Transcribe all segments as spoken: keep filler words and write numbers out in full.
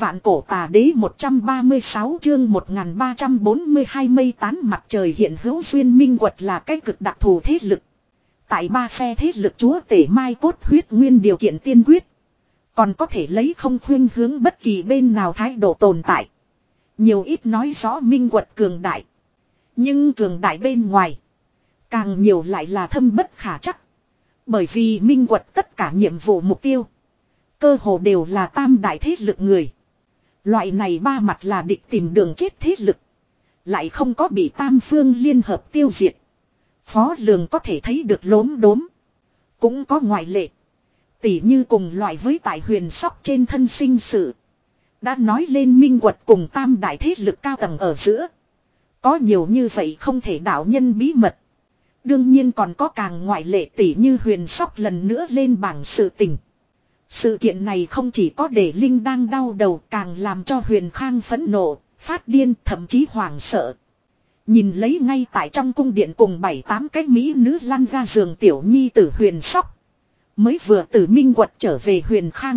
Vạn cổ tà đế một trăm ba mươi sáu chương một nghìn ba trăm bốn mươi hai mây tán mặt trời hiện hữu duyên minh quật là cái cực đặc thù thế lực. Tại ba phe thế lực chúa tể mai cốt huyết nguyên điều kiện tiên quyết. Còn có thể lấy không khuyên hướng bất kỳ bên nào thái độ tồn tại. Nhiều ít nói rõ minh quật cường đại. Nhưng cường đại bên ngoài. Càng nhiều lại là thâm bất khả chắc. Bởi vì minh quật tất cả nhiệm vụ mục tiêu. Cơ hồ đều là tam đại thế lực người. Loại này ba mặt là địch tìm đường chết thế lực. Lại không có bị tam phương liên hợp tiêu diệt. Phó lường có thể thấy được lốm đốm. Cũng có ngoại lệ. Tỉ như cùng loại với tại huyền sóc trên thân sinh sự. Đã nói lên minh quật cùng tam đại thế lực cao tầng ở giữa. Có nhiều như vậy không thể đạo nhân bí mật. Đương nhiên còn có càng ngoại lệ tỉ như huyền sóc lần nữa lên bảng sự tình. Sự kiện này không chỉ có để Linh đang đau đầu càng làm cho Huyền Khang phẫn nộ, phát điên thậm chí hoảng sợ. Nhìn lấy ngay tại trong cung điện cùng bảy tám cái mỹ nữ lăn ra giường tiểu nhi tử Huyền Sóc. Mới vừa từ minh quật trở về Huyền Khang.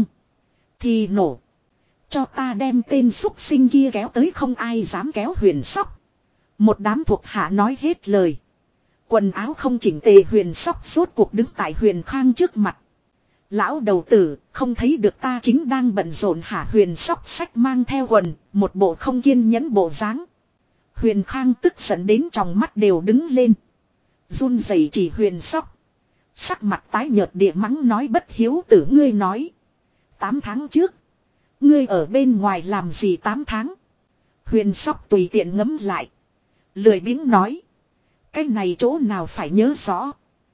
Thì nổ. Cho ta đem tên xúc sinh kia kéo tới không ai dám kéo Huyền Sóc. Một đám thuộc hạ nói hết lời. Quần áo không chỉnh tề Huyền Sóc rốt cuộc đứng tại Huyền Khang trước mặt. Lão đầu tử, không thấy được ta chính đang bận rộn hả Huyền Sóc sách mang theo quần, một bộ không kiên nhẫn bộ dáng. Huyền Khang tức giận đến trong mắt đều đứng lên. Run rẩy chỉ Huyền Sóc. Sắc mặt tái nhợt địa mắng nói bất hiếu tử ngươi nói. Tám tháng trước. Ngươi ở bên ngoài làm gì tám tháng. Huyền Sóc tùy tiện ngấm lại. Lười biếng nói. Cái này chỗ nào phải nhớ rõ.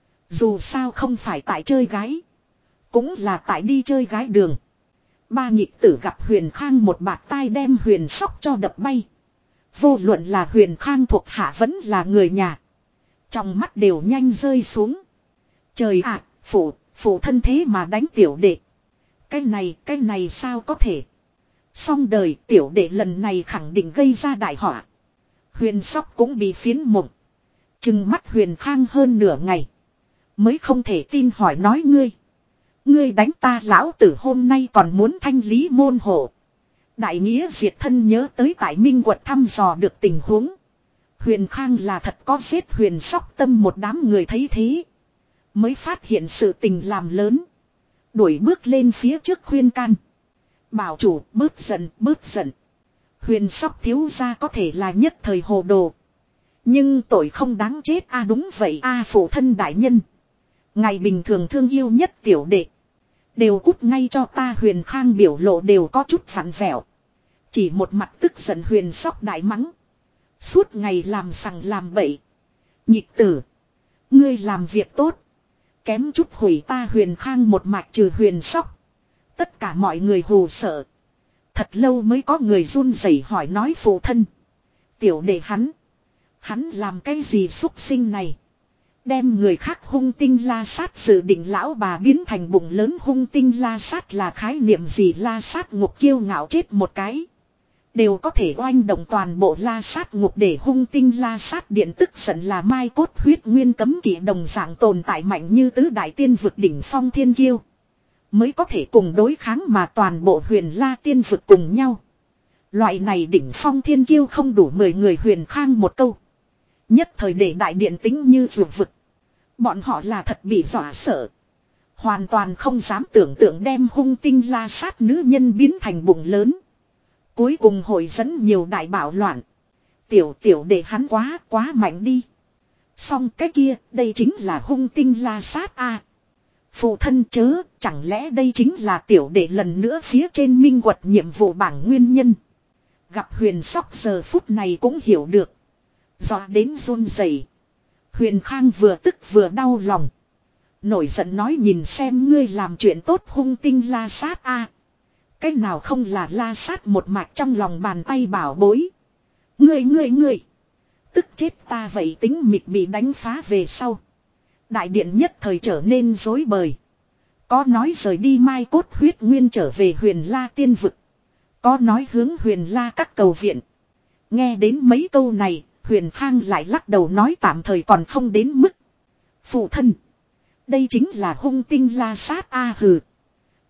Dù sao không phải tại chơi gái. Cũng là tại đi chơi gái đường. Ba nhịp tử gặp Huyền Khang một bạt tai đem Huyền Sóc cho đập bay. Vô luận là Huyền Khang thuộc hạ vẫn là người nhà. Trong mắt đều nhanh rơi xuống. Trời ạ, à, phụ, phụ thân thế mà đánh tiểu đệ. Cái này, cái này sao có thể. Xong đời tiểu đệ lần này khẳng định gây ra đại họa. Huyền Sóc cũng bị phiến mộng. Trừng mắt Huyền Khang hơn nửa ngày. Mới không thể tin hỏi nói ngươi. Ngươi đánh ta lão tử hôm nay còn muốn thanh lý môn hộ. Đại nghĩa diệt thân nhớ tới tại minh quật thăm dò được tình huống. Huyền Khang là thật có giết Huyền Sóc tâm một đám người thấy thế. Mới phát hiện sự tình làm lớn. Đuổi bước lên phía trước khuyên can. Bảo chủ bớt giận bớt giận. Huyền Sóc thiếu gia có thể là nhất thời hồ đồ. Nhưng tội không đáng chết a à, đúng vậy a à, phụ thân đại nhân. Ngày bình thường thương yêu nhất tiểu đệ. Đều cút ngay cho ta Huyền Khang biểu lộ đều có chút phản vẹo. Chỉ một mặt tức giận Huyền Sóc đại mắng. Suốt ngày làm sằng làm bậy. Nhịp tử. Ngươi làm việc tốt. Kém chút hủy ta Huyền Khang một mạch trừ Huyền Sóc. Tất cả mọi người hù sợ. Thật lâu mới có người run rẩy hỏi nói phụ thân. Tiểu đệ hắn. Hắn làm cái gì xúc sinh này. Đem người khác hung tinh la sát dự định lão bà biến thành bụng lớn hung tinh la sát là khái niệm gì la sát ngục kiêu ngạo chết một cái. Đều có thể oanh động toàn bộ la sát ngục để hung tinh la sát điện tức giận là mai cốt huyết nguyên cấm kỵ đồng dạng tồn tại mạnh như tứ đại tiên vực đỉnh phong thiên kiêu. Mới có thể cùng đối kháng mà toàn bộ huyền la tiên vực cùng nhau. Loại này đỉnh phong thiên kiêu không đủ mười người Huyền Khang một câu. Nhất thời để đại điện tính như ruột vực. Bọn họ là thật bị dọa sợ. Hoàn toàn không dám tưởng tượng đem hung tinh la sát nữ nhân biến thành bụng lớn. Cuối cùng hội dẫn nhiều đại bạo loạn. Tiểu tiểu để hắn quá quá mạnh đi. Xong cái kia đây chính là hung tinh la sát a. Phụ thân chớ chẳng lẽ đây chính là tiểu đệ lần nữa phía trên minh quật nhiệm vụ bảng nguyên nhân. Gặp Huyền Sóc giờ phút này cũng hiểu được. Dọa đến run rẩy. Huyền Khang vừa tức vừa đau lòng. Nổi giận nói nhìn xem ngươi làm chuyện tốt hung tinh la sát a. Cái nào không là la sát một mạch trong lòng bàn tay bảo bối. Ngươi ngươi ngươi. Tức chết ta vậy tính mịt bị đánh phá về sau. Đại điện nhất thời trở nên rối bời. Có nói rời đi mai cốt huyết nguyên trở về huyền la tiên vực. Có nói hướng huyền la các cầu viện. Nghe đến mấy câu này. Huyền Khang lại lắc đầu nói tạm thời còn không đến mức. Phụ thân. Đây chính là hung tinh la sát a hừ.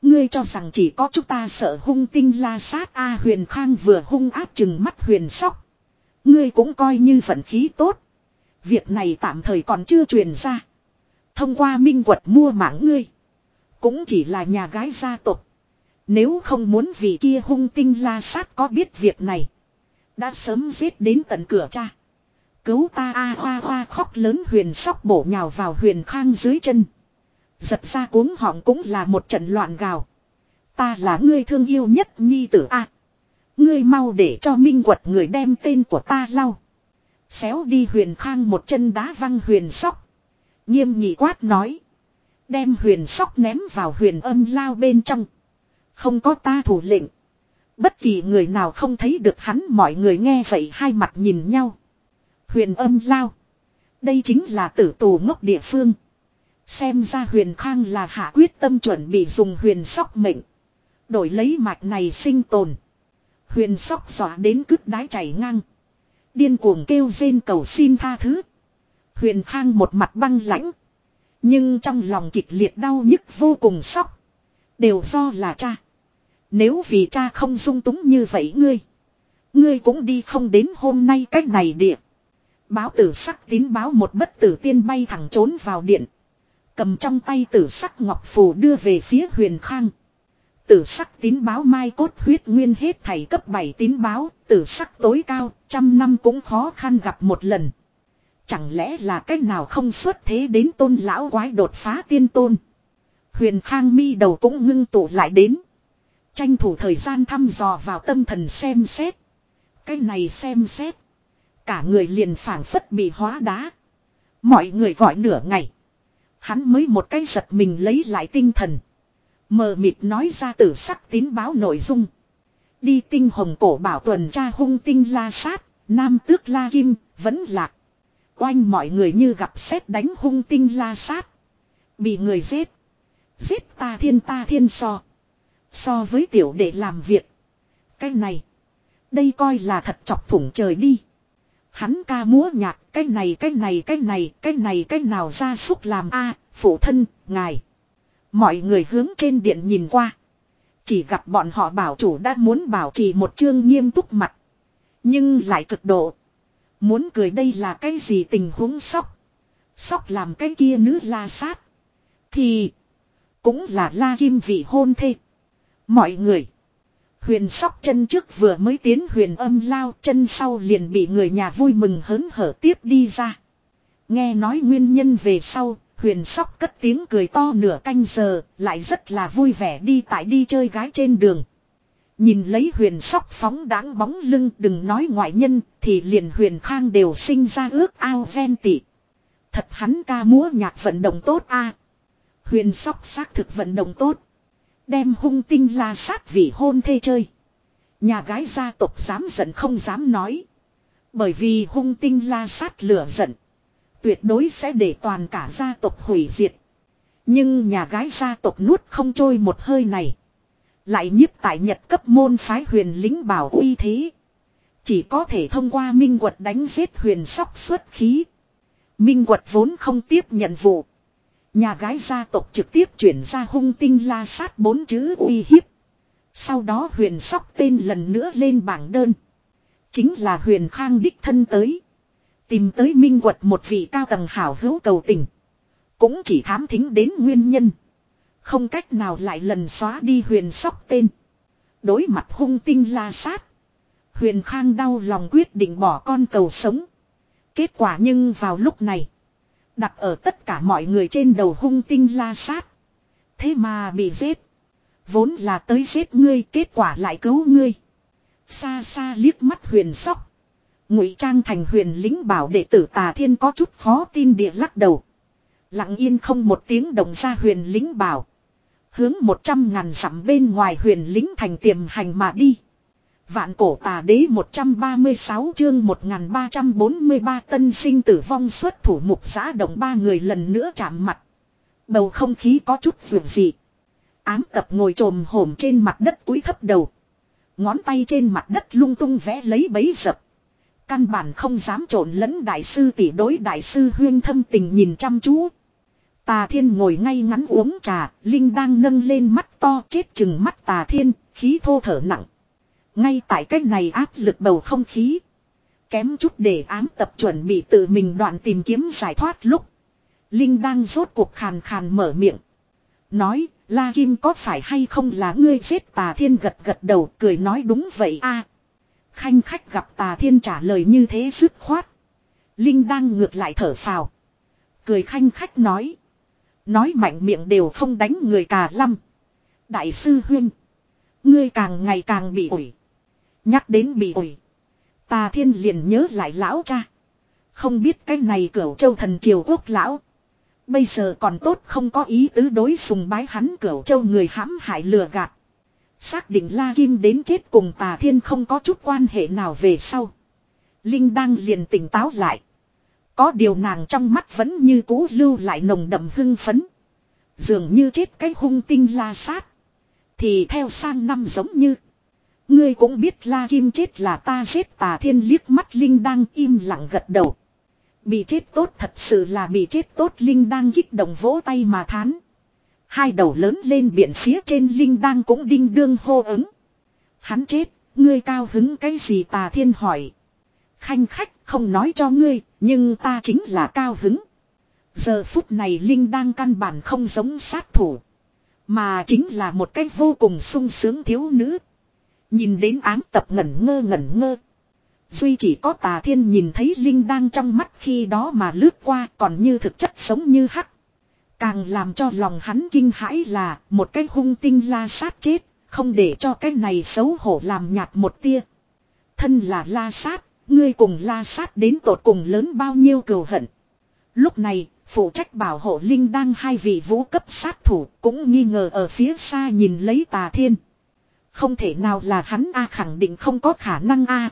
Ngươi cho rằng chỉ có chúng ta sợ hung tinh la sát A Huyền Khang vừa hung áp chừng mắt Huyền Sóc. Ngươi cũng coi như vận khí tốt. Việc này tạm thời còn chưa truyền ra. Thông qua minh quật mua mạng ngươi. Cũng chỉ là nhà gái gia tộc. Nếu không muốn vì kia hung tinh la sát có biết việc này. Đã sớm giết đến tận cửa cha. Cứu ta a hoa hoa khóc lớn Huyền Sóc bổ nhào vào Huyền Khang dưới chân. Giật ra cuống họng cũng là một trận loạn gào. Ta là ngươi thương yêu nhất nhi tử a. Ngươi mau để cho minh quật người đem tên của ta lau. Xéo đi Huyền Khang một chân đá văng Huyền Sóc. Nghiêm nghị quát nói. Đem Huyền Sóc ném vào Huyền Âm Lao bên trong. Không có ta thủ lệnh. Bất kỳ người nào không thấy được hắn. Mọi người nghe vậy hai mặt nhìn nhau. Huyền Âm Lao. Đây chính là tử tù ngốc địa phương. Xem ra Huyền Khang là hạ quyết tâm chuẩn bị dùng Huyền Sóc mệnh. Đổi lấy mạch này sinh tồn. Huyền Sóc dọa đến cứt đái chảy ngang. Điên cuồng kêu rên cầu xin tha thứ. Huyền Khang một mặt băng lãnh. Nhưng trong lòng kịch liệt đau nhức vô cùng sốc. Đều do là cha. Nếu vì cha không dung túng như vậy ngươi. Ngươi cũng đi không đến hôm nay cách này địa. Báo tử sắc tín báo một bất tử tiên bay thẳng trốn vào điện. Cầm trong tay tử sắc ngọc phù đưa về phía Huyền Khang. Tử sắc tín báo mai cốt huyết nguyên hết thảy cấp bảy tín báo. Tử sắc tối cao, trăm năm cũng khó khăn gặp một lần. Chẳng lẽ là cách nào không xuất thế đến tôn lão quái đột phá tiên tôn. Huyền Khang mi đầu cũng ngưng tụ lại đến. Tranh thủ thời gian thăm dò vào tâm thần xem xét. Cái này xem xét. Cả người liền phảng phất bị hóa đá. Mọi người gọi nửa ngày. Hắn mới một cái giật mình lấy lại tinh thần. Mờ mịt nói ra tử sắc tín báo nội dung. Đi tinh hồng cổ bảo tuần tra hung tinh la sát. Nam tước la kim vẫn lạc. Oanh mọi người như gặp sét đánh hung tinh la sát. Bị người giết. Giết ta thiên ta thiên so. So với tiểu đệ làm việc. Cái này. Đây coi là thật chọc thủng trời đi. Hắn ca múa nhạc. Cái này cái này cái này cái này cái nào ra súc làm a phụ thân ngài. Mọi người hướng trên điện nhìn qua. Chỉ gặp bọn họ bảo chủ đã muốn bảo trì một chương nghiêm túc mặt. Nhưng lại cực độ. Muốn cười đây là cái gì tình huống sốc. Sốc làm cái kia nữ la sát. Thì. Cũng là la kim vị hôn thê. Mọi người. Huyền Sóc chân trước vừa mới tiến Huyền Âm Lao. Chân sau liền bị người nhà vui mừng hớn hở tiếp đi ra. Nghe nói nguyên nhân về sau. Huyền Sóc cất tiếng cười to nửa canh giờ. Lại rất là vui vẻ đi tại đi chơi gái trên đường. Nhìn lấy Huyền Sóc phóng đáng bóng lưng đừng nói ngoại nhân thì liền Huyền Khang đều sinh ra ước ao ven tị. Thật hắn ca múa nhạc vận động tốt a. À. Huyền Sóc xác thực vận động tốt. Đem hung tinh la sát vì hôn thê chơi. Nhà gái gia tộc dám giận không dám nói. Bởi vì hung tinh la sát lửa giận. Tuyệt đối sẽ để toàn cả gia tộc hủy diệt. Nhưng nhà gái gia tộc nuốt không trôi một hơi này. Lại nhiếp tại Nhật cấp môn phái Huyền lính bảo uy thế. Chỉ có thể thông qua minh quật đánh giết Huyền Sóc xuất khí. Minh quật vốn không tiếp nhận vụ. Nhà gái gia tộc trực tiếp chuyển ra hung tinh la sát bốn chữ uy hiếp. Sau đó Huyền Sóc tên lần nữa lên bảng đơn. Chính là Huyền Khang đích thân tới. Tìm tới minh quật một vị cao tầng hảo hữu cầu tình. Cũng chỉ thám thính đến nguyên nhân. Không cách nào lại lần xóa đi Huyền Sóc tên. Đối mặt hung tinh la sát. Huyền Khang đau lòng quyết định bỏ con cầu sống. Kết quả nhưng vào lúc này. Đặt ở tất cả mọi người trên đầu hung tinh la sát. Thế mà bị giết. Vốn là tới giết ngươi kết quả lại cứu ngươi. Xa xa liếc mắt Huyền Sóc. Ngụy trang thành Huyền lính bảo đệ tử Tà Thiên có chút khó tin địa lắc đầu. Lặng yên không một tiếng động ra Huyền lính bảo. Hướng một trăm ngàn dặm bên ngoài Huyền lính thành tiềm hành mà đi. Vạn cổ tà đế một trăm ba mươi sáu chương một nghìn ba trăm bốn mươi ba tân sinh tử vong xuất thủ mục giã động ba người lần nữa chạm mặt. Bầu không khí có chút vượt dị. Ám tập ngồi trồm hổm trên mặt đất cúi thấp đầu. Ngón tay trên mặt đất lung tung vẽ lấy bấy dập. Căn bản không dám trộn lẫn đại sư tỷ đối đại sư Huyên thâm tình nhìn chăm chú. Tà Thiên ngồi ngay ngắn uống trà, Linh đang nâng lên mắt to chết chừng mắt Tà Thiên, khí thô thở nặng. Ngay tại cách này áp lực bầu không khí. Kém chút để ám tập chuẩn bị tự mình đoạn tìm kiếm giải thoát lúc. Linh đang rốt cuộc khàn khàn mở miệng. Nói, La Kim có phải hay không là ngươi giết Tà Thiên gật gật đầu cười nói đúng vậy a. Khanh khách gặp Tà Thiên trả lời như thế dứt khoát. Linh đang ngược lại thở phào. Cười khanh khách nói. Nói mạnh miệng đều không đánh người cà lâm. Đại sư huynh. Ngươi càng ngày càng bị ủi. Nhắc đến bị ủi. Tà Thiên liền nhớ lại lão cha. Không biết cái này Cửu Châu thần triều quốc lão. Bây giờ còn tốt không có ý tứ đối sùng bái hắn Cửu Châu người hãm hại lừa gạt. Xác định La Kim đến chết cùng Tà Thiên không có chút quan hệ nào về sau. Linh đang liền tỉnh táo lại. Có điều nàng trong mắt vẫn như cũ lưu lại nồng đậm hưng phấn. Dường như chết cái hung tinh La Sát. Thì theo sang năm giống như. Ngươi cũng biết La Kim chết là ta giết Tà Thiên liếc mắt Linh đang im lặng gật đầu. Bị chết tốt thật sự là bị chết tốt Linh đang kích động vỗ tay mà thán. Hai đầu lớn lên biển phía trên Linh đang cũng đinh đương hô ứng. Hắn chết, ngươi cao hứng cái gì Tà Thiên hỏi. Khanh khách không nói cho ngươi, nhưng ta chính là cao hứng. Giờ phút này Linh đang căn bản không giống sát thủ. Mà chính là một cách vô cùng sung sướng thiếu nữ. Nhìn đến ám tập ngẩn ngơ ngẩn ngơ. Duy chỉ có Tà Thiên nhìn thấy Linh đang trong mắt khi đó mà lướt qua còn như thực chất sống như hắc. Càng làm cho lòng hắn kinh hãi là một cái hung tinh La Sát chết, không để cho cái này xấu hổ làm nhạt một tia. Thân là La Sát, ngươi cùng La Sát đến tột cùng lớn bao nhiêu cừu hận. Lúc này, phụ trách bảo hộ Linh đang hai vị vũ cấp sát thủ cũng nghi ngờ ở phía xa nhìn lấy Tà Thiên. Không thể nào là hắn a khẳng định không có khả năng a.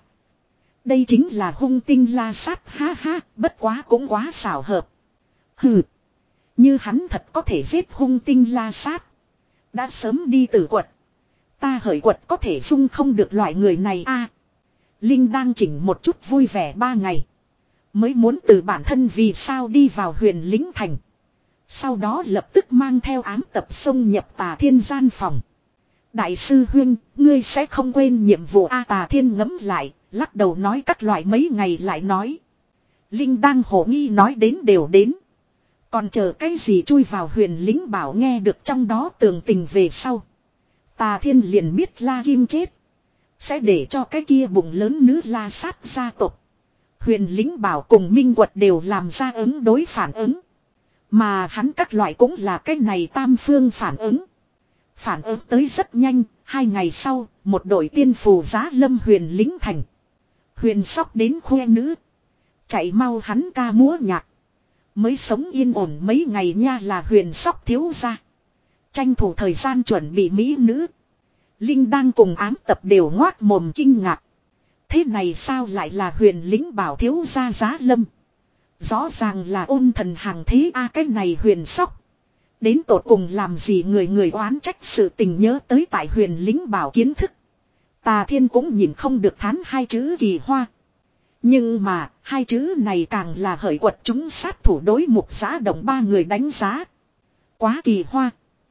Đây chính là hung tinh La Sát ha ha, bất quá cũng quá xảo hợp. Hừ. Như hắn thật có thể giết hung tinh La Sát. Đã sớm đi tử quật. Ta hởi quật có thể dung không được loại người này a. Linh đang chỉnh một chút vui vẻ ba ngày. Mới muốn từ bản thân vì sao đi vào huyền lính thành. Sau đó lập tức mang theo ám tập xông nhập Tà Thiên gian phòng. Đại sư huynh, ngươi sẽ không quên nhiệm vụ a. Tà Thiên ngẫm lại, lắc đầu nói các loại mấy ngày lại nói. Linh đang hồ nghi nói đến đều đến. Còn chờ cái gì chui vào huyền lính bảo nghe được trong đó tường tình về sau. Tà Thiên liền biết La Kim chết. Sẽ để cho cái kia bụng lớn nữ La Sát gia tộc. Huyền lính bảo cùng Minh Quật đều làm ra ứng đối phản ứng. Mà hắn các loại cũng là cái này tam phương phản ứng. Phản ứng tới rất nhanh, hai ngày sau, một đội tiên phù giá lâm huyền lính thành. Huyền sóc đến khoe nữ. Chạy mau hắn ca múa nhạc. Mới sống yên ổn mấy ngày nha là huyền sóc thiếu gia. Tranh thủ thời gian chuẩn bị mỹ nữ. Linh đang cùng ám tập đều ngoác mồm kinh ngạc. Thế này sao lại là huyền lính bảo thiếu gia giá lâm. Rõ ràng là ôn thần hàng thế a à, cái này huyền sóc. Đến tột cùng làm gì người người oán trách sự tình nhớ tới tại huyền lính bảo kiến thức. Tà Thiên cũng nhìn không được thán hai chữ kỳ hoa. Nhưng mà, hai chữ này càng là hởi quật chúng sát thủ đối mục giã động ba người đánh giá. Quá kỳ hoa.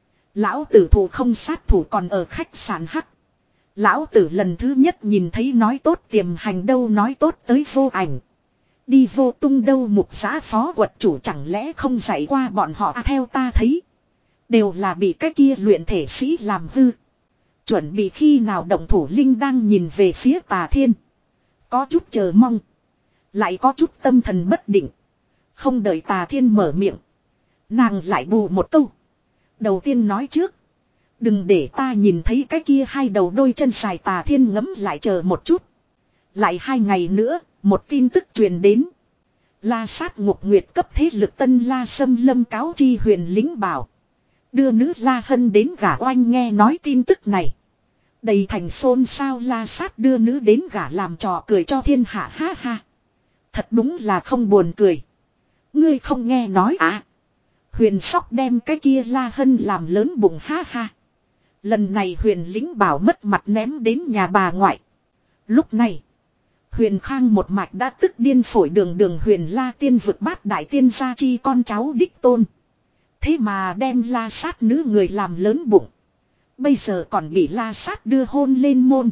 Lão tử thủ không sát thủ còn ở khách sạn Hắc. Lão tử lần thứ nhất nhìn thấy nói tốt tiềm hành đâu nói tốt tới vô ảnh. Đi vô tung đâu mục giã phó quật chủ chẳng lẽ không dạy qua bọn họ à, theo ta thấy. Đều là bị cái kia luyện thể sĩ làm hư. Chuẩn bị khi nào động thủ Linh đang nhìn về phía Tà Thiên. Có chút chờ mong. Lại có chút tâm thần bất định. Không đợi Tà Thiên mở miệng. Nàng lại bù một câu. Đầu tiên nói trước. Đừng để ta nhìn thấy cái kia hai đầu đôi chân dài. Tà Thiên ngấm lại chờ một chút. Lại hai ngày nữa, một tin tức truyền đến. La Sát ngục nguyệt cấp thế lực tân La Sâm lâm cáo chi huyền lính bảo. Đưa nữ La Hân đến gả oanh nghe nói tin tức này. Đầy thành xôn xao La Sát đưa nữ đến gả làm trò cười cho thiên hạ ha ha. Thật đúng là không buồn cười. Ngươi không nghe nói à. Huyền sóc đem cái kia La Hân làm lớn bụng ha ha. Lần này huyền lính bảo mất mặt ném đến nhà bà ngoại. Lúc này. Huyền Khang một mạch đã tức điên phổi đường đường huyền La tiên vực bát đại tiên gia chi con cháu đích tôn. Thế mà đem la sát nữ người làm lớn bụng. Bây giờ còn bị la sát đưa hôn lên môn.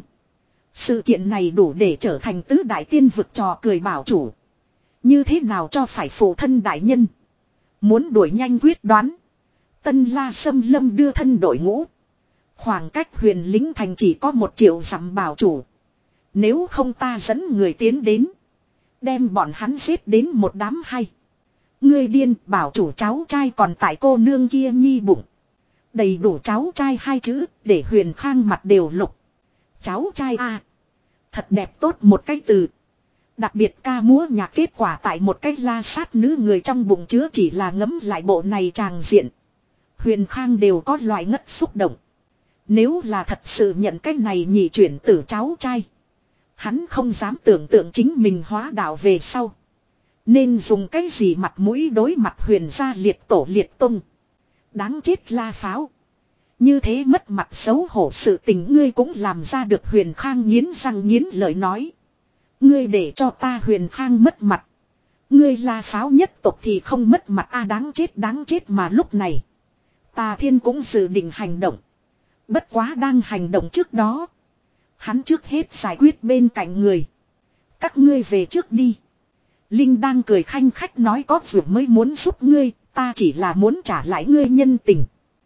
Sự kiện này đủ để trở thành tứ đại tiên vực trò cười bảo chủ. Như thế nào cho phải phụ thân đại nhân. Muốn đuổi nhanh quyết đoán. Tân La Sâm Lâm đưa thân đội ngũ. Khoảng cách huyền lính thành chỉ có một triệu dặm bảo chủ. Nếu không ta dẫn người tiến đến. Đem bọn hắn giết đến một đám hay. Ngươi điên, bảo chủ cháu trai còn tại cô nương kia nhi bụng. Đầy đủ cháu trai hai chữ để Huyền Khang mặt đều lục. Cháu trai a, thật đẹp tốt một cái từ. Đặc biệt ca múa nhạc kết quả tại một cái la sát nữ người trong bụng chứa chỉ là ngấm lại bộ này tràng diện. Huyền Khang đều có loại ngất xúc động. Nếu là thật sự nhận cái này nhị chuyển tử cháu trai. Hắn không dám tưởng tượng chính mình hóa đạo về sau. Nên dùng cái gì mặt mũi đối mặt Huyền gia liệt tổ liệt tung. Đáng chết la pháo. Như thế mất mặt xấu hổ sự tình ngươi cũng làm ra được. Huyền Khang nghiến răng nghiến lợi nói. Ngươi để cho ta Huyền Khang mất mặt. Ngươi la pháo nhất tộc thì không mất mặt a, đáng chết đáng chết. Mà lúc này Tà Thiên cũng dự định hành động. Bất quá đang hành động trước đó, hắn trước hết giải quyết bên cạnh người. Các ngươi về trước đi. Linh đang cười khanh khách nói có việc mới muốn giúp ngươi, ta chỉ là muốn trả lại ngươi nhân tình.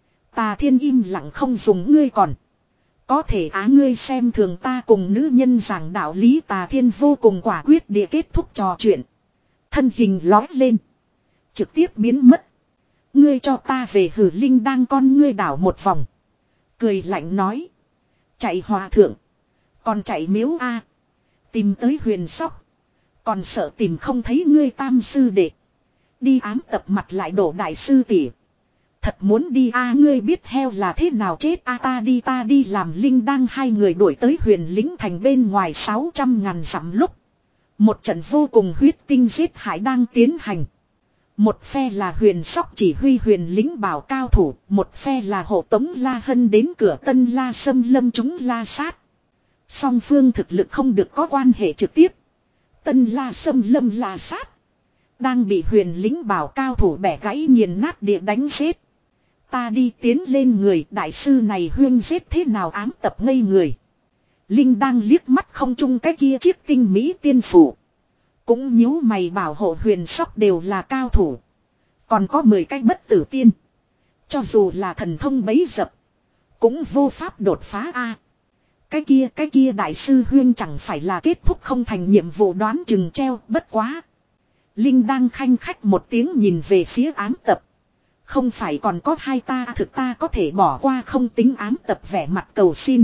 Tà Thiên im lặng không dùng ngươi còn. Có thể á ngươi xem thường ta cùng nữ nhân giảng đạo lý. Tà Thiên vô cùng quả quyết địa kết thúc trò chuyện. Thân hình lói lên. Trực tiếp biến mất. Ngươi cho ta về. Hử. Linh đang con ngươi đảo một vòng. Cười lạnh nói. Chạy hòa thượng. Còn chạy miếu a, tìm tới Huyền Sóc. Còn sợ tìm không thấy ngươi tam sư đệ. Đi ám tập mặt lại đổ đại sư tỷ. Thật muốn đi a, ngươi biết heo là thế nào chết a, ta đi ta đi. Làm Linh đang hai người đuổi tới Huyền lính thành bên ngoài sáu trăm ngàn dặm lúc. Một trận vô cùng huyết tinh giết hại đang tiến hành. Một phe là Huyền Sóc chỉ huy Huyền lính bảo cao thủ. Một phe là hộ tống La Hân đến cửa Tân La Sâm Lâm chúng la sát. Song phương thực lực không được có quan hệ trực tiếp. Tân La Sâm Lâm la sát đang bị Huyền lính bảo cao thủ bẻ gãy nghiền nát địa đánh giết. Ta đi tiến lên người đại sư này huyên giết thế nào ám tập ngây người. Linh đang liếc mắt không chung cái kia chiếc tinh mỹ tiên phủ. Cũng nhíu mày bảo hộ Huyền Sóc đều là cao thủ. Còn có mười cái bất tử tiên. Cho dù là thần thông bấy dập. Cũng vô pháp đột phá a. Cái kia cái kia đại sư huyên chẳng phải là kết thúc không thành nhiệm vụ đoán chừng treo bất quá. Linh đang khanh khách một tiếng nhìn về phía ám tập. Không phải còn có hai ta thực ta có thể bỏ qua không tính. Ám tập vẻ mặt cầu xin.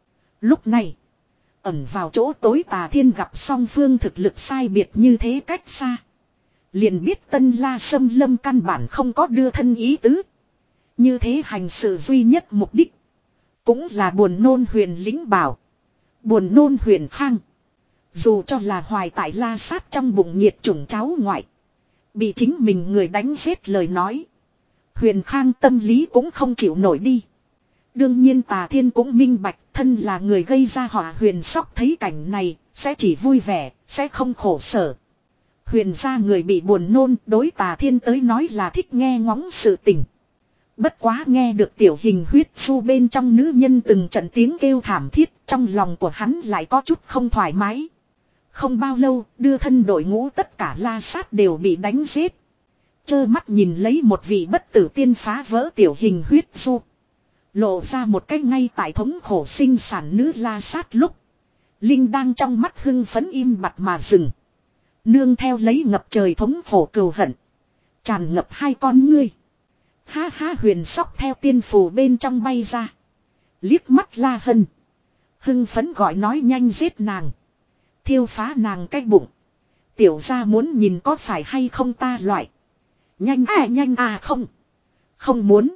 Lúc này ẩn vào chỗ tối Tà Thiên gặp song phương thực lực sai biệt như thế cách xa. Liền biết Tân La Sâm Lâm căn bản không có đưa thân ý tứ. Như thế hành sự duy nhất mục đích. Cũng là buồn nôn Huyền lính bảo. Buồn nôn Huyền Khang. Dù cho là hoài tại la sát trong bụng nhiệt chủng cháu ngoại. Bị chính mình người đánh giết lời nói. Huyền Khang tâm lý cũng không chịu nổi đi. Đương nhiên Tà Thiên cũng minh bạch thân là người gây ra họa. Huyền Sóc thấy cảnh này sẽ chỉ vui vẻ, sẽ không khổ sở. Huyền gia người bị buồn nôn đối Tà Thiên tới nói là thích nghe ngóng sự tình. Bất quá nghe được tiểu hình huyết su bên trong nữ nhân từng trận tiếng kêu thảm thiết, trong lòng của hắn lại có chút không thoải mái. Không bao lâu, đưa thân đội ngũ tất cả la sát đều bị đánh giết. Chơ mắt nhìn lấy một vị bất tử tiên phá vỡ tiểu hình huyết su. Lộ ra một cái ngay tại thống khổ sinh sản nữ la sát lúc. Linh đang trong mắt hưng phấn im bặt mà dừng. Nương theo lấy ngập trời thống khổ cừu hận. Tràn ngập hai con ngươi. Ha ha. Huyền Sóc theo tiên phù bên trong bay ra. Liếc mắt La Hân. Hưng phấn gọi nói nhanh giết nàng. Thiêu phá nàng cái bụng. Tiểu gia muốn nhìn có phải hay không ta loại. Nhanh à nhanh à không. Không muốn.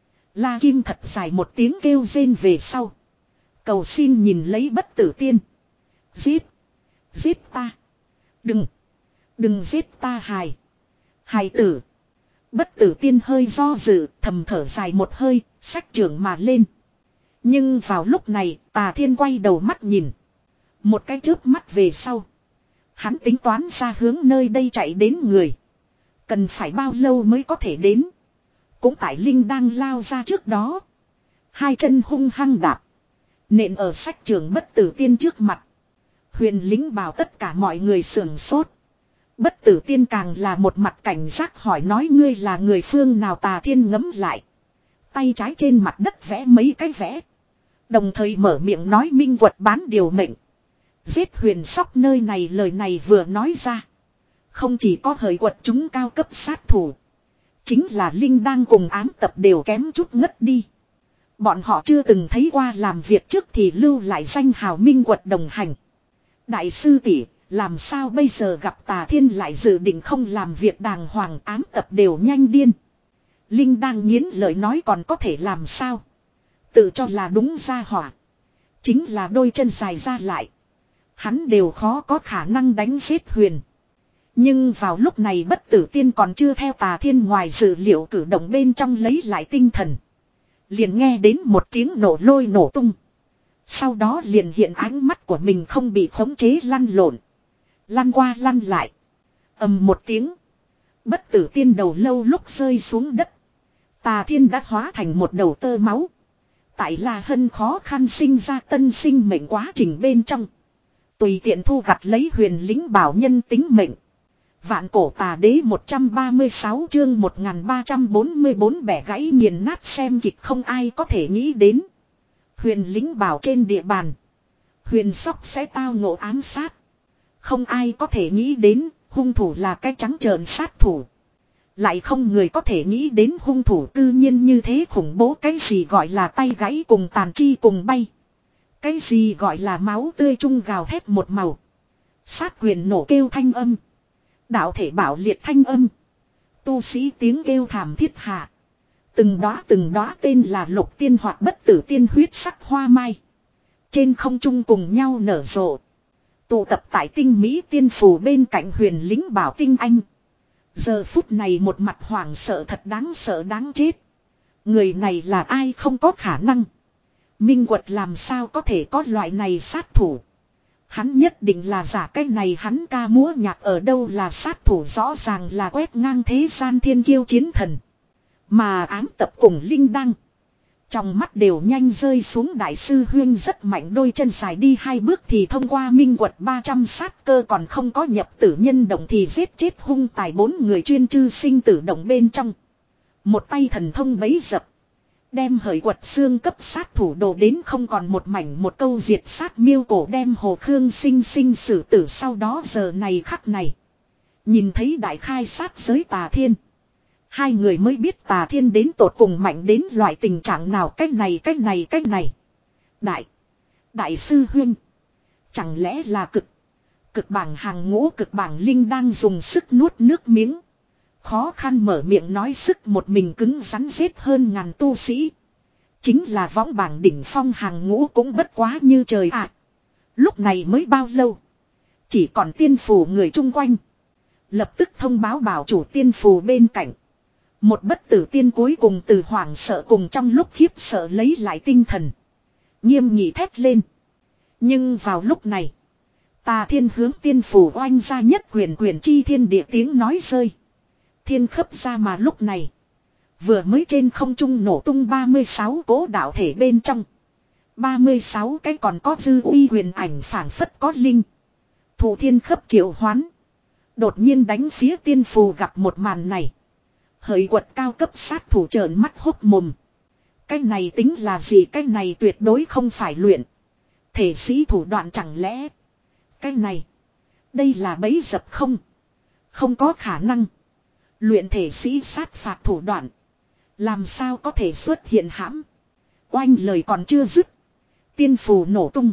La Kim thật dài một tiếng kêu rên về sau. Cầu xin nhìn lấy bất tử tiên. Giết. Giết ta. Đừng. Đừng giết ta hài. Hài tử. Bất tử tiên hơi do dự, thầm thở dài một hơi, sách trưởng mà lên. Nhưng vào lúc này, Tà Thiên quay đầu mắt nhìn. Một cái chớp mắt về sau. Hắn tính toán ra hướng nơi đây chạy đến người. Cần phải bao lâu mới có thể đến. Cũng tại Linh đang lao ra trước đó. Hai chân hung hăng đạp. Nện ở sách trường bất tử tiên trước mặt. Huyền lính bảo tất cả mọi người sưởng sốt. Bất tử tiên càng là một mặt cảnh giác hỏi nói ngươi là người phương nào. Tà Thiên ngấm lại. Tay trái trên mặt đất vẽ mấy cái vẽ. Đồng thời mở miệng nói Minh Quật bán điều mệnh. Giết huyền sóc nơi này. Lời này vừa nói ra. Không chỉ có hời quật chúng cao cấp sát thủ. Chính là Linh đang cùng ám tập đều kém chút ngất đi. Bọn họ chưa từng thấy qua làm việc trước thì lưu lại danh hào Minh Quật đồng hành. Đại sư tỷ, làm sao bây giờ gặp Tà Thiên lại dự định không làm việc đàng hoàng. Ám tập đều nhanh điên. Linh đang nghiến lời nói còn có thể làm sao. Tự cho là đúng ra hỏa. Chính là đôi chân dài ra lại. Hắn đều khó có khả năng đánh giết huyền. Nhưng vào lúc này bất tử tiên còn chưa theo Tà Thiên ngoài dự liệu cử động bên trong lấy lại tinh thần. Liền nghe đến một tiếng nổ lôi nổ tung. Sau đó liền hiện ánh mắt của mình không bị khống chế lăn lộn. Lăn qua lăn lại. Ầm một tiếng. Bất tử tiên đầu lâu lúc rơi xuống đất. Tà Thiên đã hóa thành một đầu tơ máu. Tại La Hân khó khăn sinh ra tân sinh mệnh quá trình bên trong. Tùy tiện thu gặt lấy huyền lính bảo nhân tính mệnh. Vạn cổ tà đế một trăm ba mươi sáu chương một nghìn ba trăm bốn mươi bốn bẻ gãy nghiền nát xem kịch không ai có thể nghĩ đến. Huyền lính bảo trên địa bàn. Huyền sóc sẽ tao ngộ ám sát. Không ai có thể nghĩ đến hung thủ là cái trắng trợn sát thủ. Lại không người có thể nghĩ đến hung thủ tự nhiên như thế khủng bố. Cái gì gọi là tay gãy cùng tàn chi cùng bay. Cái gì gọi là máu tươi chung gào thét một màu. Sát quyền nổ kêu thanh âm. Đạo thể bảo liệt thanh âm. Tu sĩ tiếng kêu thảm thiết hạ. Từng đóa từng đóa tên là lục tiên hoặc bất tử tiên huyết sắc hoa mai. Trên không trung cùng nhau nở rộ. Tụ tập tại tinh mỹ tiên phù bên cạnh huyền lính bảo tinh anh. Giờ phút này một mặt hoảng sợ thật đáng sợ đáng chết. Người này là ai không có khả năng. Minh Quật làm sao có thể có loại này sát thủ. Hắn nhất định là giả cái này hắn ca múa nhạc ở đâu là sát thủ rõ ràng là quét ngang thế gian thiên kiêu chiến thần. Mà ám tập cùng Linh đăng. Trong mắt đều nhanh rơi xuống đại sư Huyên rất mạnh đôi chân dài đi hai bước thì thông qua Minh Quật ba trăm sát cơ còn không có nhập tử nhân động thì giết chết hung tài bốn người chuyên chư sinh tử động bên trong. Một tay thần thông bấy dập. Đem hởi quật xương cấp sát thủ đồ đến không còn một mảnh một câu diệt sát miêu cổ đem Hồ Khương sinh sinh xử tử sau đó giờ này khắc này. Nhìn thấy đại khai sát giới Tà Thiên. Hai người mới biết Tà Thiên đến tột cùng mạnh đến loại tình trạng nào cách này cách này cách này. Đại. Đại sư Huyên. Chẳng lẽ là cực. Cực bảng hàng ngũ cực bảng Linh đang dùng sức nuốt nước miếng. Khó khăn mở miệng nói sức một mình cứng rắn giết hơn ngàn tu sĩ. Chính là võng bảng đỉnh phong hàng ngũ cũng bất quá như trời ạ. À, lúc này mới bao lâu. Chỉ còn tiên phù người chung quanh. Lập tức thông báo bảo chủ tiên phù bên cạnh. Một bất tử tiên cuối cùng từ hoảng sợ cùng trong lúc khiếp sợ lấy lại tinh thần. Nghiêm nghị thét lên. Nhưng vào lúc này. Tà Thiên hướng tiên phù oanh ra nhất quyền quyền chi thiên địa tiếng nói rơi. Thiên khấp ra mà lúc này. Vừa mới trên không trung nổ tung ba mươi sáu cố đạo thể bên trong. ba mươi sáu cái còn có dư uy huyền ảnh phảng phất có linh. Thủ thiên khấp triệu hoán. Đột nhiên đánh phía tiên phù gặp một màn này. Hởi quật cao cấp sát thủ trợn mắt hốc mồm. Cái này tính là gì cái này tuyệt đối không phải luyện. Thể sĩ thủ đoạn chẳng lẽ. Cái này. Đây là bẫy dập không. Không có khả năng. Luyện thể sĩ sát phạt thủ đoạn. Làm sao có thể xuất hiện hãm. Oanh lời còn chưa dứt. Tiên phù nổ tung.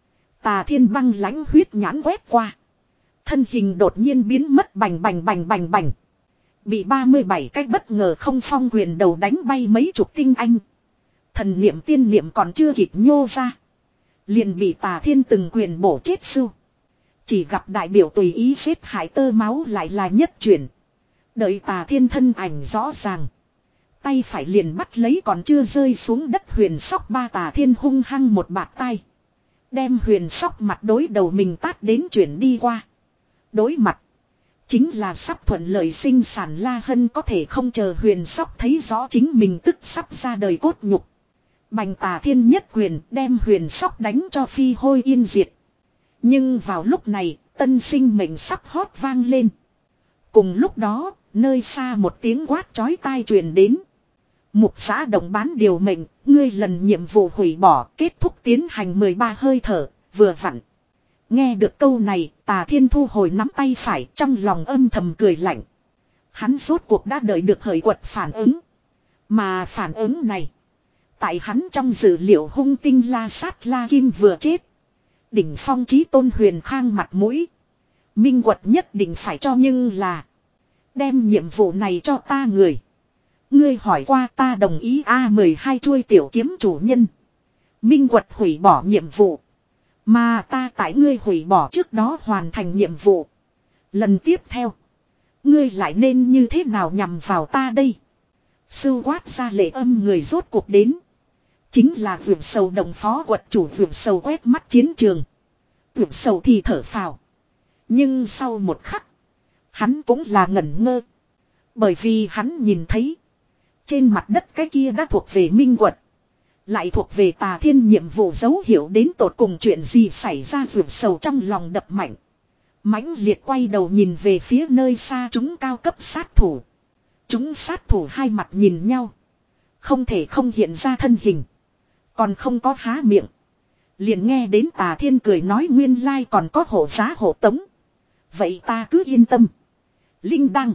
Tà Thiên băng lãnh huyết nhãn quét qua. Thân hình đột nhiên biến mất bành bành bành bành bành. Bị ba mươi bảy cách bất ngờ không phong quyền đầu đánh bay mấy chục tinh anh. Thần niệm tiên niệm còn chưa kịp nhô ra. Liền bị Tà Thiên từng quyền bổ chết sưu. Chỉ gặp đại biểu tùy ý xếp hại tơ máu lại là nhất chuyển. Đợi Tà Thiên thân ảnh rõ ràng. Tay phải liền bắt lấy còn chưa rơi xuống đất huyền sóc ba Tà Thiên hung hăng một bạt tay. Đem huyền sóc mặt đối đầu mình tát đến chuyển đi qua. Đối mặt. Chính là sắp thuận lợi sinh sản La Hân có thể không chờ Huyền Sóc thấy rõ chính mình tức sắp ra đời cốt nhục. Bành Tà Thiên nhất quyền đem Huyền Sóc đánh cho phi hôi yên diệt. Nhưng vào lúc này, tân sinh mệnh sắp hót vang lên. Cùng lúc đó, nơi xa một tiếng quát chói tai truyền đến. Mục Xã Động bán điều mệnh, ngươi lần nhiệm vụ hủy bỏ, kết thúc tiến hành mười ba hơi thở, vừa vặn. Nghe được câu này, Tà Thiên thu hồi nắm tay phải, trong lòng âm thầm cười lạnh. Hắn rốt cuộc đã đợi được hời quật phản ứng. Mà phản ứng này, tại hắn trong dữ liệu hung tinh La Sát La Kim vừa chết. Đỉnh phong chí tôn Huyền Khang mặt mũi. Minh quật nhất định phải cho, nhưng là đem nhiệm vụ này cho ta người. Ngươi hỏi qua ta đồng ý a mười hai chuôi tiểu kiếm chủ nhân. Minh quật hủy bỏ nhiệm vụ. Mà ta tại ngươi hủy bỏ trước đó hoàn thành nhiệm vụ. Lần tiếp theo, ngươi lại nên như thế nào nhằm vào ta đây? Sư quát ra lệ âm người rốt cuộc đến. Chính là Vượt Sầu đồng phó quật chủ Vượt Sầu quét mắt chiến trường. Vượt Sầu thì thở phào. Nhưng sau một khắc, hắn cũng là ngẩn ngơ. Bởi vì hắn nhìn thấy, trên mặt đất cái kia đã thuộc về Minh quật, lại thuộc về Tà Thiên nhiệm vụ dấu hiệu đến tột cùng chuyện gì xảy ra. Vượt Sầu trong lòng đập mạnh. Mãnh liệt quay đầu nhìn về phía nơi xa chúng cao cấp sát thủ. Chúng sát thủ hai mặt nhìn nhau. Không thể không hiện ra thân hình. Còn không có há miệng. Liền nghe đến Tà Thiên cười nói nguyên lai còn có hộ giá hộ tống. Vậy ta cứ yên tâm. Linh đăng.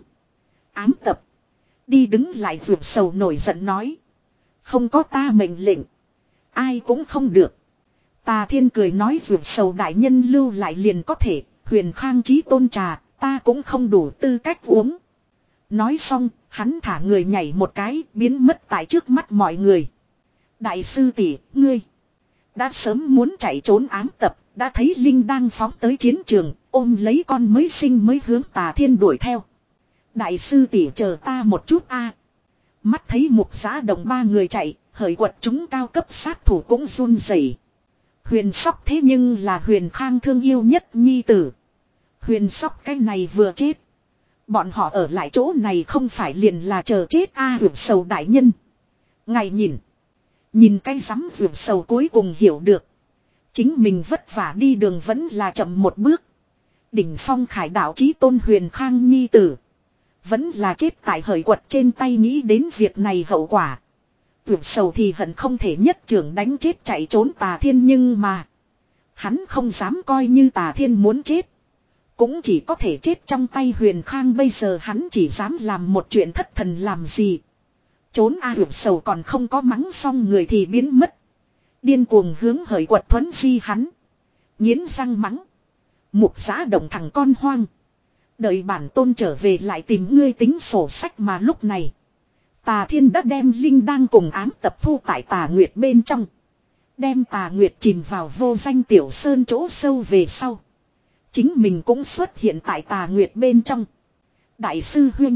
Ám tập. Đi đứng lại. Vượt Sầu nổi giận nói. Không có ta mệnh lệnh, ai cũng không được. Tà Thiên cười nói Vượt Sầu đại nhân lưu lại liền có thể. Huyền Khang chí tôn trà, ta cũng không đủ tư cách uống. Nói xong, hắn thả người nhảy một cái, biến mất tại trước mắt mọi người. Đại sư tỷ, ngươi đã sớm muốn chạy trốn ám tập, đã thấy Linh đang phóng tới chiến trường, ôm lấy con mới sinh mới hướng Tà Thiên đuổi theo. Đại sư tỷ chờ ta một chút a. Mắt thấy Mục Xã Động ba người chạy, hởi quật chúng cao cấp sát thủ cũng run rẩy. Huyền Sóc thế nhưng là Huyền Khang thương yêu nhất nhi tử. Huyền Sóc cái này vừa chết, bọn họ ở lại chỗ này không phải liền là chờ chết a. Vượt Sầu đại nhân, ngài nhìn, nhìn cái rắm. Vượt Sầu cuối cùng hiểu được, chính mình vất vả đi đường vẫn là chậm một bước. Đỉnh phong khải đạo chí tôn Huyền Khang nhi tử, vẫn là chết tại hởi quật trên tay. Nghĩ đến việc này hậu quả, Vượt Sầu thì hận không thể nhất trưởng đánh chết chạy trốn Tà Thiên. Nhưng mà hắn không dám coi như Tà Thiên muốn chết, cũng chỉ có thể chết trong tay Huyền Khang. Bây giờ hắn chỉ dám làm một chuyện thất thần làm gì. Trốn a. Vượt Sầu còn không có mắng xong người thì biến mất. Điên cuồng hướng hởi quật thuấn di hắn. Nghiến răng mắng. Mục Xã Động thằng con hoang. Đợi bản tôn trở về lại tìm ngươi tính sổ sách. Mà lúc này, Tà Thiên đã đem Linh đang cùng ám tập thu tại Tà Nguyệt bên trong. Đem Tà Nguyệt chìm vào vô danh tiểu sơn chỗ sâu về sau, chính mình cũng xuất hiện tại Tà Nguyệt bên trong. Đại sư huynh,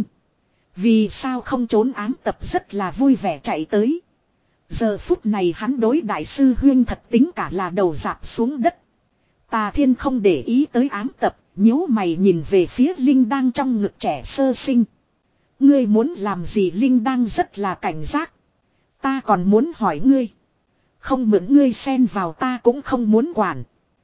vì sao không trốn ám tập rất là vui vẻ chạy tới. Giờ phút này hắn đối đại sư huynh thật tính cả là đầu rạp xuống đất. Tà Thiên không để ý tới ám tập, nhíu mày nhìn về phía Linh đang trong ngực trẻ sơ sinh. Ngươi muốn làm gì? Linh đang rất là cảnh giác. Ta còn muốn hỏi ngươi. Không mượn ngươi xen vào ta cũng không muốn quản.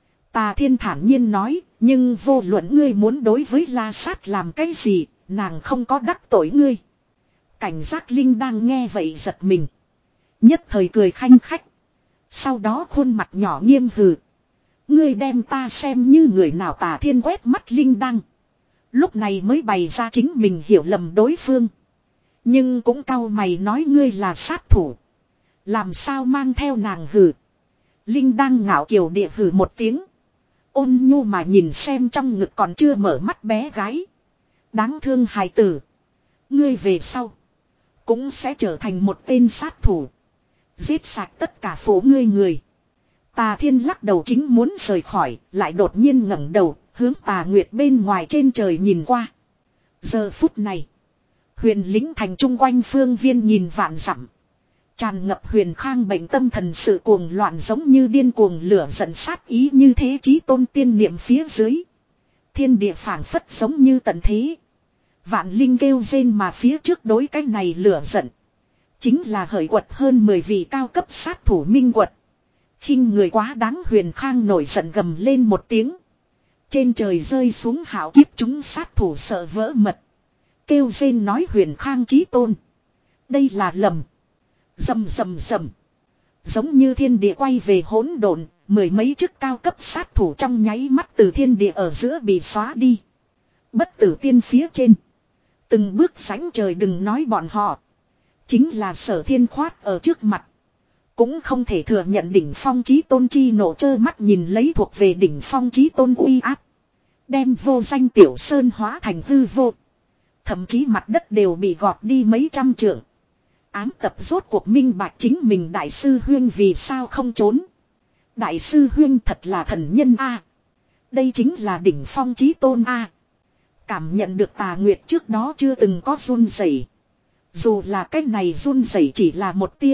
Tà Thiên thản nhiên nói, nhưng vô luận ngươi muốn đối với La Sát làm cái gì, nàng không có đắc tội ngươi. Cảnh giác Linh đang nghe vậy giật mình. Nhất thời cười khanh khách. Sau đó khuôn mặt nhỏ nghiêm hừ. Ngươi đem ta xem như người nào? Tà Thiên quét mắt Linh đang. Lúc này mới bày ra chính mình hiểu lầm đối phương. Nhưng cũng cau mày nói ngươi là sát thủ, làm sao mang theo nàng? Hừ. Linh đang ngạo kiều địa hừ một tiếng. Ôn nhu mà nhìn xem trong ngực còn chưa mở mắt bé gái. Đáng thương hài tử. Ngươi về sau cũng sẽ trở thành một tên sát thủ, giết sạch tất cả phố ngươi người. Tà Thiên lắc đầu chính muốn rời khỏi, lại đột nhiên ngẩng đầu, hướng Tà Nguyệt bên ngoài trên trời nhìn qua. Giờ phút này, Huyền Lĩnh thành chung quanh phương viên nhìn vạn dặm, tràn ngập Huyền Khang bệnh tâm thần sự cuồng loạn giống như điên cuồng lửa giận sát ý như thế chí tôn tiên niệm phía dưới. Thiên địa phảng phất giống như tận thế. Vạn linh kêu rên mà phía trước đối cái này lửa giận. Chính là hởi quật hơn mười vị cao cấp sát thủ minh quật. Khinh người quá đáng Huyền Khang nổi giận gầm lên một tiếng. Trên trời rơi xuống hảo kiếp chúng sát thủ sợ vỡ mật. Kêu rên nói Huyền Khang chí tôn. Đây là lầm. Rầm rầm rầm. Giống như thiên địa quay về hỗn độn, mười mấy chức cao cấp sát thủ trong nháy mắt từ thiên địa ở giữa bị xóa đi. Bất tử tiên phía trên. Từng bước sánh trời đừng nói bọn họ. Chính là Sở Thiên khoát ở trước mặt. Cũng không thể thừa nhận đỉnh phong chí tôn chi nổ trơ mắt nhìn lấy thuộc về đỉnh phong chí tôn uy áp. Đem vô danh tiểu sơn hóa thành hư vô. Thậm chí mặt đất đều bị gọt đi mấy trăm trượng. Ám tập rốt cuộc minh bạch chính mình đại sư huyên vì sao không trốn. Đại sư huyên thật là thần nhân a. Đây chính là đỉnh phong chí tôn a. Cảm nhận được Tà Nguyệt trước đó chưa từng có run rẩy. Dù là cái này run rẩy chỉ là một tia.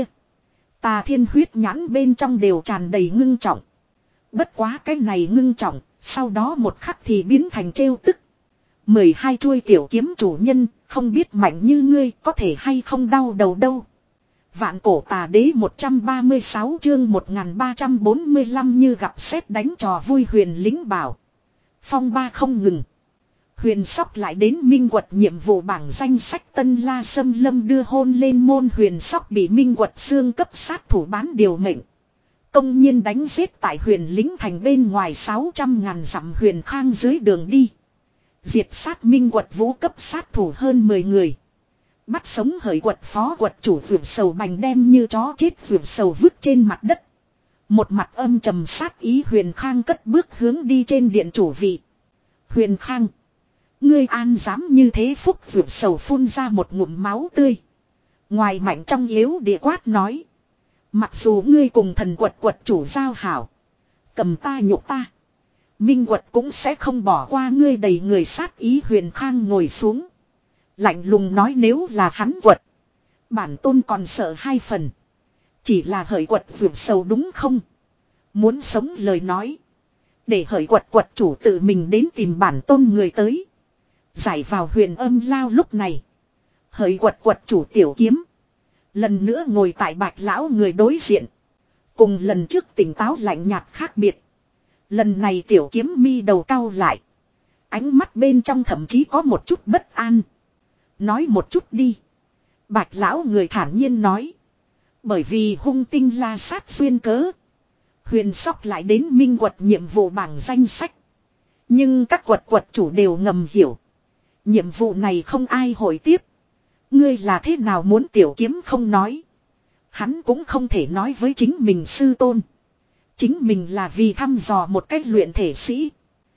Tà Thiên huyết nhãn bên trong đều tràn đầy ngưng trọng. Bất quá cái này ngưng trọng, sau đó một khắc thì biến thành trêu tức. mười hai chuôi tiểu kiếm chủ nhân, không biết mạnh như ngươi có thể hay không đau đầu đâu. Vạn cổ tà đế một trăm ba mươi sáu chương một nghìn ba trăm bốn mươi lăm như gặp sét đánh trò vui Huyền lính bảo. Phong ba không ngừng. Huyền Sóc lại đến Minh Quật nhiệm vụ bảng danh sách Tân La Sâm Lâm đưa hôn lên môn. Huyền Sóc bị Minh Quật xương cấp sát thủ bán điều mệnh. Công nhiên đánh giết tại Huyền lính thành bên ngoài sáu trăm ngàn dặm Huyền Khang dưới đường đi. Diệt sát Minh Quật vũ cấp sát thủ hơn mười người. Bắt sống hởi quật phó quật chủ vượt sầu bành đem như chó chết vượt sầu vứt trên mặt đất. Một mặt âm trầm sát ý Huyền Khang cất bước hướng đi trên điện chủ vị. Huyền Khang. Ngươi an dám như thế phúc vượt sầu phun ra một ngụm máu tươi. Ngoài mạnh trong yếu địa quát nói. Mặc dù ngươi cùng thần quật quật chủ giao hảo. Cầm ta nhục ta. Minh quật cũng sẽ không bỏ qua ngươi đầy người sát ý Huyền Khang ngồi xuống. Lạnh lùng nói nếu là hắn quật. Bản tôn còn sợ hai phần. Chỉ là hởi quật vượt sầu đúng không? Muốn sống lời nói. Để hởi quật quật chủ tự mình đến tìm bản tôn người tới. Giải vào Huyền Âm lao lúc này. Hởi quật quật chủ tiểu kiếm. Lần nữa ngồi tại Bạch lão người đối diện. Cùng lần trước tỉnh táo lạnh nhạt khác biệt. Lần này tiểu kiếm mi đầu cau lại. Ánh mắt bên trong thậm chí có một chút bất an. Nói một chút đi. Bạch lão người thản nhiên nói. Bởi vì hung tinh la sát xuyên cớ. Huyền Sóc lại đến Minh Quật nhiệm vụ bảng danh sách. Nhưng các quật quật chủ đều ngầm hiểu. Nhiệm vụ này không ai hội tiếp. Ngươi là thế nào muốn tiểu kiếm không nói. Hắn cũng không thể nói với chính mình sư tôn. Chính mình là vì thăm dò một cách luyện thể sĩ.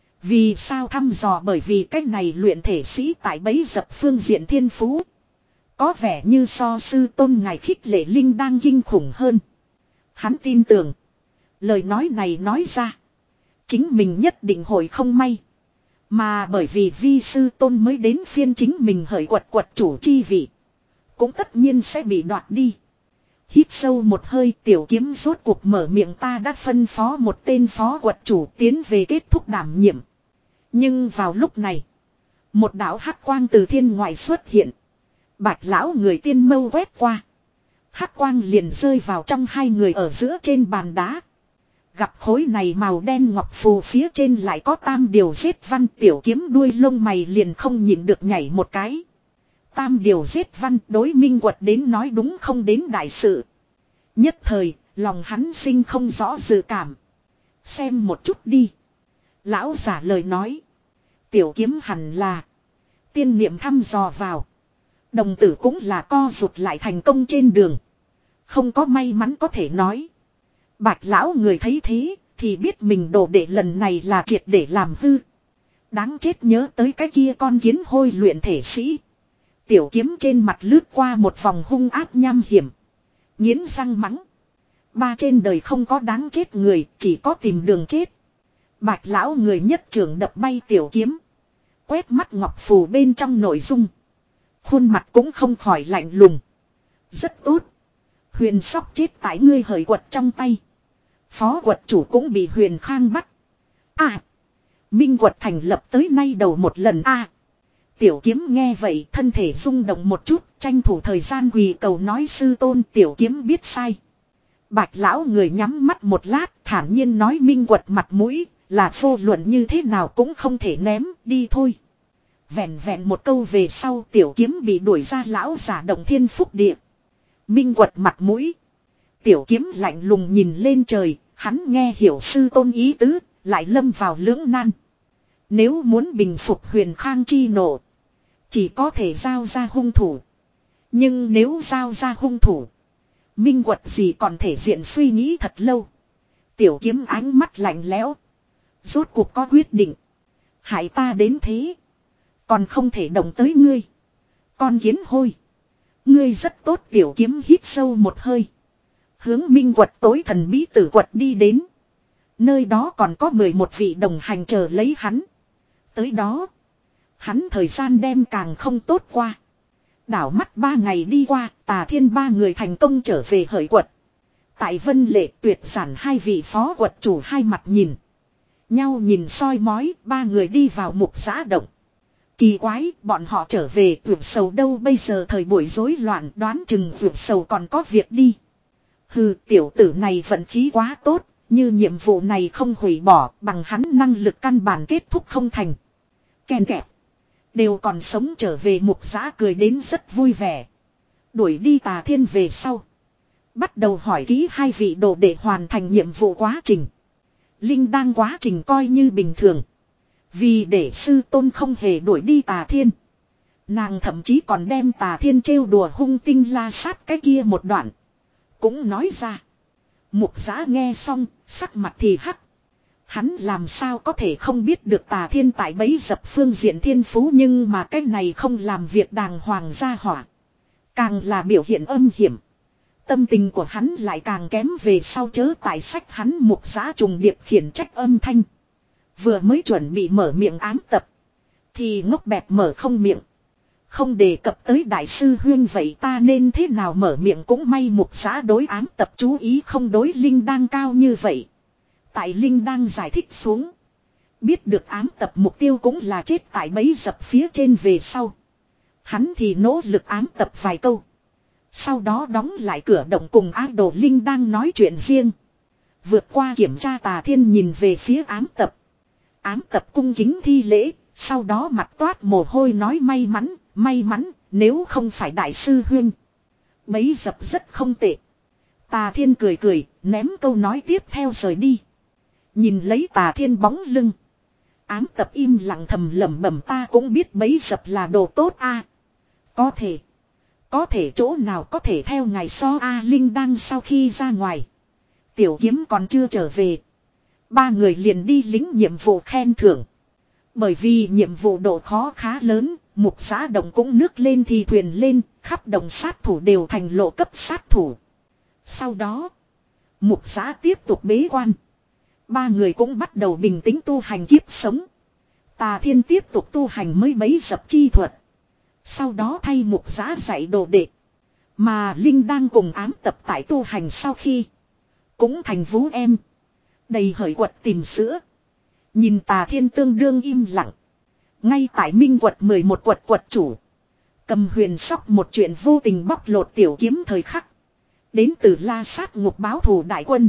Vì sao thăm dò bởi vì cách này luyện thể sĩ tại bấy dập phương diện thiên phú. Có vẻ như so sư tôn ngài khích lệ linh đang kinh khủng hơn. Hắn tin tưởng. Lời nói này nói ra. Chính mình nhất định hội không may. Mà bởi vì vi sư tôn mới đến phiên chính mình hởi quật quật chủ chi vị. Cũng tất nhiên sẽ bị đoạt đi. Hít sâu một hơi tiểu kiếm rốt cuộc mở miệng ta đã phân phó một tên phó quật chủ tiến về kết thúc đảm nhiệm. Nhưng vào lúc này. Một đạo hắc quang từ thiên ngoại xuất hiện. Bạch lão người tiên mâu quét qua. Hắc quang liền rơi vào trong hai người ở giữa trên bàn đá. Gặp khối này màu đen ngọc phù phía trên lại có tam điều giết văn tiểu kiếm đuôi lông mày liền không nhịn được nhảy một cái. Tam điều giết văn đối Minh Quật đến nói đúng không đến đại sự. Nhất thời, lòng hắn sinh không rõ dự cảm. Xem một chút đi. Lão giả lời nói. Tiểu kiếm hẳn là. Tiên niệm thăm dò vào. Đồng tử cũng là co rụt lại thành công trên đường. Không có may mắn có thể nói. Bạch lão người thấy thế, thì biết mình đồ đệ lần này là triệt để làm hư. Đáng chết nhớ tới cái kia con kiến hôi luyện thể sĩ. Tiểu kiếm trên mặt lướt qua một vòng hung ác nham hiểm. Nghiến răng mắng. Ba trên đời không có đáng chết người, chỉ có tìm đường chết. Bạch lão người nhất trưởng đập bay tiểu kiếm. Quét mắt ngọc phù bên trong nội dung. Khuôn mặt cũng không khỏi lạnh lùng. Rất tốt. Huyền Sóc chết tại ngươi hởi quật trong tay. Phó quật chủ cũng bị Huyền Khang bắt. À. Minh quật thành lập tới nay đầu một lần a. Tiểu kiếm nghe vậy thân thể rung động một chút, tranh thủ thời gian quỳ cầu nói sư tôn tiểu kiếm biết sai. Bạch lão người nhắm mắt một lát thản nhiên nói Minh quật mặt mũi là vô luận như thế nào cũng không thể ném đi thôi. Vẹn vẹn một câu về sau tiểu kiếm bị đuổi ra lão giả động thiên phúc địa. Minh quật mặt mũi. Tiểu kiếm lạnh lùng nhìn lên trời, hắn nghe hiểu sư tôn ý tứ, lại lâm vào lưỡng nan. Nếu muốn bình phục huyền khang chi nộ, chỉ có thể giao ra hung thủ. Nhưng nếu giao ra hung thủ, Minh quật gì còn thể diện suy nghĩ thật lâu. Tiểu kiếm ánh mắt lạnh lẽo. Rốt cuộc có quyết định. Hại ta đến thế. Còn không thể động tới ngươi. Con kiến hôi. Ngươi rất tốt tiểu kiếm hít sâu một hơi. Hướng Minh quật tối thần bí tử quật đi đến. Nơi đó còn có mười một vị đồng hành chờ lấy hắn. Tới đó. Hắn thời gian đem càng không tốt qua. Đảo mắt ba ngày đi qua, Tà Thiên ba người thành công trở về hởi quật. Tại Vân Lệ Tuyệt Giản hai vị phó quật chủ hai mặt nhìn. Nhau nhìn soi mói, ba người đi vào mục giã động. Kỳ quái, bọn họ trở về vượt sầu đâu bây giờ thời buổi rối loạn đoán chừng vượt sầu còn có việc đi. Hừ, tiểu tử này vận khí quá tốt, như nhiệm vụ này không hủy bỏ bằng hắn năng lực căn bản kết thúc không thành. Kèn kẹp. Đều còn sống trở về mục giã cười đến rất vui vẻ. Đuổi đi Tà Thiên về sau. Bắt đầu hỏi kỹ hai vị đồ để hoàn thành nhiệm vụ quá trình. Linh đang quá trình coi như bình thường. Vì để sư tôn không hề đuổi đi Tà Thiên. Nàng thậm chí còn đem Tà Thiên trêu đùa hung tinh la sát cái kia một đoạn. Cũng nói ra. Mục giã nghe xong, sắc mặt thì hắc. Hắn làm sao có thể không biết được Tà Thiên tại bấy dập phương diện thiên phú nhưng mà cái này không làm việc đàng hoàng gia hỏa. Càng là biểu hiện âm hiểm. Tâm tình của hắn lại càng kém về sau chớ tại sách hắn mục giã trùng điệp khiển trách âm thanh. Vừa mới chuẩn bị mở miệng ám tập. Thì ngốc bẹp mở không miệng. Không đề cập tới đại sư huyên vậy ta nên thế nào mở miệng cũng may mục giã đối ám tập chú ý không đối Linh đang cao như vậy. Tại Linh đang giải thích xuống. Biết được ám tập mục tiêu cũng là chết tại bẫy dập phía trên về sau. Hắn thì nỗ lực ám tập vài câu. Sau đó đóng lại cửa động cùng ác đồ Linh đang nói chuyện riêng. Vượt qua kiểm tra Tà Thiên nhìn về phía ám tập. Ám tập cung kính thi lễ. Sau đó mặt toát mồ hôi nói may mắn, may mắn, nếu không phải đại sư huyên. Bấy dập rất không tệ. Tà Thiên cười cười, ném câu nói tiếp theo rời đi. Nhìn lấy Tà Thiên bóng lưng. Ám tập im lặng thầm lẩm bẩm ta cũng biết bấy dập là đồ tốt a. Có thể. Có thể chỗ nào có thể theo ngày so A Linh đang sau khi ra ngoài. Tiểu kiếm còn chưa trở về. Ba người liền đi lính nhiệm vụ khen thưởng. Bởi vì nhiệm vụ độ khó khá lớn, mục giã động cũng nước lên thì thuyền lên, khắp đồng sát thủ đều thành lộ cấp sát thủ. Sau đó, mục giã tiếp tục bế quan. Ba người cũng bắt đầu bình tĩnh tu hành kiếp sống. Tà Thiên tiếp tục tu hành mới bấy dập chi thuật. Sau đó thay mục giã dạy đồ đệ. Mà Linh đang cùng ám tập tại tu hành sau khi. Cũng thành vú em. Đầy hởi quật tìm sữa. Nhìn Tà Thiên tương đương im lặng. Ngay tại Minh quật mười một quật quật chủ. Cầm huyền sóc một chuyện vô tình bóc lột tiểu kiếm thời khắc. Đến từ la sát ngục báo thù đại quân.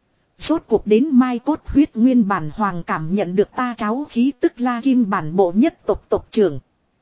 Rốt cuộc đến mai cốt huyết nguyên bản hoàng cảm nhận được ta cháu khí tức la kim bản bộ nhất tộc tộc trưởng.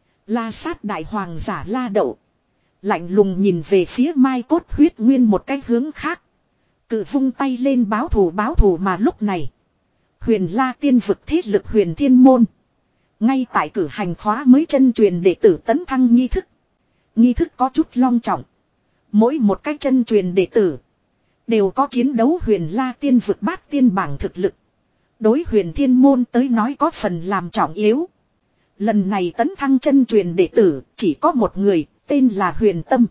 La sát đại hoàng giả la đậu. Lạnh lùng nhìn về phía mai cốt huyết nguyên một cái hướng khác. Cự vung tay lên báo thù báo thù mà lúc này. Huyền la tiên vực thế lực huyền thiên môn. Ngay tại cử hành khóa mới chân truyền đệ tử tấn thăng nghi thức. Nghi thức có chút long trọng. Mỗi một cái chân truyền đệ tử. Đều có chiến đấu huyền la tiên vực bát tiên bảng thực lực. Đối huyền thiên môn tới nói có phần làm trọng yếu. Lần này tấn thăng chân truyền đệ tử chỉ có một người, tên là Huyền Tâm.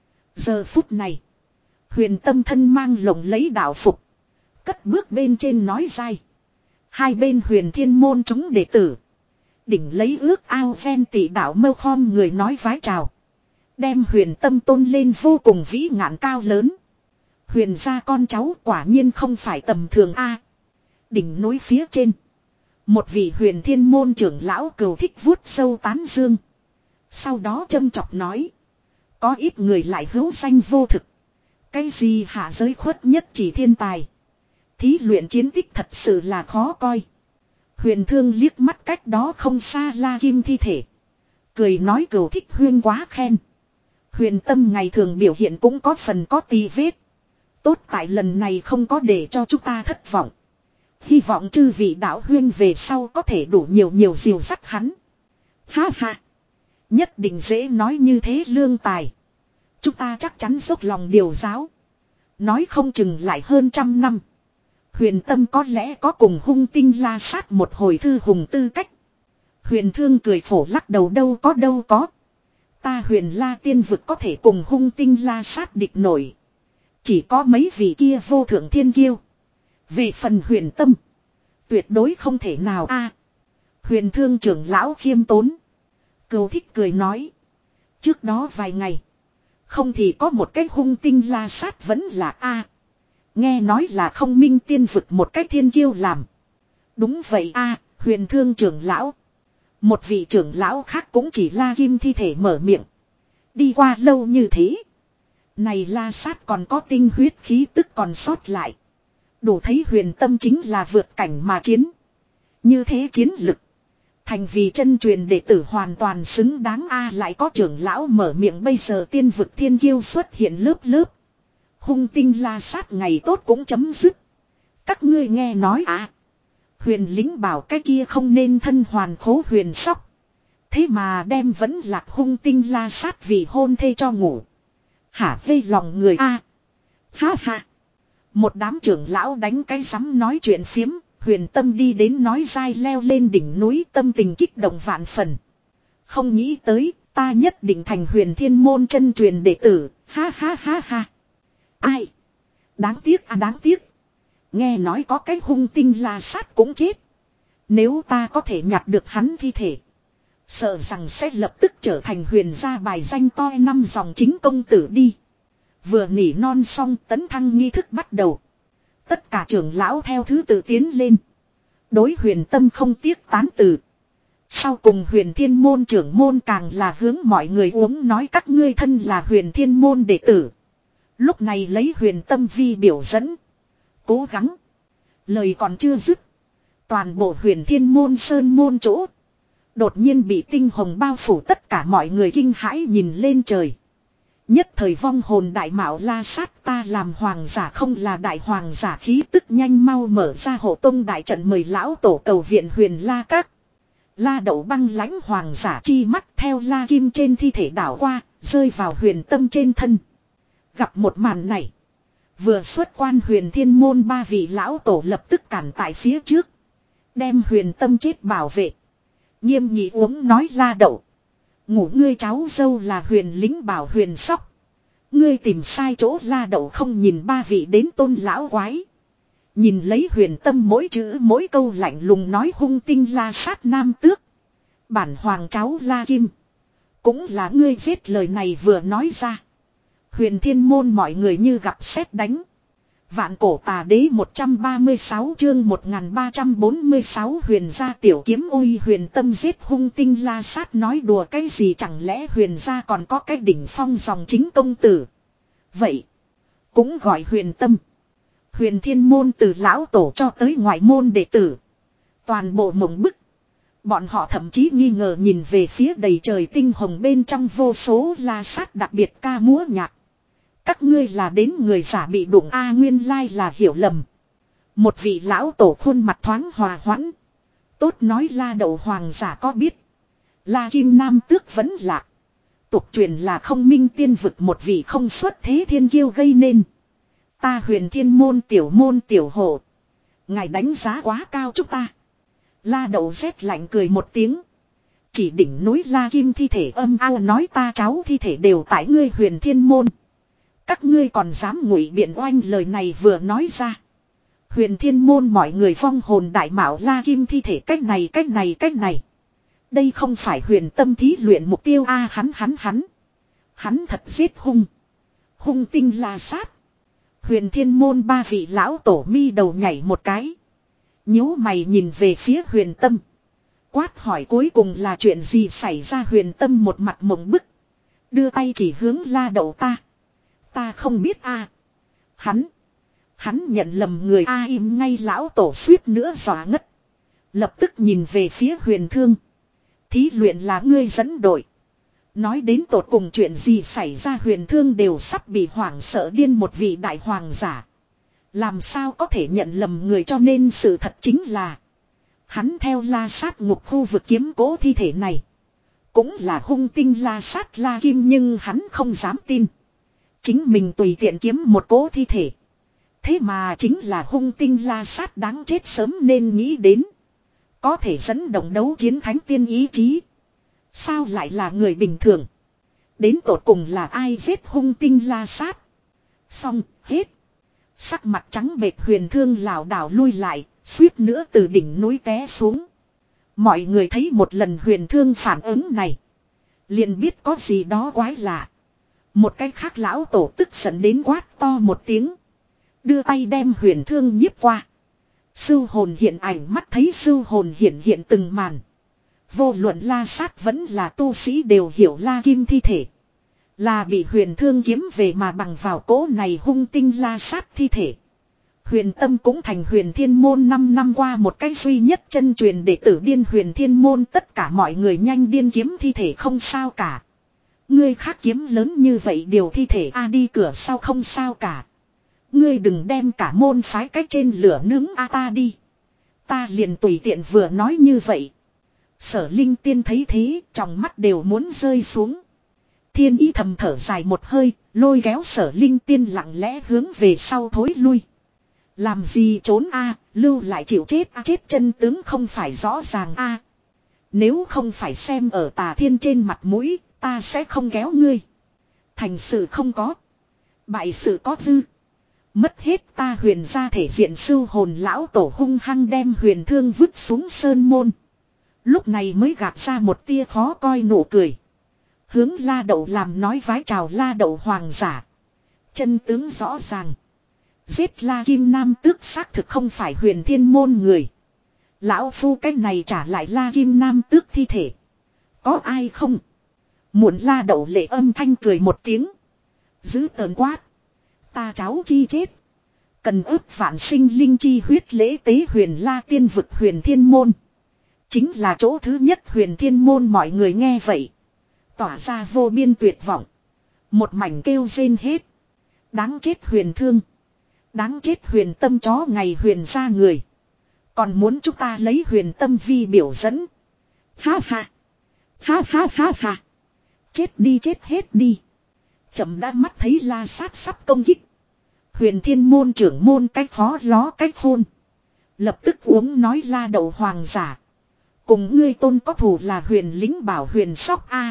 Giờ phút này, Huyền Tâm thân mang lồng lấy đạo phục. Cất bước bên trên nói dai. Hai bên huyền thiên môn chúng đệ tử. Đỉnh lấy ước ao ven tỷ đạo mâu khom người nói vái chào. Đem Huyền Tâm tôn lên vô cùng vĩ ngạn cao lớn. Huyền gia con cháu quả nhiên không phải tầm thường A. Đỉnh núi phía trên. Một vị huyền thiên môn trưởng lão cừu thích vuốt sâu tán dương. Sau đó châm chọc nói. Có ít người lại hữu danh vô thực. Cái gì hạ giới khuất nhất chỉ thiên tài. Thí luyện chiến tích thật sự là khó coi. Huyền thương liếc mắt cách đó không xa La Kim thi thể. Cười nói cừu thích huyên quá khen. Huyền tâm ngày thường biểu hiện cũng có phần có tì vết. Tốt tại lần này không có để cho chúng ta thất vọng. Hy vọng chư vị đạo huyên về sau có thể đủ nhiều nhiều dìu dắt hắn. Ha ha. Nhất định dễ nói như thế lương tài. Chúng ta chắc chắn dốc lòng điều giáo. Nói không chừng lại hơn trăm năm. Huyền tâm có lẽ có cùng hung tinh la sát một hồi thư hùng tư cách. Huyền thương cười phổ lắc đầu đâu có đâu có. Ta huyền la tiên vực có thể cùng hung tinh la sát địch nổi. Chỉ có mấy vị kia vô thượng thiên kiêu. Về phần huyền tâm. Tuyệt đối không thể nào a. Huyền thương trưởng lão khiêm tốn. Cừu thích cười nói. Trước đó vài ngày. Không thì có một cái hung tinh la sát vẫn là a. Nghe nói là không minh tiên vực một cái thiên kiêu làm. Đúng vậy a, huyền thương trưởng lão. Một vị trưởng lão khác cũng chỉ La Kim thi thể mở miệng. Đi qua lâu như thế. Này la sát còn có tinh huyết khí tức còn sót lại. Đủ thấy huyền tâm chính là vượt cảnh mà chiến. Như thế chiến lực. Thành vì chân truyền đệ tử hoàn toàn xứng đáng a. Lại có trưởng lão mở miệng bây giờ tiên vực thiên kiêu xuất hiện lớp lớp. Hung tinh la sát ngày tốt cũng chấm dứt. Các ngươi nghe nói à. Huyền lính bảo cái kia không nên thân hoàn khố huyền sóc. Thế mà đem vẫn lạc hung tinh la sát vì hôn thê cho ngủ. Hả vây lòng người a. Ha ha. Một đám trưởng lão đánh cái sắm nói chuyện phiếm. Huyền tâm đi đến nói dai leo lên đỉnh núi tâm tình kích động vạn phần. Không nghĩ tới ta nhất định thành huyền thiên môn chân truyền đệ tử. Ha ha ha ha. Ai? Đáng tiếc à đáng tiếc. Nghe nói có cái hung tinh la sát cũng chết. Nếu ta có thể nhặt được hắn thi thể. Sợ rằng sẽ lập tức trở thành huyền gia bài danh to năm dòng chính công tử đi. Vừa nỉ non xong tấn thăng nghi thức bắt đầu. Tất cả trưởng lão theo thứ tự tiến lên. Đối huyền tâm không tiếc tán từ. Sau cùng huyền thiên môn trưởng môn càng là hướng mọi người uống nói các ngươi thân là huyền thiên môn đệ tử. Lúc này lấy huyền tâm vi biểu dẫn. Cố gắng. Lời còn chưa dứt. Toàn bộ huyền thiên môn sơn môn chỗ. Đột nhiên bị tinh hồng bao phủ tất cả mọi người kinh hãi nhìn lên trời. Nhất thời vong hồn đại mạo la sát ta làm hoàng giả không là đại hoàng giả khí tức nhanh mau mở ra hộ tông đại trận mời lão tổ cầu viện huyền la các. La đậu băng lãnh hoàng giả chi mắt theo la kim trên thi thể đảo qua, rơi vào huyền tâm trên thân. Gặp một màn này. Vừa xuất quan huyền thiên môn ba vị lão tổ lập tức cản tại phía trước. Đem huyền tâm chết bảo vệ. Nghiêm nghị uống nói la đậu. Ngủ ngươi cháu dâu là huyền lính bảo huyền sóc. Ngươi tìm sai chỗ la đậu không nhìn ba vị đến tôn lão quái. Nhìn lấy huyền tâm mỗi chữ mỗi câu lạnh lùng nói hung tinh la sát nam tước. Bản hoàng cháu la kim. Cũng là ngươi giết lời này vừa nói ra. Huyền thiên môn mọi người như gặp sét đánh. Vạn cổ tà đế một trăm ba mươi sáu chương một nghìn ba trăm bốn mươi sáu huyền gia tiểu kiếm ôi huyền tâm giết hung tinh la sát nói đùa cái gì chẳng lẽ huyền gia còn có cái đỉnh phong dòng chính công tử. Vậy. Cũng gọi huyền tâm. Huyền thiên môn từ lão tổ cho tới ngoại môn đệ tử. Toàn bộ mộng bức. Bọn họ thậm chí nghi ngờ nhìn về phía đầy trời tinh hồng bên trong vô số la sát đặc biệt ca múa nhạc. Các ngươi là đến người giả bị đụng a nguyên lai là hiểu lầm. Một vị lão tổ khuôn mặt thoáng hòa hoãn. Tốt nói la đậu hoàng giả có biết. La kim nam tước vẫn lạ. Tục truyền là không minh tiên vực một vị không xuất thế thiên kiêu gây nên. Ta huyền thiên môn tiểu môn tiểu hộ. Ngài đánh giá quá cao chúng ta. La đậu rét lạnh cười một tiếng. Chỉ đỉnh núi la kim thi thể âm ao nói ta cháu thi thể đều tại ngươi huyền thiên môn. Các ngươi còn dám ngụy biện oanh lời này vừa nói ra. Huyền thiên môn mọi người vong hồn đại mạo la kim thi thể cách này cách này cách này. Đây không phải huyền tâm thí luyện mục tiêu a hắn hắn hắn. Hắn thật giết hung. Hung tinh la sát. Huyền thiên môn ba vị lão tổ mi đầu nhảy một cái. Nhíu mày nhìn về phía Huyền Tâm. Quát hỏi cuối cùng là chuyện gì xảy ra. Huyền Tâm một mặt mộng bức. Đưa tay chỉ hướng La Đậu ta. Ta không biết a. Hắn. Hắn nhận lầm người a. Im ngay lão tổ suýt nữa dọa ngất. Lập tức nhìn về phía Huyền Thương. Thí luyện là ngươi dẫn đội. Nói đến tột cùng chuyện gì xảy ra. Huyền Thương đều sắp bị hoảng sợ điên. Một vị đại hoàng giả. Làm sao có thể nhận lầm người, cho nên sự thật chính là. Hắn theo La Sát ngục khu vực kiếm cố thi thể này. Cũng là hung tinh La Sát La Kim, nhưng hắn không dám tin. Chính mình tùy tiện kiếm một cố thi thể. Thế mà chính là hung tinh La Sát đáng chết, sớm nên nghĩ đến. Có thể dẫn động đấu chiến thánh tiên ý chí. Sao lại là người bình thường? Đến tột cùng là ai giết hung tinh La Sát? Xong, hết. Sắc mặt trắng bệch Huyền Thương lảo đảo lui lại, suýt nữa từ đỉnh núi té xuống. Mọi người thấy một lần Huyền Thương phản ứng này, liền biết có gì đó quái lạ. Một cái khác lão tổ tức giận đến quát to một tiếng, đưa tay đem Huyền Thương nhiếp qua. Sưu hồn hiện ảnh, mắt thấy sưu hồn hiện hiện từng màn. Vô luận La Sát vẫn là tu sĩ đều hiểu La Kim thi thể là bị Huyền Thương kiếm về, mà bằng vào cỗ này hung tinh La Sát thi thể. Huyền Tâm cũng thành Huyền Thiên Môn năm năm qua một cái duy nhất chân truyền đệ tử. Điên Huyền Thiên Môn tất cả mọi người nhanh điên, kiếm thi thể không sao cả. Ngươi khác kiếm lớn như vậy điều thi thể a đi cửa sau không sao cả. Ngươi đừng đem cả môn phái cách trên lửa nướng a ta đi. Ta liền tùy tiện vừa nói như vậy. Sở Linh Tiên thấy thế, trong mắt đều muốn rơi xuống. Thiên Ý thầm thở dài một hơi, lôi kéo Sở Linh Tiên lặng lẽ hướng về sau thối lui. Làm gì trốn a, lưu lại chịu chết a, chết chân tướng không phải rõ ràng a. Nếu không phải xem ở Tà Thiên trên mặt mũi, ta sẽ không kéo ngươi. Thành sự không có, bại sự có dư. Mất hết ta Huyền ra thể diện. Sưu hồn lão tổ hung hăng đem Huyền Thương vứt xuống sơn môn. Lúc này mới gạt ra một tia khó coi nụ cười. Hướng La Đậu làm nói vái chào. La Đậu hoàng giả, chân tướng rõ ràng. Giết La Kim Nam Tước xác thực không phải Huyền Thiên Môn người. Lão phu cái này trả lại La Kim Nam Tước thi thể. Có ai không? Muộn. La Đậu lệ âm thanh cười một tiếng, giữ tợn quát. Ta cháu chi chết, cần ước vạn sinh linh chi huyết lễ tế Huyền La tiên vực. Huyền Thiên Môn chính là chỗ thứ nhất Huyền Thiên Môn. Mọi người nghe vậy tỏa ra vô biên tuyệt vọng, một mảnh kêu rên hết. Đáng chết Huyền Thương, đáng chết Huyền Tâm, chó ngày Huyền ra người còn muốn chúng ta lấy Huyền Tâm vi biểu dẫn. Ha ha, ha ha ha ha, chết đi chết hết đi. Chậm đã mắt thấy La Sát sắp công kích. Huyền Thiên Môn trưởng môn cách phó ló cách khôn lập tức uống nói. La Đậu hoàng giả, cùng ngươi tôn có thù là Huyền lính bảo Huyền Sóc a.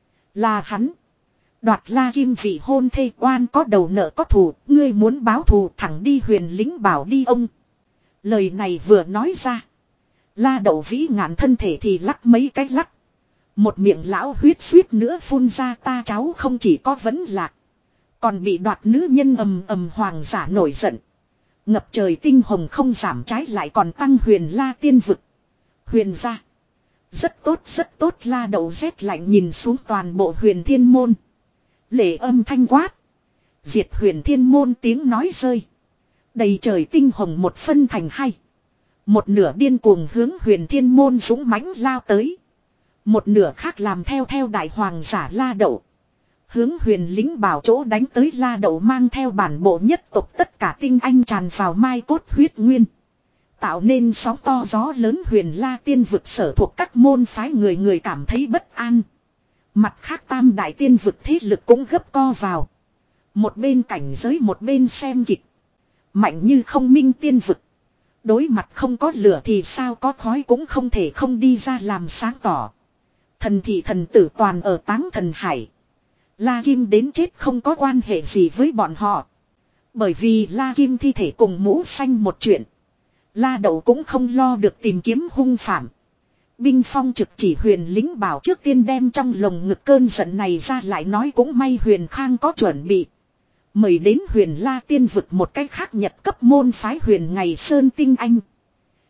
Là hắn đoạt La Kim vị hôn thê, oan có đầu nợ có thù. Ngươi muốn báo thù thẳng đi Huyền lính bảo đi ông. Lời này vừa nói ra, La Đậu vĩ ngạn thân thể thì lắc mấy cái lắc. Một miệng lão huyết suýt nữa phun ra. Ta cháu không chỉ có vấn lạc, còn bị đoạt nữ nhân. Ầm ầm. Hoàng giả nổi giận, ngập trời tinh hồng không giảm, trái lại còn tăng Huyền La tiên vực. Huyền gia rất tốt rất tốt. La Đậu rét lạnh nhìn xuống toàn bộ Huyền Thiên Môn, lệ âm thanh quát. Diệt Huyền Thiên Môn. Tiếng nói rơi, đầy trời tinh hồng một phân thành hai. Một nửa điên cuồng hướng Huyền Thiên Môn dũng mãnh lao tới, một nửa khác làm theo theo đại hoàng giả La Đậu, hướng Huyền lính bảo chỗ đánh tới. La Đậu mang theo bản bộ nhất tộc tất cả tinh anh tràn vào mai cốt huyết nguyên, tạo nên sóng to gió lớn. Huyền La tiên vực sở thuộc các môn phái người người cảm thấy bất an. Mặt khác tam đại tiên vực thế lực cũng gấp co vào, một bên cảnh giới một bên xem kịch. Mạnh như không minh tiên vực, đối mặt không có lửa thì sao có khói, cũng không thể không đi ra làm sáng tỏ. Thần thị thần tử toàn ở Táng Thần Hải. La Kim đến chết không có quan hệ gì với bọn họ. Bởi vì La Kim thi thể cùng mũ xanh một chuyện, La Đậu cũng không lo được tìm kiếm hung phạm. Binh phong trực chỉ Huyền lính bảo trước tiên đem trong lồng ngực cơn giận này ra, lại nói cũng may Huyền Khang có chuẩn bị. Mời đến Huyền La tiên vực một cách khác nhật cấp môn phái Huyền Ngày Sơn tinh anh.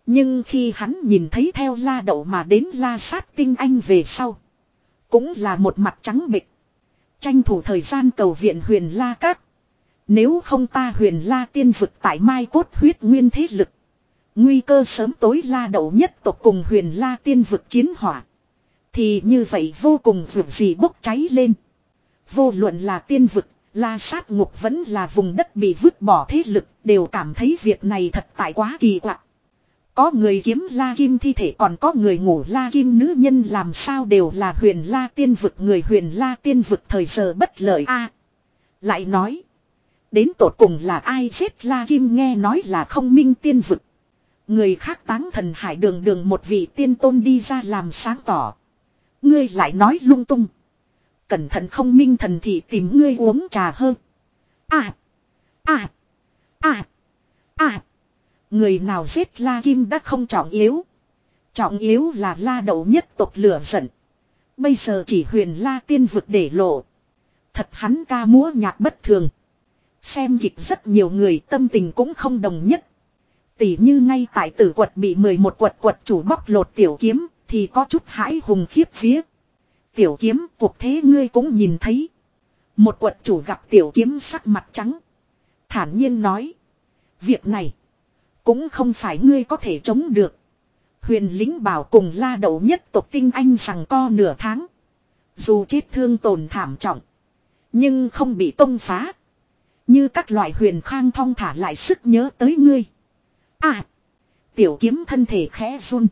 Nhưng khi hắn nhìn thấy theo La Đậu mà đến La Sát tinh anh về sau. Cũng là một mặt trắng bệch. Tranh thủ thời gian cầu viện Huyền La Các. Nếu không ta Huyền La tiên vực tại Mai Cốt huyết nguyên thế lực. Nguy cơ sớm tối La Đậu nhất tộc cùng Huyền La tiên vực chiến hỏa. Thì như vậy vô cùng vượt gì bốc cháy lên. Vô luận là tiên vực, La Sát ngục vẫn là vùng đất bị vứt bỏ thế lực. Đều cảm thấy việc này thật tại quá kỳ quặc. Có người kiếm La Kim thi thể, còn có người ngủ La Kim nữ nhân, làm sao đều là Huyền La tiên vực người. Huyền La tiên vực thời giờ bất lợi a. Lại nói. Đến tột cùng là ai giết La Kim, nghe nói là Không Minh tiên vực. Người khác táng thần hải đường đường một vị tiên tôn đi ra làm sáng tỏ. Ngươi lại nói lung tung. Cẩn thận Không Minh thần thì tìm ngươi uống trà hơn. À. À. À. À. Người nào giết La Kim đã không trọng yếu. Trọng yếu là La Đậu nhất tộc lửa giận. Bây giờ chỉ Huyền La tiên vực để lộ. Thật hắn ca múa nhạc bất thường. Xem kịch rất nhiều người tâm tình cũng không đồng nhất. Tỉ như ngay tại tử quật bị mười một quật quật chủ bóc lột Tiểu Kiếm thì có chút hãi hùng khiếp vía. Tiểu Kiếm, cuộc thế ngươi cũng nhìn thấy. Một quật chủ gặp Tiểu Kiếm sắc mặt trắng. Thản nhiên nói. Việc này cũng không phải ngươi có thể chống được. Huyền lính bảo cùng La Đậu nhất tộc tinh anh rằng co nửa tháng. Dù chết thương tổn thảm trọng. Nhưng không bị công phá. Như các loại Huyền Khang thong thả lại sức nhớ tới ngươi. À. Tiểu Kiếm thân thể khẽ run.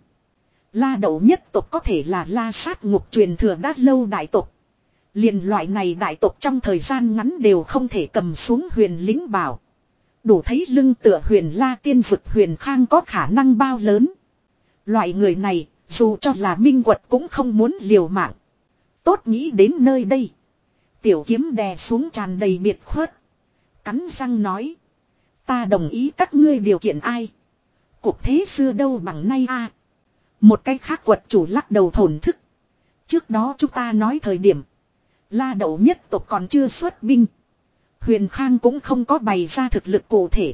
La Đậu nhất tộc có thể là La Sát ngục truyền thừa đã lâu đại tộc. Liền loại này đại tộc trong thời gian ngắn đều không thể cầm xuống Huyền lính bảo. Đủ thấy lưng tựa Huyền La tiên vực Huyền Khang có khả năng bao lớn. Loại người này, dù cho là minh quật cũng không muốn liều mạng. Tốt nghĩ đến nơi đây. Tiểu Kiếm đè xuống tràn đầy biệt khuất. Cắn răng nói. Ta đồng ý các ngươi điều kiện ai. Cuộc thế xưa đâu bằng nay a. Một cái khác quật chủ lắc đầu thổn thức. Trước đó chúng ta nói thời điểm. La Đậu nhất tộc còn chưa xuất binh. Huyền Khang cũng không có bày ra thực lực cụ thể.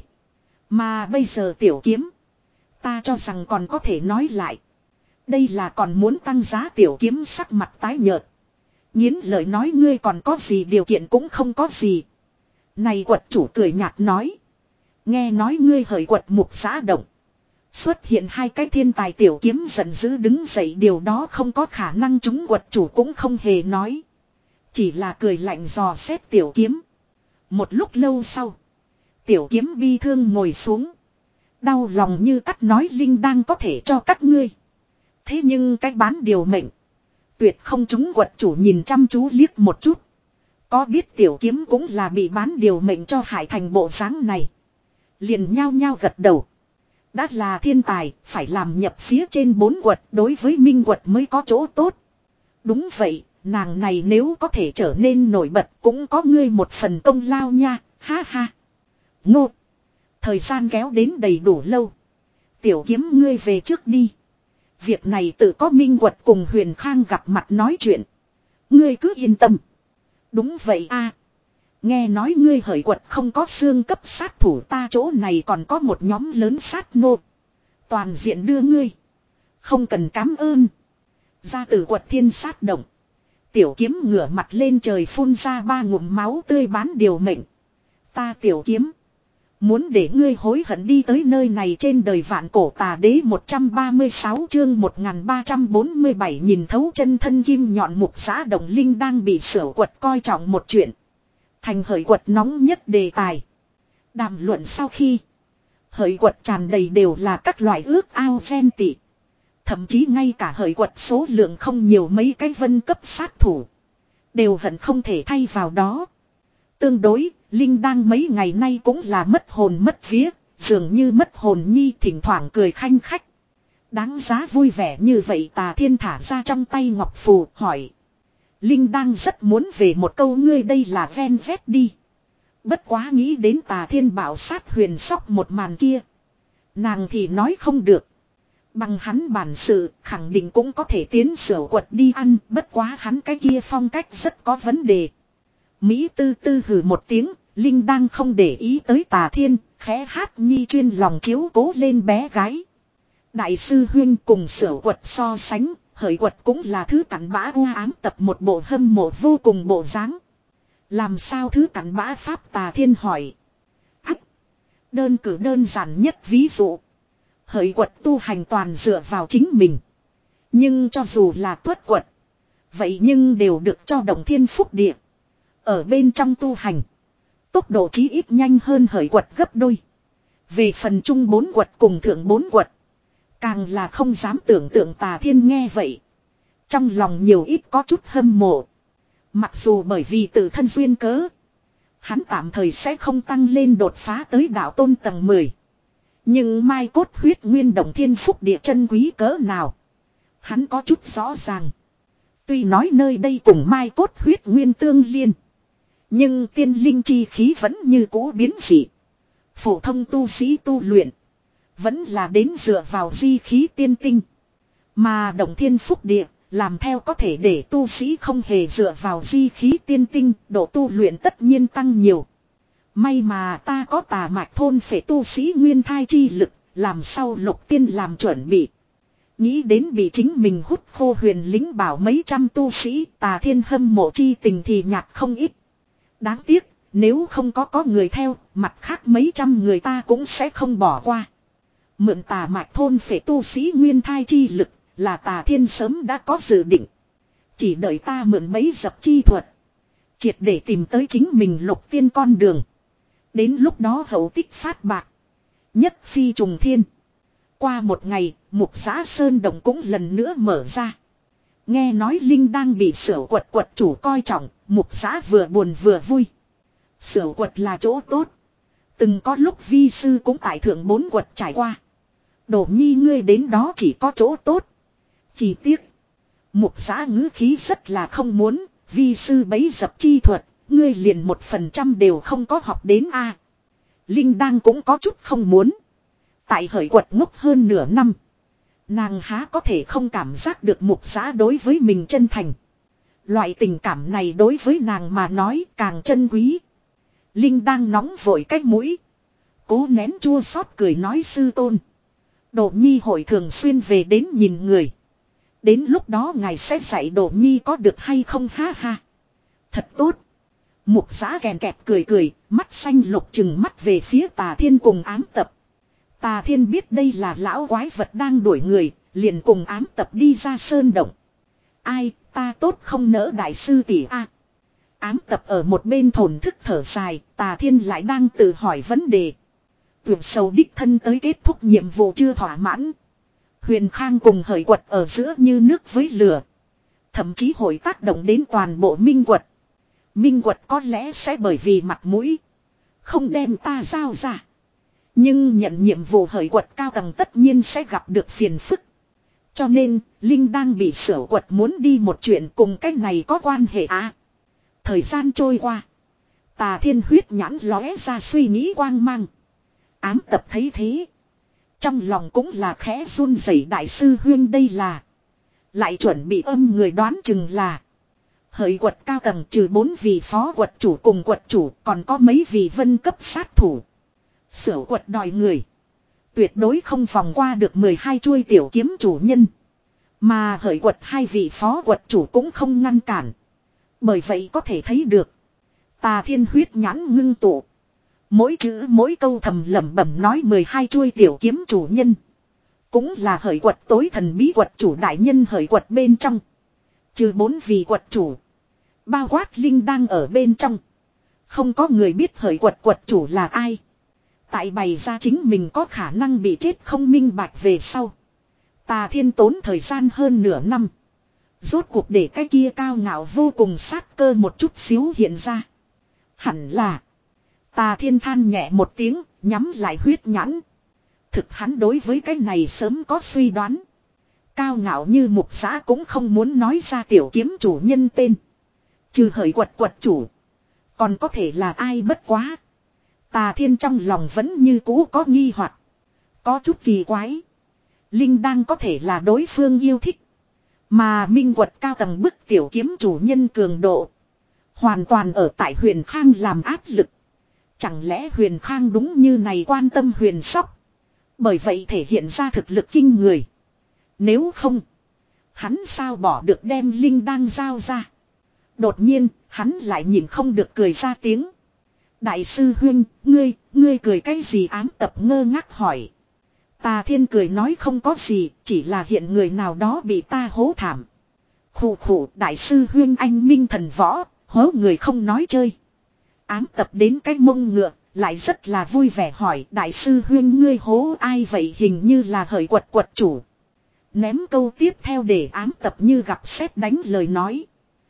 Mà bây giờ Tiểu Kiếm. Ta cho rằng còn có thể nói lại. Đây là còn muốn tăng giá. Tiểu Kiếm sắc mặt tái nhợt. Nghiến lời nói ngươi còn có gì điều kiện cũng không có gì. Này quật chủ cười nhạt nói. Nghe nói ngươi hời quật mục xã động. Xuất hiện hai cái thiên tài. Tiểu Kiếm giận dữ đứng dậy. Điều đó không có khả năng. Chúng quật chủ cũng không hề nói. Chỉ là cười lạnh dò xét Tiểu Kiếm. Một lúc lâu sau. Tiểu Kiếm bi thương ngồi xuống. Đau lòng như cắt nói Linh đang có thể cho các ngươi. Thế nhưng cái bán điều mệnh. Tuyệt không. Chúng quật chủ nhìn chăm chú liếc một chút. Có biết Tiểu Kiếm cũng là bị bán điều mệnh cho hại thành bộ dáng này. Liền nhao nhao gật đầu. Đã là thiên tài, phải làm nhập phía trên bốn quật, đối với minh quật mới có chỗ tốt. Đúng vậy, nàng này nếu có thể trở nên nổi bật cũng có ngươi một phần công lao nha, ha ha. Ngô. Thời gian kéo đến đầy đủ lâu. Tiểu Kiếm ngươi về trước đi. Việc này tự có minh quật cùng Huyền Khang gặp mặt nói chuyện. Ngươi cứ yên tâm. Đúng vậy a. Nghe nói ngươi hởi quật không có xương cấp sát thủ, ta chỗ này còn có một nhóm lớn sát nô. Toàn diện đưa ngươi. Không cần cám ơn. Ra từ quật thiên sát động. Tiểu Kiếm ngửa mặt lên trời phun ra ba ngụm máu tươi bán điều mệnh. Ta Tiểu Kiếm. Muốn để ngươi hối hận đi tới nơi này. Trên đời vạn cổ tà đế một trăm ba mươi sáu chương một nghìn ba trăm bốn mươi bảy nhìn thấu chân thân kim nhọn mục xã động. Linh đang bị sửa quật coi trọng một chuyện. Thành hởi quật nóng nhất đề tài. Đàm luận sau khi. Hởi quật tràn đầy đều là các loại ước ao ghen tị. Thậm chí ngay cả hởi quật số lượng không nhiều mấy cái vân cấp sát thủ. Đều hận không thể thay vào đó. Tương đối, Linh đang mấy ngày nay cũng là mất hồn mất vía. Dường như mất hồn nhi, thỉnh thoảng cười khanh khách. Đáng giá vui vẻ như vậy. Tà Thiên thả ra trong tay ngọc phù hỏi. Linh đang rất muốn về một câu ngươi đây là ven vét đi. Bất quá nghĩ đến Tà Thiên bảo sát huyền sóc một màn kia. Nàng thì nói không được. Bằng hắn bản sự khẳng định cũng có thể tiến sửa quật đi ăn. Bất quá hắn cái kia phong cách rất có vấn đề. Mỹ tư tư hừ một tiếng. Linh đang không để ý tới Tà Thiên. Khẽ hát nhi chuyên lòng chiếu cố lên bé gái. Đại sư huyên cùng Sửu quật so sánh, Hợi quật cũng là thứ cặn bã u ám tập một bộ hâm mộ vô cùng bộ dáng. Làm sao thứ cặn bã pháp Tà Thiên hỏi. Ách! Đơn cử đơn giản nhất ví dụ. Hợi quật tu hành toàn dựa vào chính mình. Nhưng cho dù là tuất quật. Vậy nhưng đều được cho Động Thiên Phúc Địa. Ở bên trong tu hành. Tốc độ chí ít nhanh hơn Hợi quật gấp đôi. Về phần trung bốn quật cùng thượng bốn quật. Càng là không dám tưởng tượng. Tà Thiên nghe vậy. Trong lòng nhiều ít có chút hâm mộ. Mặc dù bởi vì tự thân duyên cớ. Hắn tạm thời sẽ không tăng lên đột phá tới đạo tôn tầng mười. Nhưng mai cốt huyết nguyên Động Thiên Phúc Địa chân quý cỡ nào. Hắn có chút rõ ràng. Tuy nói nơi đây cùng mai cốt huyết nguyên tương liên. Nhưng tiên linh chi khí vẫn như cũ biến dị. Phổ thông tu sĩ tu luyện. Vẫn là đến dựa vào di khí tiên tinh. Mà Động Thiên Phúc Địa làm theo có thể để tu sĩ không hề dựa vào di khí tiên tinh. Độ tu luyện tất nhiên tăng nhiều. May mà ta có Tà Mạch thôn phệ tu sĩ nguyên thai chi lực. Làm sao Lục Tiên làm chuẩn bị. Nghĩ đến bị chính mình hút khô huyền lính bảo mấy trăm tu sĩ. Tà Thiên hâm mộ chi tình thì nhạt không ít. Đáng tiếc, nếu không có có người theo, mặt khác mấy trăm người ta cũng sẽ không bỏ qua. Mượn Tà Mạch thôn phệ tu sĩ nguyên thai chi lực, là Tà Thiên sớm đã có dự định. Chỉ đợi ta mượn mấy dập chi thuật. Triệt để tìm tới chính mình Lục Tiên con đường. Đến lúc đó hậu tích phát bạc. Nhất phi trùng thiên. Qua một ngày, Mục Giã Sơn Động cũng lần nữa mở ra. Nghe nói Linh đang bị Sửu quật quật chủ coi trọng, Mục Giã vừa buồn vừa vui. Sửu quật là chỗ tốt. Từng có lúc vi sư cũng tại thượng bốn quật trải qua. Đổ nhi ngươi đến đó chỉ có chỗ tốt. Chỉ tiếc. Mục Giã ngữ khí rất là không muốn, vi sư bấy dập chi thuật, ngươi liền một phần trăm đều không có học đến a. Linh đang cũng có chút không muốn. Tại Hợi quật ngốc hơn nửa năm. Nàng há có thể không cảm giác được Mục Giã đối với mình chân thành. Loại tình cảm này đối với nàng mà nói càng chân quý. Linh đang nóng vội cái mũi. Cố nén chua xót cười nói sư tôn. Đỗ nhi hội thường xuyên về đến nhìn người. Đến lúc đó ngài sẽ dạy Đỗ nhi có được hay không ha ha. Thật tốt. Mục Giã kèn kẹt cười cười, mắt xanh lục chừng mắt về phía Tà Thiên cùng ám tập. Tà Thiên biết đây là lão quái vật đang đuổi người, liền cùng ám tập đi ra sơn động. Ai, ta tốt không nỡ đại sư tỷ a. Ám tập ở một bên thổn thức thở dài, Tà Thiên lại đang tự hỏi vấn đề. Tuyển sầu đích thân tới kết thúc nhiệm vụ chưa thỏa mãn. Huyền Khang cùng Hợi quật ở giữa như nước với lửa. Thậm chí hội tác động đến toàn bộ Minh quật. Minh quật có lẽ sẽ bởi vì mặt mũi. Không đem ta giao ra. Nhưng nhận nhiệm vụ Hợi quật cao tầng tất nhiên sẽ gặp được phiền phức. Cho nên, Linh đang bị Sửu quật muốn đi một chuyện cùng cái này có quan hệ à. Thời gian trôi qua. Tà Thiên huyết nhãn lóe ra suy nghĩ quang mang. Ám tập thấy thế. Trong lòng cũng là khẽ run rẩy đại sư huyên đây là. Lại chuẩn bị âm người đoán chừng là. Hợi quật cao tầng trừ bốn vị phó quật chủ cùng quật chủ còn có mấy vị vân cấp sát thủ. Sửu quật đòi người. Tuyệt đối không vòng qua được mười hai chuôi tiểu kiếm chủ nhân. Mà Hợi quật hai vị phó quật chủ cũng không ngăn cản. Bởi vậy có thể thấy được. Tà Thiên huyết nhãn ngưng tụ. Mỗi chữ mỗi câu thầm lẩm bẩm nói mười hai chuôi tiểu kiếm chủ nhân. Cũng là Hợi quật tối thần bí quật chủ đại nhân Hợi quật bên trong. Trừ bốn vị quật chủ. Bao quát Linh đang ở bên trong. Không có người biết Hợi quật quật chủ là ai. Tại bày ra chính mình có khả năng bị chết không minh bạch về sau. Tà Thiên tốn thời gian hơn nửa năm. Rốt cuộc để cái kia cao ngạo vô cùng sát cơ một chút xíu hiện ra. Hẳn là. Tà Thiên than nhẹ một tiếng, nhắm lại huyết nhãn. Thực hắn đối với cái này sớm có suy đoán. Cao ngạo như Mục Giã cũng không muốn nói ra tiểu kiếm chủ nhân tên. Trừ Hợi quật quật chủ. Còn có thể là ai bất quá. Tà Thiên trong lòng vẫn như cũ có nghi hoặc. Có chút kỳ quái. Linh đang có thể là đối phương yêu thích. Mà Minh quật cao tầng bức tiểu kiếm chủ nhân cường độ. Hoàn toàn ở tại Huyền Khang làm áp lực. Chẳng lẽ Huyền Khang đúng như này quan tâm Huyền Sóc. Bởi vậy thể hiện ra thực lực kinh người. Nếu không, hắn sao bỏ được đem linh đang giao ra. Đột nhiên, hắn lại nhìn không được cười ra tiếng. Đại sư huynh, ngươi, ngươi cười cái gì? Ám tập ngơ ngác hỏi. Tà Thiên cười nói không có gì, chỉ là hiện người nào đó bị ta hố thảm. Khủ khủ, đại sư huynh anh minh thần võ, hố người không nói chơi. Ám tập đến cái mông ngựa, lại rất là vui vẻ hỏi đại sư huynh ngươi hố ai vậy? Hình như là hời quật quật chủ. Ném câu tiếp theo để ám tập như gặp sét đánh lời nói.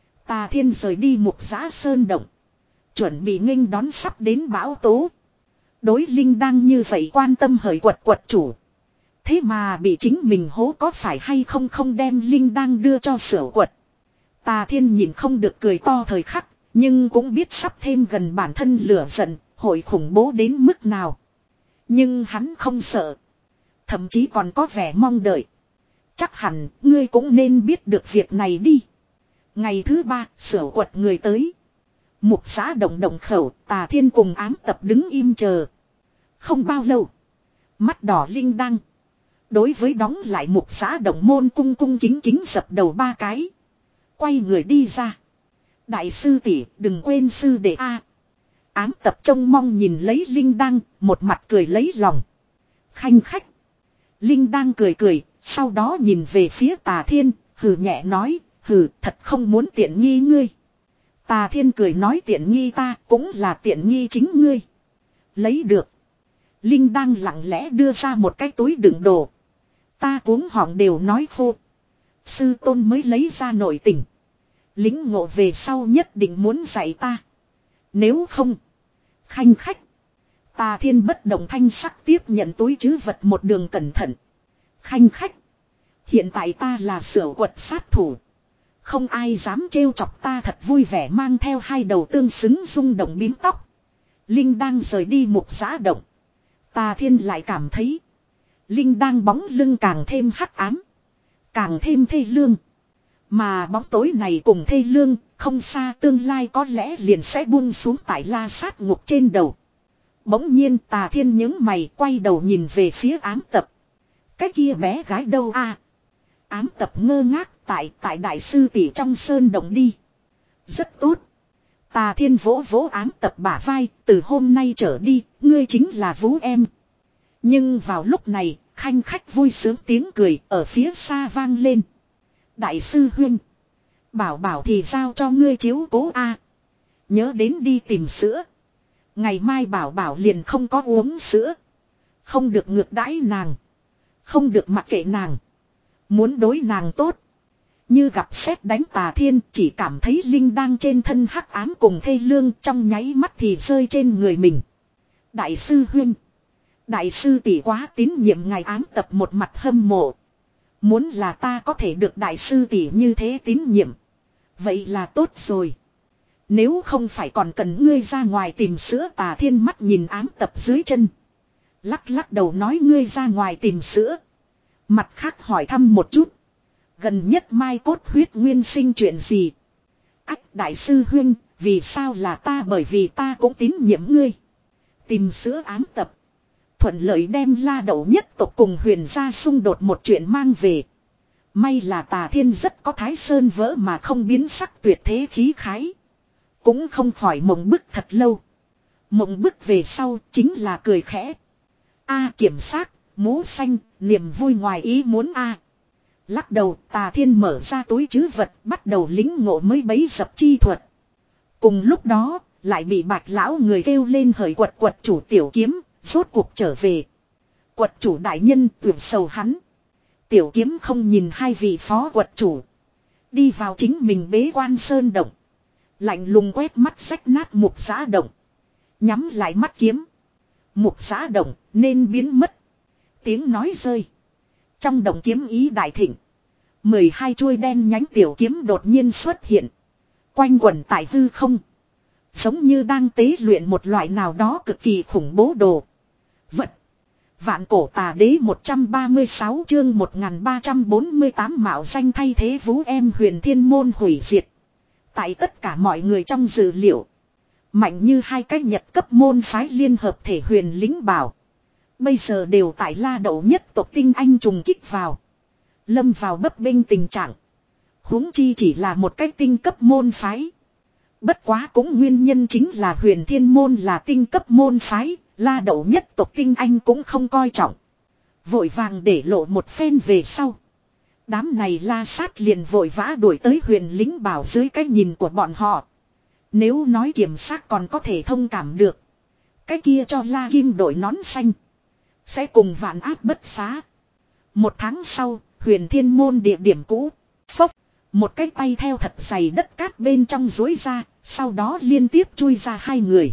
Tà Thiên rời đi Mục Giã Sơn động. Chuẩn bị nghênh đón sắp đến bão tố. Đối linh đang như vậy quan tâm hời quật quật chủ. Thế mà bị chính mình hố có phải hay không không đem linh đang đưa cho sửa quật. Tà Thiên nhìn không được cười to thời khắc. Nhưng cũng biết sắp thêm gần bản thân lửa giận. Hội khủng bố đến mức nào. Nhưng hắn không sợ. Thậm chí còn có vẻ mong đợi. Chắc hẳn ngươi cũng nên biết được việc này đi. Ngày thứ ba sửa quật người tới. Mục Giã động động khẩu. Tà Thiên cùng ám tập đứng im chờ. Không bao lâu. Mắt đỏ linh đăng. Đối với đóng lại Mục Giã động môn cung cung kính kính dập đầu ba cái. Quay người đi ra. Đại sư tỷ đừng quên sư đệ a. Ám tập trông mong nhìn lấy linh đăng. Một mặt cười lấy lòng. Khanh khách. Linh đang cười cười. Sau đó nhìn về phía Tà Thiên. Hừ nhẹ nói. Hừ thật không muốn tiện nghi ngươi. Tà Thiên cười nói tiện nghi ta cũng là tiện nghi chính ngươi. Lấy được. Linh đang lặng lẽ đưa ra một cái túi đựng đồ. Ta cuống họng đều nói khô. Sư tôn mới lấy ra nội tình. Lính ngộ về sau nhất định muốn dạy ta. Nếu không. Khanh khách. Tà Thiên bất động thanh sắc tiếp nhận túi trữ vật một đường cẩn thận. Khanh khách. Hiện tại ta là sửa quật sát thủ. Không ai dám trêu chọc ta thật vui vẻ mang theo hai đầu tương xứng rung động bím tóc. Linh đang rời đi Mục Giã động. Tà Thiên lại cảm thấy. Linh đang bóng lưng càng thêm hắc ám. Càng thêm thê lương. Mà bóng tối này cùng thê lương. Không xa tương lai có lẽ liền sẽ buông xuống tại la sát ngục trên đầu. Bỗng nhiên Tà Thiên nhướng mày quay đầu nhìn về phía ám tập. Cái kia bé gái đâu a? Ám tập ngơ ngác tại tại đại sư tỷ trong sơn động đi. Rất tốt. Tà Thiên vỗ vỗ ám tập bả vai. Từ hôm nay trở đi ngươi chính là Vũ em. Nhưng vào lúc này khanh khách vui sướng tiếng cười ở phía xa vang lên. Đại sư huynh. Bảo bảo thì giao cho ngươi chiếu cố a. Nhớ đến đi tìm sữa. Ngày mai bảo bảo liền không có uống sữa. Không được ngược đãi nàng. Không được mặc kệ nàng. Muốn đối nàng tốt. Như gặp sét đánh Tà Thiên chỉ cảm thấy linh đang trên thân hắc ám cùng thê lương trong nháy mắt thì rơi trên người mình. Đại sư huynh. Đại sư tỷ quá tín nhiệm ngài ám tập một mặt hâm mộ. Muốn là ta có thể được đại sư tỷ như thế tín nhiệm. Vậy là tốt rồi. Nếu không phải còn cần ngươi ra ngoài tìm sữa. Tà Thiên mắt nhìn ám tập dưới chân. Lắc lắc đầu nói ngươi ra ngoài tìm sữa. Mặt khác hỏi thăm một chút. Gần nhất mai cốt huyết nguyên sinh chuyện gì? Ách đại sư huynh, vì sao là ta? Bởi vì ta cũng tín nhiệm ngươi. Tìm sữa ám tập. Thuận lợi đem La Đậu nhất tộc cùng Huyền gia xung đột một chuyện mang về. May là Tà Thiên rất có thái sơn vỡ mà không biến sắc tuyệt thế khí khái. Cũng không khỏi mộng bức thật lâu. Mộng bức về sau chính là cười khẽ. A kiểm sát, mũ xanh, niềm vui ngoài ý muốn a. Lắc đầu Tà Thiên mở ra túi trữ vật bắt đầu lính ngộ mới bấy dập chi thuật. Cùng lúc đó lại bị Bạch lão người kêu lên hời quật quật chủ tiểu kiếm, rốt cuộc trở về. Quật chủ đại nhân tưởng sầu hắn. Tiểu kiếm không nhìn hai vị phó quật chủ. Đi vào chính mình bế quan sơn động. Lạnh lùng quét mắt rách nát Mục Giã động. Nhắm lại mắt kiếm. Mục Giã động nên biến mất. Tiếng nói rơi. Trong động kiếm ý đại thịnh. mười hai chuôi đen nhánh tiểu kiếm đột nhiên xuất hiện. Quanh quẩn tại hư không. Giống như đang tế luyện một loại nào đó cực kỳ khủng bố đồ. Vật. Vạn cổ tà đế một trăm ba mươi sáu chương một nghìn ba trăm bốn mươi tám mạo danh thay thế Vũ em Huyền Thiên môn hủy diệt. Tại tất cả mọi người trong dự liệu. Mạnh như hai cái nhật cấp môn phái liên hợp thể huyền lính bảo. Bây giờ đều tại La Đậu nhất tộc tinh anh trùng kích vào. Lâm vào bấp bênh tình trạng. Huống chi chỉ là một cái tinh cấp môn phái. Bất quá cũng nguyên nhân chính là Huyền Thiên môn là tinh cấp môn phái, La Đậu nhất tộc tinh anh cũng không coi trọng. Vội vàng để lộ một phen về sau. Đám này La Sát liền vội vã đuổi tới Huyền Lính Bảo dưới cái nhìn của bọn họ. Nếu nói kiểm sát còn có thể thông cảm được. Cái kia cho La Kim đội nón xanh. Sẽ cùng vạn áp bất xá. Một tháng sau, Huyền Thiên môn địa điểm cũ. Phốc. Một cái tay theo thật dày đất cát bên trong rối ra. Sau đó liên tiếp chui ra hai người.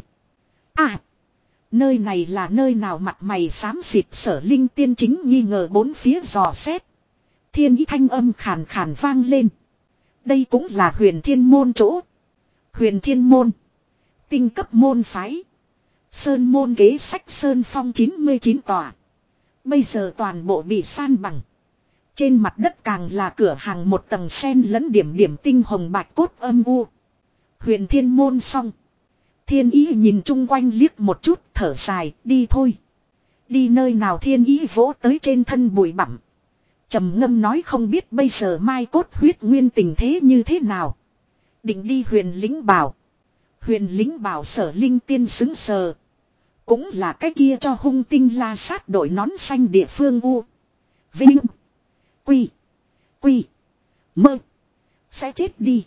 À. Nơi này là nơi nào mặt mày xám xịt Sở Linh Tiên chính nghi ngờ bốn phía dò xét. Thiên ý thanh âm khàn khàn vang lên. Đây cũng là Huyền Thiên môn chỗ. Huyền Thiên môn. Tinh cấp môn phái. Sơn môn kế sách Sơn Phong chín mươi chín tòa. Bây giờ toàn bộ bị san bằng. Trên mặt đất càng là cửa hàng một tầng sen lẫn điểm điểm tinh hồng bạch cốt âm u. Huyền Thiên môn xong. Thiên ý nhìn chung quanh liếc một chút thở dài đi thôi. Đi nơi nào thiên ý vỗ tới trên thân bụi bặm. Trầm ngâm nói không biết bây giờ mai cốt huyết nguyên tình thế như thế nào. Định đi Huyền Lính Bảo. Huyền Lính Bảo Sở Linh Tiên xứng sờ. Cũng là cái kia cho hung tinh La Sát đội nón xanh địa phương u. Vinh. Quy. Quy. Mơ. Sẽ chết đi.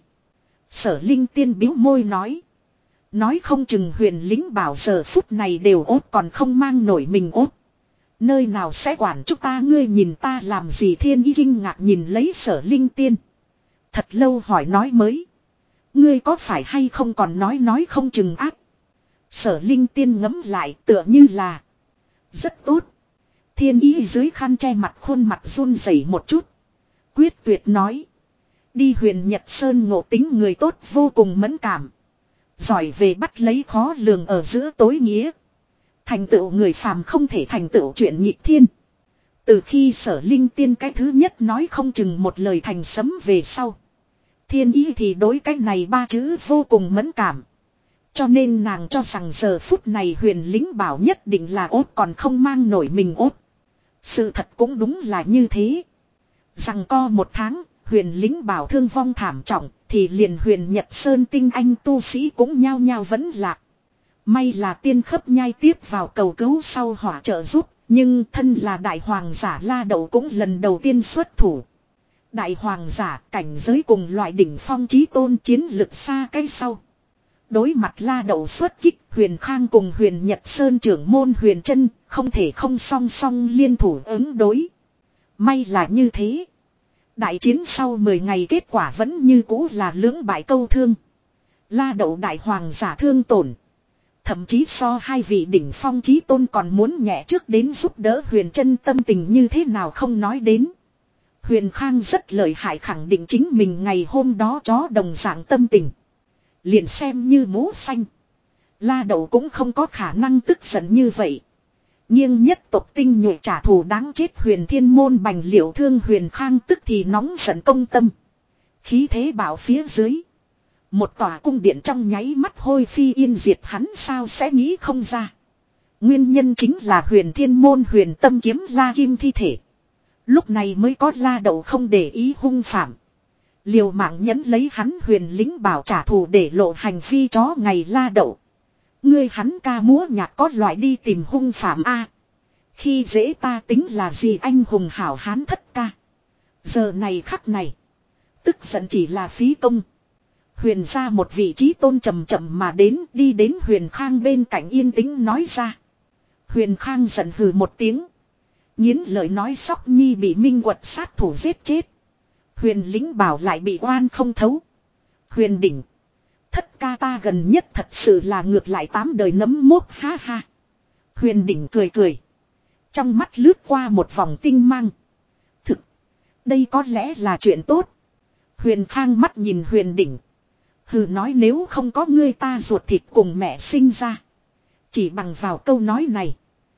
Sở Linh Tiên bĩu môi nói. Nói không chừng Huyền Lính Bảo giờ phút này đều ốt còn không mang nổi mình ốt. Nơi nào sẽ quản chúng ta ngươi nhìn ta làm gì thiên ý kinh ngạc nhìn lấy Sở Linh Tiên. Thật lâu hỏi nói mới. Ngươi có phải hay không còn nói nói không chừng ác. Sở Linh Tiên ngẫm lại tựa như là. Rất tốt. Thiên ý dưới khăn che mặt khuôn mặt run rẩy một chút. Quyết tuyệt nói. Đi Huyền Nhật Sơn ngộ tính người tốt vô cùng mẫn cảm. Giỏi về bắt lấy khó lường ở giữa tối nghĩa. Thành tựu người phàm không thể thành tựu chuyện nhịp thiên. Từ khi Sở Linh Tiên cái thứ nhất nói không chừng một lời thành sấm về sau. Thiên ý thì đối cái này ba chữ vô cùng mẫn cảm. Cho nên nàng cho rằng giờ phút này Huyền Lính Bảo nhất định là ốt còn không mang nổi mình ốt. Sự thật cũng đúng là như thế. Rằng co một tháng, Huyền Lính Bảo thương vong thảm trọng, thì liền Huyền Nhật Sơn tinh anh tu sĩ cũng nhao nhao vẫn lạc. May là tiên khấp nhai tiếp vào cầu cứu sau hỏa trợ giúp, nhưng thân là đại hoàng giả La Đậu cũng lần đầu tiên xuất thủ. Đại hoàng giả cảnh giới cùng loại đỉnh phong chí tôn chiến lực xa cái sau. Đối mặt La Đậu xuất kích, Huyền Khang cùng Huyền Nhật Sơn trưởng môn Huyền Trân không thể không song song liên thủ ứng đối. May là như thế. Đại chiến sau mười ngày kết quả vẫn như cũ là lưỡng bại câu thương. La Đậu đại hoàng giả thương tổn. Thậm chí so hai vị đỉnh phong chí tôn còn muốn nhẹ trước đến giúp đỡ Huyền Trân tâm tình như thế nào không nói đến. Huyền Khang rất lợi hại khẳng định chính mình ngày hôm đó chó đồng dạng tâm tình. Liền xem như mũ xanh. La Đậu cũng không có khả năng tức giận như vậy. Nghiêng nhất tộc tinh nhuệ trả thù đáng chết Huyền Thiên môn bành liệu thương Huyền Khang tức thì nóng giận công tâm. Khí thế bảo phía dưới. Một tòa cung điện trong nháy mắt hôi phi yên diệt hắn sao sẽ nghĩ không ra. Nguyên nhân chính là Huyền Thiên môn Huyền Tâm kiếm La Kim thi thể. Lúc này mới có La Đậu không để ý hung phạm. Liều mạng nhẫn lấy hắn Huyền Lính Bảo trả thù để lộ hành vi chó ngày La Đậu. Ngươi hắn ca múa nhạc có loại đi tìm hung phạm a. Khi dễ ta tính là gì anh hùng hảo hán thất ca. Giờ này khắc này. Tức giận chỉ là phí công. Huyền ra một vị trí tôn chậm chậm mà đến đi đến Huyền Khang bên cạnh yên tĩnh nói ra. Huyền Khang giận hừ một tiếng. Nghiến lời nói Sóc Nhi bị Minh Quật sát thủ giết chết. Huyền Lính Bảo lại bị oan không thấu. Huyền Đỉnh. Thất ca ta gần nhất thật sự là ngược lại tám đời nấm mốc ha ha. Huyền Đỉnh cười cười. Trong mắt lướt qua một vòng tinh mang. Thực. Đây có lẽ là chuyện tốt. Huyền Khang mắt nhìn Huyền Đỉnh. Hừ nói nếu không có ngươi ta ruột thịt cùng mẹ sinh ra. Chỉ bằng vào câu nói này.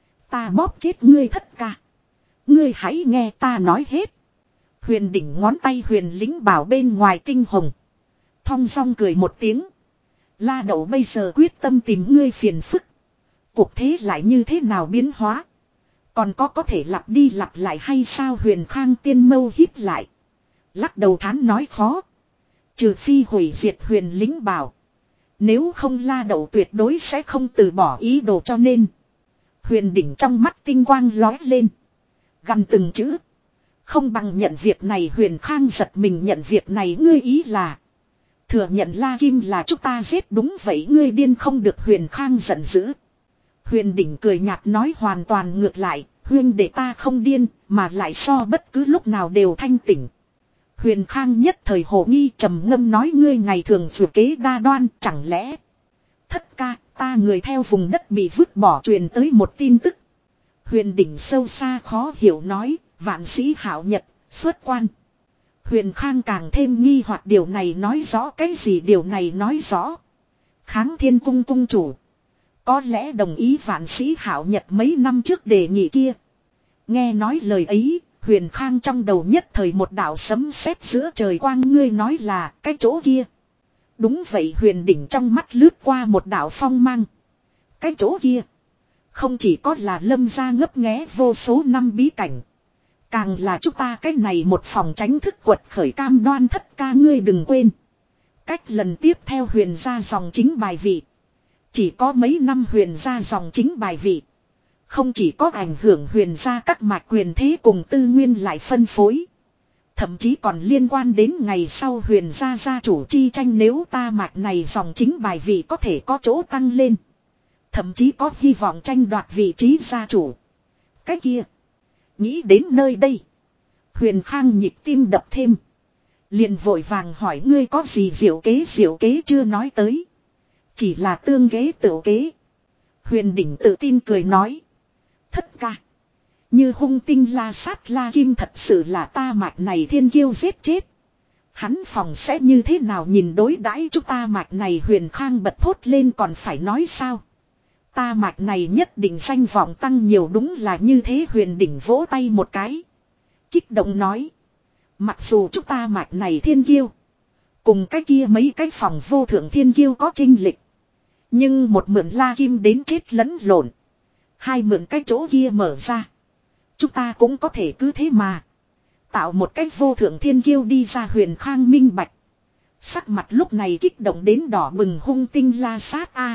Ta bóp chết ngươi thất ca. Ngươi hãy nghe ta nói hết. Huyền Đỉnh ngón tay Huyền Lính Bảo bên ngoài tinh hồng. Thong dong cười một tiếng. La Đậu bây giờ quyết tâm tìm ngươi phiền phức. Cuộc thế lại như thế nào biến hóa. Còn có có thể lặp đi lặp lại hay sao? Huyền Khang tiên mâu híp lại. Lắc đầu thán nói khó. Trừ phi hủy diệt huyền lính bảo. Nếu không La Đậu tuyệt đối sẽ không từ bỏ ý đồ, cho nên. Huyền đỉnh trong mắt tinh quang lói lên. Gần từng chữ. Không bằng nhận việc này. Huyền Khang giật mình. Nhận việc này ngươi ý là. Thừa nhận La Kim là chúng ta giết, đúng vậy ngươi điên không được. Huyền Khang giận dữ. Huyền đỉnh cười nhạt nói hoàn toàn ngược lại. Huyên để ta không điên mà lại so bất cứ lúc nào đều thanh tỉnh. Huyền Khang nhất thời hồ nghi trầm ngâm nói ngươi ngày thường vừa kế đa đoan, chẳng lẽ. Thất ca, ta người theo vùng đất bị vứt bỏ truyền tới một tin tức. Huyền đỉnh sâu xa khó hiểu nói, vạn sĩ hảo nhật, xuất quan. Huyền Khang càng thêm nghi hoặc điều này nói rõ cái gì? Điều này nói rõ. Kháng Thiên Cung cung chủ. Có lẽ đồng ý vạn sĩ hảo nhật mấy năm trước đề nghị kia. Nghe nói lời ấy. Huyền Khang trong đầu nhất thời một đạo sấm sét giữa trời quang. Ngươi nói là cái chỗ kia. Đúng vậy. Huyền đỉnh trong mắt lướt qua một đạo phong mang. Cái chỗ kia. Không chỉ có là Lâm gia ngấp nghé vô số năm bí cảnh. Càng là chúng ta cái này một phòng tránh thức quật khởi cam đoan. Thất ca ngươi đừng quên. Cách lần tiếp theo huyền gia dòng chính bài vị. Chỉ có mấy năm huyền gia dòng chính bài vị. Không chỉ có ảnh hưởng huyền gia các mạch quyền thế cùng tư nguyên lại phân phối. Thậm chí còn liên quan đến ngày sau huyền gia gia chủ chi tranh. Nếu ta mạch này dòng chính bài vị có thể có chỗ tăng lên. Thậm chí có hy vọng tranh đoạt vị trí gia chủ. Cái kia. Nghĩ đến nơi đây. Huyền Khang nhịp tim đập thêm. Liền vội vàng hỏi ngươi có gì diệu kế? Diệu kế chưa nói tới. Chỉ là tương kế tự kế. Huyền đỉnh tự tin cười nói. Thất ca. Như hung tinh La Sát La Kim thật sự là ta mạch này thiên kiêu giết chết. Hắn phòng sẽ như thế nào nhìn đối đãi chúng ta mạch này? Huyền Khang bật thốt lên. Còn phải nói sao? Ta mạch này nhất định danh vọng tăng nhiều. Đúng là như thế. Huyền đỉnh vỗ tay một cái. Kích động nói. Mặc dù chúng ta mạch này thiên kiêu. Cùng cái kia mấy cái phòng vô thượng thiên kiêu có chênh lệch. Nhưng một mượn La Kim đến chết lẫn lộn. Hai mượn cái chỗ kia mở ra. Chúng ta cũng có thể cứ thế mà. Tạo một cách vô thượng thiên kiêu đi ra. Huyền Khang minh bạch. Sắc mặt lúc này kích động đến đỏ bừng. Hung tinh La Sát a.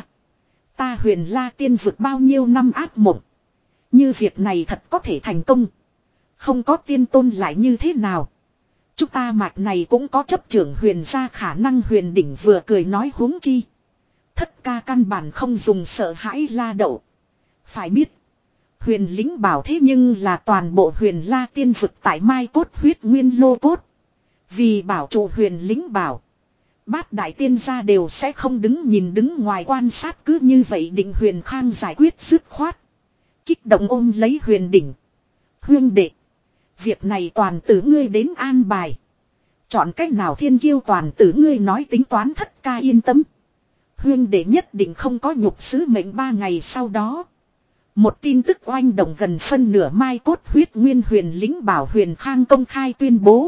Ta huyền La tiên vượt bao nhiêu năm ác mộng. Như việc này thật có thể thành công. Không có tiên tôn lại như thế nào. Chúng ta mạch này cũng có chấp trưởng huyền gia khả năng. Huyền đỉnh vừa cười nói huống chi. Thất ca căn bản không dùng sợ hãi La Đậu. Phải biết. Huyền lính bảo thế nhưng là toàn bộ huyền La tiên vực tại mai cốt huyết nguyên lô cốt. Vì bảo trụ huyền lính bảo. Bát đại tiên gia đều sẽ không đứng nhìn đứng ngoài quan sát. Cứ như vậy định Huyền Khang giải quyết dứt khoát. Kích động ôm lấy huyền đỉnh. Huyên đệ. Việc này toàn tử ngươi đến an bài. Chọn cách nào thiên kiêu toàn tử ngươi nói tính toán. Thất ca yên tâm. Huyên đệ nhất định không có nhục sứ mệnh. Ba ngày sau đó. Một tin tức oanh động gần phân nửa mai cốt huyết nguyên huyền lính bảo. Huyền Khang công khai tuyên bố.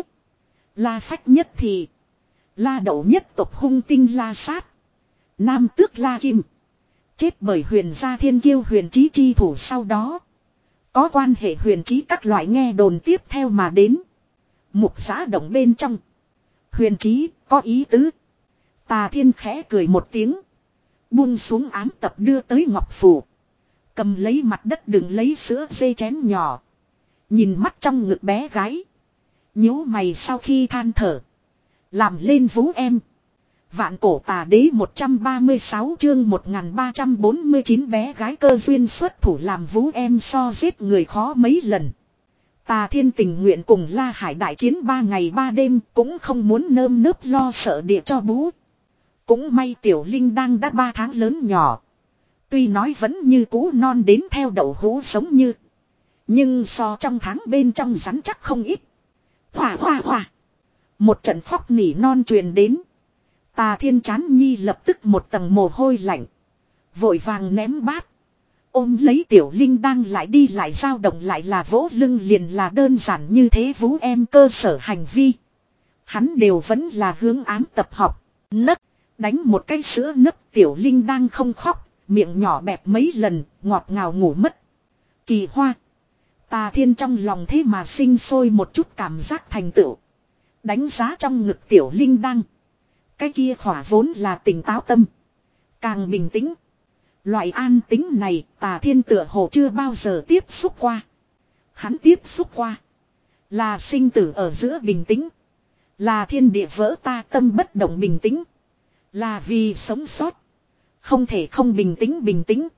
La Phách nhất thì. La Đậu nhất tộc hung tinh La Sát. Nam tước La Kim. Chết bởi huyền gia thiên kiêu huyền chí chi thủ. Sau đó. Có quan hệ huyền chí các loại nghe đồn tiếp theo mà đến. Mục giã động bên trong. Huyền chí có ý tứ. Tà Thiên khẽ cười một tiếng. Buông xuống ám tập đưa tới ngọc phủ. Cầm lấy mặt đất đừng lấy sữa dê chén nhỏ. Nhìn mắt trong ngực bé gái. Nhíu mày sau khi than thở. Làm lên vú em. Vạn cổ tà đế một trăm ba mươi sáu chương một nghìn ba trăm bốn mươi chín bé gái cơ duyên xuất thủ làm vú em so giết người khó mấy lần. Tà Thiên tình nguyện cùng La Hải đại chiến ba ngày ba đêm cũng không muốn nơm nớp lo sợ địa cho bú. Cũng may Tiểu Linh đang đã ba tháng lớn nhỏ. Tuy nói vẫn như cũ non đến theo đậu hũ giống như. Nhưng so trong tháng bên trong rắn chắc không ít. Hòa hòa hòa. Một trận khóc nỉ non truyền đến. Tà Thiên chán nhi lập tức một tầng mồ hôi lạnh. Vội vàng ném bát. Ôm lấy Tiểu Linh đang lại đi lại dao động lại là vỗ lưng liền là đơn giản như thế vú em cơ sở hành vi. Hắn đều vẫn là hướng ám tập học. Nấc. Đánh một cái sữa nấc Tiểu Linh đang không khóc. Miệng nhỏ bẹp mấy lần ngọt ngào ngủ mất. Kỳ hoa. Tà Thiên trong lòng thế mà sinh sôi một chút cảm giác thành tựu. Đánh giá trong ngực tiểu linh đăng. Cái kia khỏa vốn là tỉnh táo tâm. Càng bình tĩnh. Loại an tính này Tà Thiên tựa hồ chưa bao giờ tiếp xúc qua. Hắn tiếp xúc qua. Là sinh tử ở giữa bình tĩnh. Là thiên địa vỡ ta tâm bất động bình tĩnh. Là vì sống sót. Không thể không bình tĩnh bình tĩnh.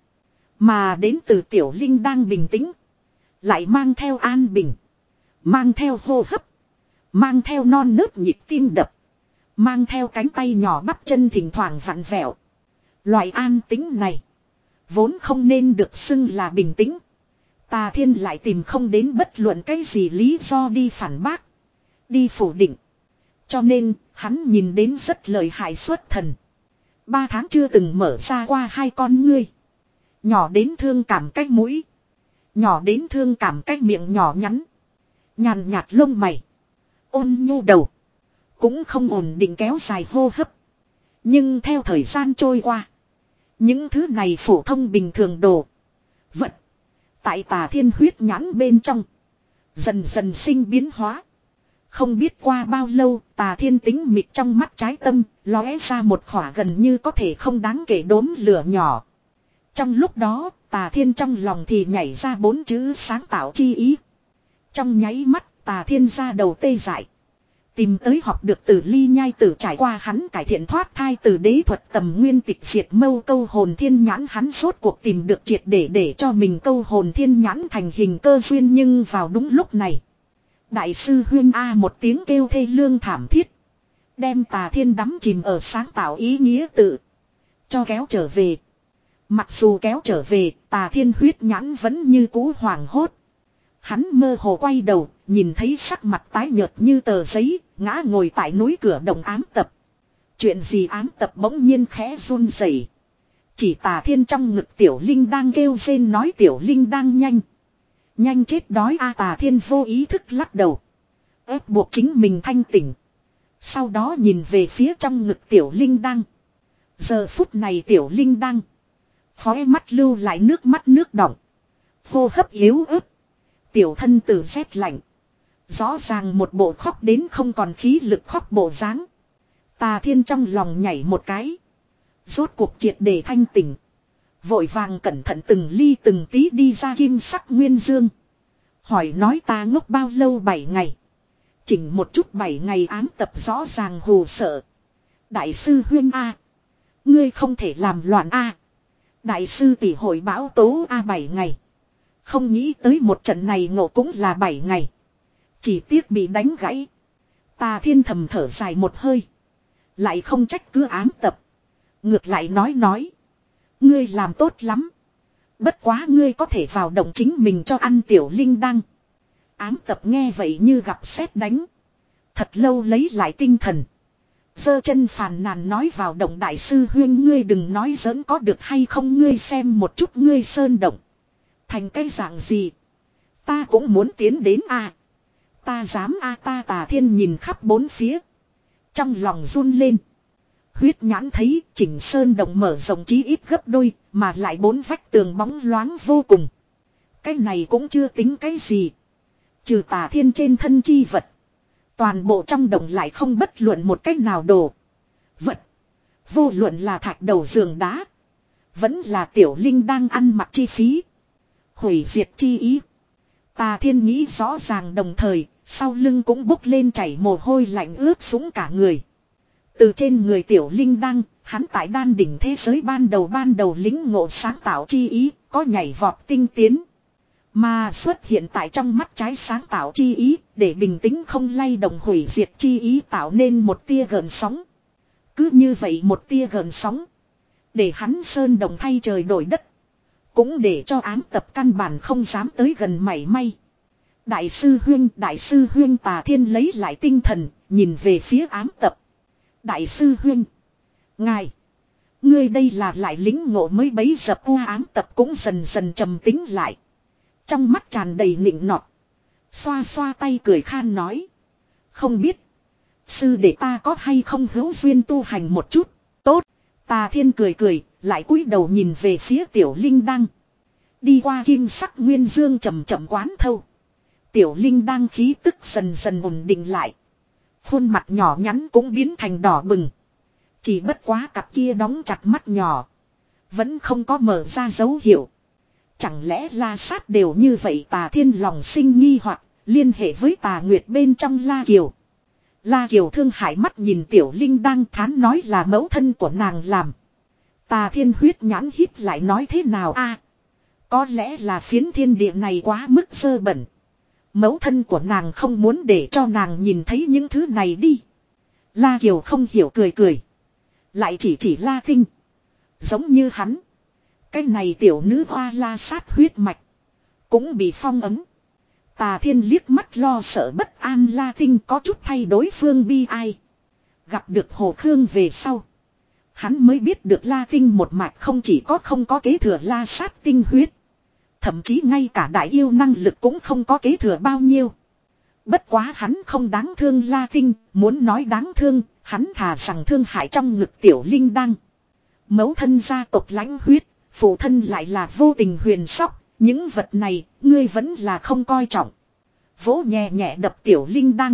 Mà đến từ tiểu linh đang bình tĩnh. Lại mang theo an bình. Mang theo hô hấp. Mang theo non nớt nhịp tim đập. Mang theo cánh tay nhỏ bắp chân thỉnh thoảng vặn vẹo. Loại an tĩnh này. Vốn không nên được xưng là bình tĩnh. Tà Thiên lại tìm không đến bất luận cái gì lý do đi phản bác. Đi phủ định. Cho nên hắn nhìn đến rất lợi hại xuất thần. Ba tháng chưa từng mở ra qua hai con ngươi. Nhỏ đến thương cảm cách mũi. Nhỏ đến thương cảm cách miệng nhỏ nhắn. Nhàn nhạt lông mày. Ôn nhu đầu. Cũng không ổn định kéo dài hô hấp. Nhưng theo thời gian trôi qua. Những thứ này phổ thông bình thường đồ. Vật. Tại Tà Thiên huyết nhãn bên trong. Dần dần sinh biến hóa. Không biết qua bao lâu Tà Thiên tính mịt trong mắt trái tâm. Lóe ra một khỏa gần như có thể không đáng kể đốm lửa nhỏ. Trong lúc đó Tà Thiên trong lòng thì nhảy ra bốn chữ sáng tạo chi ý. Trong nháy mắt Tà Thiên ra đầu tê dại. Tìm tới học được từ ly nhai tử trải qua hắn cải thiện thoát thai từ đế thuật tầm nguyên tịch diệt mâu câu hồn thiên nhãn hắn rốt cuộc tìm được triệt để để cho mình câu hồn thiên nhãn thành hình cơ duyên nhưng vào đúng lúc này. Đại sư Huyên A một tiếng kêu thê lương thảm thiết. Đem Tà Thiên đắm chìm ở sáng tạo ý nghĩa tự. Cho kéo trở về. Mặc dù kéo trở về Tà Thiên huyết nhãn vẫn như cũ hoảng hốt. Hắn mơ hồ quay đầu, nhìn thấy sắc mặt tái nhợt như tờ giấy, ngã ngồi tại núi cửa động ám tập. Chuyện gì ám tập bỗng nhiên khẽ run rẩy. Chỉ Tà Thiên trong ngực tiểu linh đang kêu rên nói tiểu linh đang nhanh. Nhanh chết đói a Tà Thiên vô ý thức lắc đầu. Ép buộc chính mình thanh tỉnh. Sau đó nhìn về phía trong ngực tiểu linh đang. Giờ phút này tiểu linh đang. Khóe mắt lưu lại nước mắt nước đọng. Hô hấp yếu ớt. Tiểu thân tử rét lạnh. Rõ ràng một bộ khóc đến không còn khí lực khóc bộ dáng. Tà Thiên trong lòng nhảy một cái. Rốt cuộc triệt để thanh tỉnh. Vội vàng cẩn thận từng ly từng tí đi ra kim sắc nguyên dương. Hỏi nói ta ngốc bao lâu bảy ngày. Chỉnh một chút bảy ngày ám tập rõ ràng hù sợ. Đại sư Huyên A. Ngươi không thể làm loạn A. Đại sư tỷ hội bão tố A bảy ngày. Không nghĩ tới một trận này ngộ cũng là bảy ngày. Chỉ tiếc bị đánh gãy. Tà Thiên thầm thở dài một hơi. Lại không trách cứ ám tập. Ngược lại nói nói. Ngươi làm tốt lắm. Bất quá ngươi có thể vào động chính mình cho ăn tiểu linh đăng. Ám tập nghe vậy như gặp sét đánh. Thật lâu lấy lại tinh thần. Giơ chân phàn nàn nói vào động đại sư Huyên ngươi đừng nói giỡn có được hay không ngươi xem một chút ngươi sơn động. Thành cái dạng gì. Ta cũng muốn tiến đến a à. Ta dám a à, ta Tà Thiên nhìn khắp bốn phía. Trong lòng run lên. Huyết nhãn thấy chỉnh sơn động mở rộng chí ít gấp đôi. Mà lại bốn vách tường bóng loáng vô cùng. Cái này cũng chưa tính cái gì. Trừ Tà Thiên trên thân chi vật. Toàn bộ trong động lại không bất luận một cách nào đồ. Vật. Vô luận là thạch đầu giường đá. Vẫn là tiểu linh đang ăn mặc chi phí. Hủy diệt chi ý. Tà Thiên nghĩ rõ ràng đồng thời. Sau lưng cũng bốc lên chảy mồ hôi lạnh ướt sũng cả người. Từ trên người tiểu linh đăng. Hắn tại đan đỉnh thế giới ban đầu ban đầu lính ngộ sáng tạo chi ý. Có nhảy vọt tinh tiến. Mà xuất hiện tại trong mắt trái sáng tạo chi ý. Để bình tĩnh không lay động hủy diệt chi ý tạo nên một tia gợn sóng. Cứ như vậy một tia gợn sóng. Để hắn sơn đồng thay trời đổi đất. Cũng để cho ám tập căn bản không dám tới gần mảy may. Đại sư Huyên, đại sư Huyên Tà Thiên lấy lại tinh thần, nhìn về phía ám tập. Đại sư Huyên. Ngài. Ngươi đây là lại lính ngộ mới bấy dập u ám tập cũng dần dần trầm tính lại. Trong mắt tràn đầy nịnh nọt. Xoa xoa tay cười khan nói. Không biết. Sư để ta có hay không hữu duyên tu hành một chút. Tốt. Tà Thiên cười cười, lại cúi đầu nhìn về phía tiểu linh đăng. Đi qua kim sắc nguyên dương chậm chậm quán thâu. Tiểu Linh đang khí tức dần dần ổn định lại. Khuôn mặt nhỏ nhắn cũng biến thành đỏ bừng. Chỉ bất quá cặp kia đóng chặt mắt nhỏ. Vẫn không có mở ra dấu hiệu. Chẳng lẽ La Sát đều như vậy? Tà Thiên lòng sinh nghi hoặc liên hệ với Tà Nguyệt bên trong La Kiều. La Kiều thương hại mắt nhìn Tiểu Linh đang thán nói là mẫu thân của nàng làm. Tà Thiên huyết nhãn híp lại nói thế nào a? Có lẽ là phiến thiên địa này quá mức dơ bẩn. Mẫu thân của nàng không muốn để cho nàng nhìn thấy những thứ này đi. La Kiều không hiểu cười cười. Lại chỉ chỉ La Kinh. Giống như hắn. Cái này tiểu nữ hoa La Sát huyết mạch. Cũng bị phong ấn. Tà Thiên liếc mắt lo sợ bất an La Kinh có chút thay đối phương bi ai. Gặp được Hồ Khương về sau. Hắn mới biết được La Kinh một mạch không chỉ có không có kế thừa La Sát tinh huyết. Thậm chí ngay cả đại yêu năng lực cũng không có kế thừa bao nhiêu. Bất quá hắn không đáng thương La Kinh, muốn nói đáng thương, hắn thà rằng thương hại trong ngực Tiểu Linh đăng. Mẫu thân gia tộc lãnh huyết, phụ thân lại là vô tình huyền sóc, những vật này, ngươi vẫn là không coi trọng. Vỗ nhẹ nhẹ đập Tiểu Linh đăng.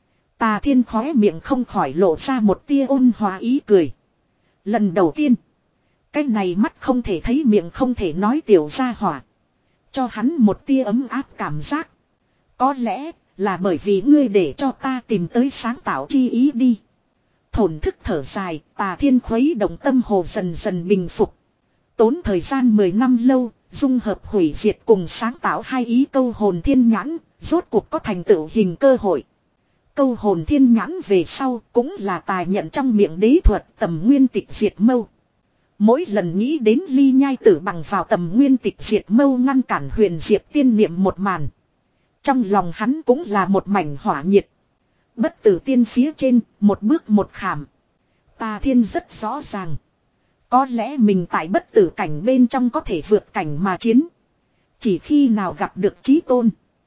Tà Thiên khóe miệng không khỏi lộ ra một tia ôn hòa ý cười. Lần đầu tiên, cái này mắt không thể thấy miệng không thể nói tiểu gia hỏa. Cho hắn một tia ấm áp cảm giác. Có lẽ là bởi vì ngươi để cho ta tìm tới sáng tạo chi ý đi. Thổn thức thở dài, Tà Thiên khuấy động tâm hồ dần dần bình phục. Tốn thời gian mười năm lâu, dung hợp hủy diệt cùng sáng tạo hai ý câu hồn thiên nhãn, rốt cuộc có thành tựu hình cơ hội. Câu hồn thiên nhãn về sau cũng là tài nhận trong miệng đế thuật tầm nguyên tịch diệt mâu. Mỗi lần nghĩ đến Ly Nhai Tử bằng vào tầm nguyên tịch diệt mâu ngăn cản Huyền Diệp tiên niệm một màn. Trong lòng hắn cũng là một mảnh hỏa nhiệt. Bất tử tiên phía trên, một bước một khảm. Tà Thiên rất rõ ràng. Có lẽ mình tại bất tử cảnh bên trong có thể vượt cảnh mà chiến. Chỉ khi nào gặp được chí tôn.